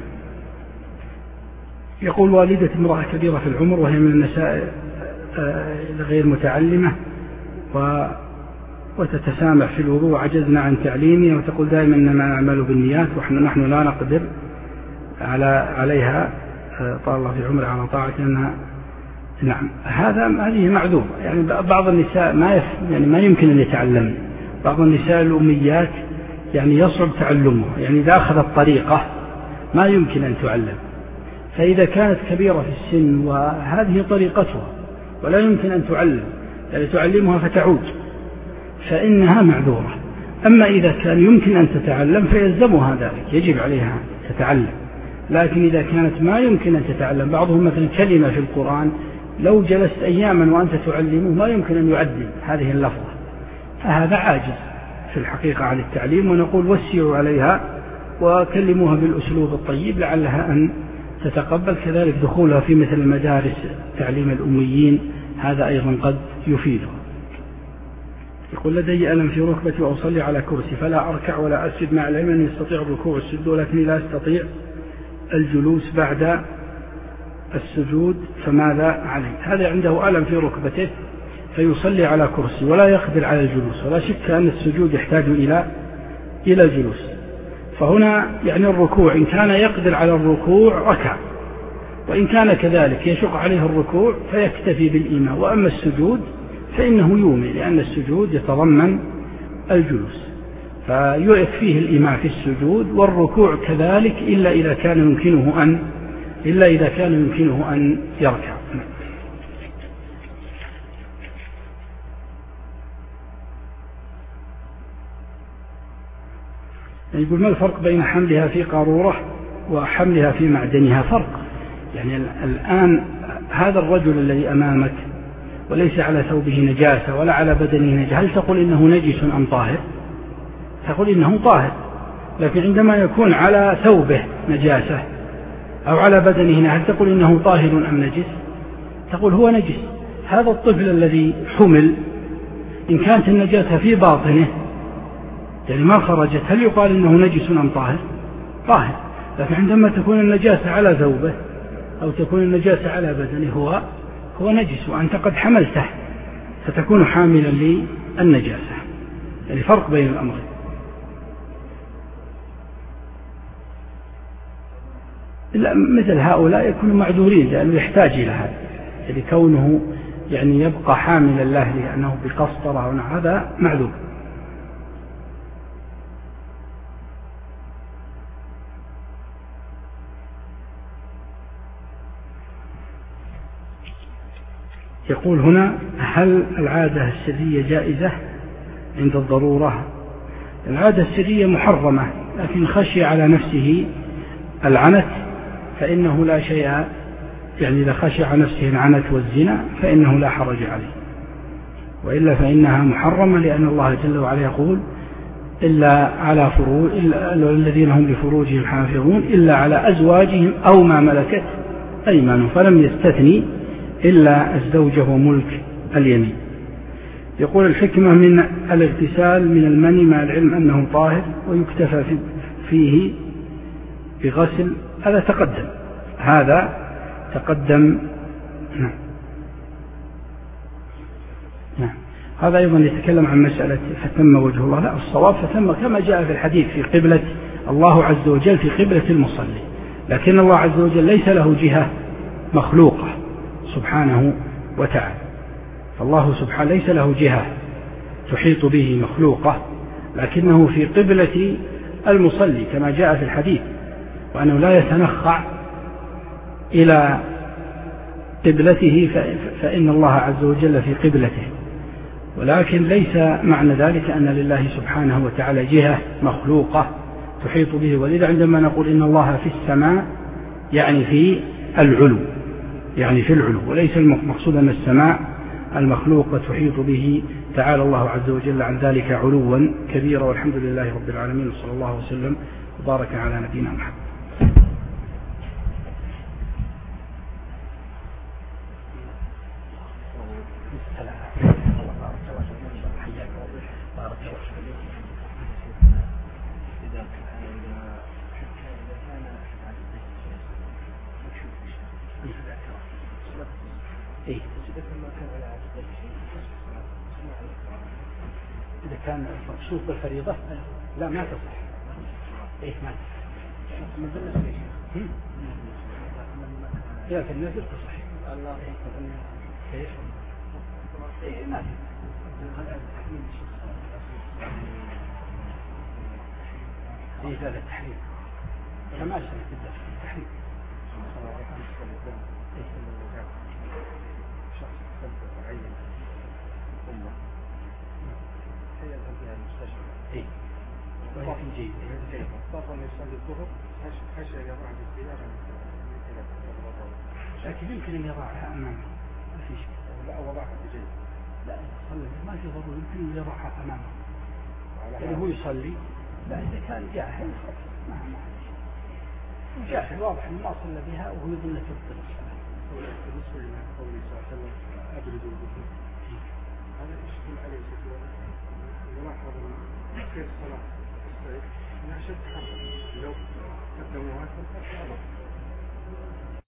يقول والدة امرأة كبيرة في العمر وهي من النساء غير متعلمة و وتتسامح في الوضوء وعجزنا عن تعليمها، وتقول دائما إنما نعمل بالنيات ونحن لا نقدر على عليها طال الله في عمره على طاعة أنها نعم هذا هذه معذور. يعني بعض النساء ما يف يعني ما يمكن أن يتعلم، بعض النساء الأميات يعني يصعب تعلمه، يعني إذا أخذت طريقة ما يمكن أن تعلم، فإذا كانت كبيرة في السن وهذه طريقتها ولا يمكن أن تعلم يعني تعلمها فتعود فإنها معذورة. أما إذا كان يمكن أن تتعلم فيلزمها ذلك، يجب عليها تتعلم. لكن إذا كانت ما يمكن أن تتعلم، بعضهم مثلا كلمة في القرآن لو جلست أياما وأنت تعلمه ما يمكن أن يعدل هذه اللفظة، فهذا عاجز في الحقيقة عن التعليم. ونقول وسعوا عليها وكلموها بالأسلوب الطيب لعلها أن تتقبل. كذلك دخولها في مثل المدارس تعليم الأميين هذا أيضا قد يفيده. يقول لدي ألم في ركبتي وأصلي على كرسي فلا أركع ولا أسجد، مع العلم أني أستطيع الركوع والسجود ولكني لا أستطيع الجلوس بعد السجود، فماذا علي؟ هذا عنده ألم في ركبته فيصلي على كرسي ولا يقدر على الجلوس، ولا شك أن السجود يحتاج إلى إلى الجلوس. فهنا يعني الركوع إن كان يقدر على الركوع ركع، وإن كان كذلك يشق عليه الركوع فيكتفي بالإيماء. وأما السجود فإنه يومي، لأن السجود يتضمن الجلوس، فيكفيه الإيماء في السجود، والركوع كذلك إلا إذا كان يمكنه أن إلا إذا كان يمكنه أن يركع. يقول ما الفرق بين حملها في قارورة وحملها في معدنها؟ فرق. يعني الآن هذا الرجل الذي أمامك وليس على ثوبه نجاسة ولا على بدنه نجاسة، هل تقول إنه نجس أم طاهر؟ تقول إنه طاهر. لكن عندما يكون على ثوبه نجاسة أو على بدنه، هل تقول إنه طاهر أم نجس؟ تقول هو نجس. هذا الطفل الذي حمل إن كانت النجاسة في باطنه يعني ما خرجت، هل يقال إنه نجس أم طاهر؟ طاهر. لكن عندما تكون النجاسة على ثوبه أو تكون النجاسة على بدنه هو هو نجس، وأنت قد حملته فتكون حاملا للنجاسة. يعني فرق بين الأمرين. مثل هؤلاء يكونوا معذورين لأنه يحتاج إلى هذا، يعني كونه يعني يبقى حاملا له لأنه بقسطرة ونحو هذا معذور. يقول هنا هل العادة السرية جائزة عند الضرورة؟ العادة السرية محرمة، لكن خشي على نفسه العنت فإنه لا شيء، يعني إذا خشي على نفسه العنت والزنا فإنه لا حرج عليه، وإلا فإنها محرمة، لأن الله جل وعلا يقول إلا على فروج إلا الذين هم لفروجهم حافظون إلا على أزواجهم أو ما ملكت أيمانهم، فلم يستثني إلا الزوجة وملك اليمين. يقول الحكمة من الاغتسال من المني مع العلم أنه طاهر ويكتفى فيه بغسل، هذا تقدم هذا تقدم نعم. نعم. هذا أيضا يتكلم عن مسألة فتم وجه الله، لا الصواب فتم كما جاء في الحديث في قبلة الله عز وجل في قبلة المصلي، لكن الله عز وجل ليس له جهة مخلوقة سبحانه وتعالى، فالله سبحانه ليس له جهة تحيط به مخلوقة، لكنه في قبلة المصلي كما جاء في الحديث، وأنه لا يتنخع إلى قبلته فإن الله عز وجل في قبلته، ولكن ليس معنى ذلك أن لله سبحانه وتعالى جهة مخلوقة تحيط به. ولذا عندما نقول إن الله في السماء يعني في العلو، يعني في العلو، وليس المقصود أن السماء المخلوقة تحيط به، تعالى الله عز وجل عن ذلك علوا كبيرا. والحمد لله رب العالمين، وصلى الله وسلم وبارك على نبينا محمد. إيه؟ إذا كان مقصود بالفريضة لا ما تصح. إيه ما تصح. إذا في النزل تصحيح. الله كيف؟ إيه ما في. في هذا التحريم. أنا ما أشترك بالدفع التحريم. شخص سبب عين أمه يذهب بها المستشفى. إيه. وهي في جيد. طبعا يصلي الظهر خشى يضع بالسيارة لكن يمكن أن يضعها أمامه. ما في شيء. لا وضعها في جيد. لا صلي ما في ضرورة يمكن أن يضعها أمامه. يعني هو يصلي. لا إذا كان جاهل ما ما جاهل واضح إنه ما صلى بها وهو يظن تبطل الصلاة. بالنسبة لما قوله صلى الله عليه وسلم أبردوا الوضوء. هذا يشكل عليه شكل يلاحظ في الصلاة الصيف أنها شد حرب لو قدموها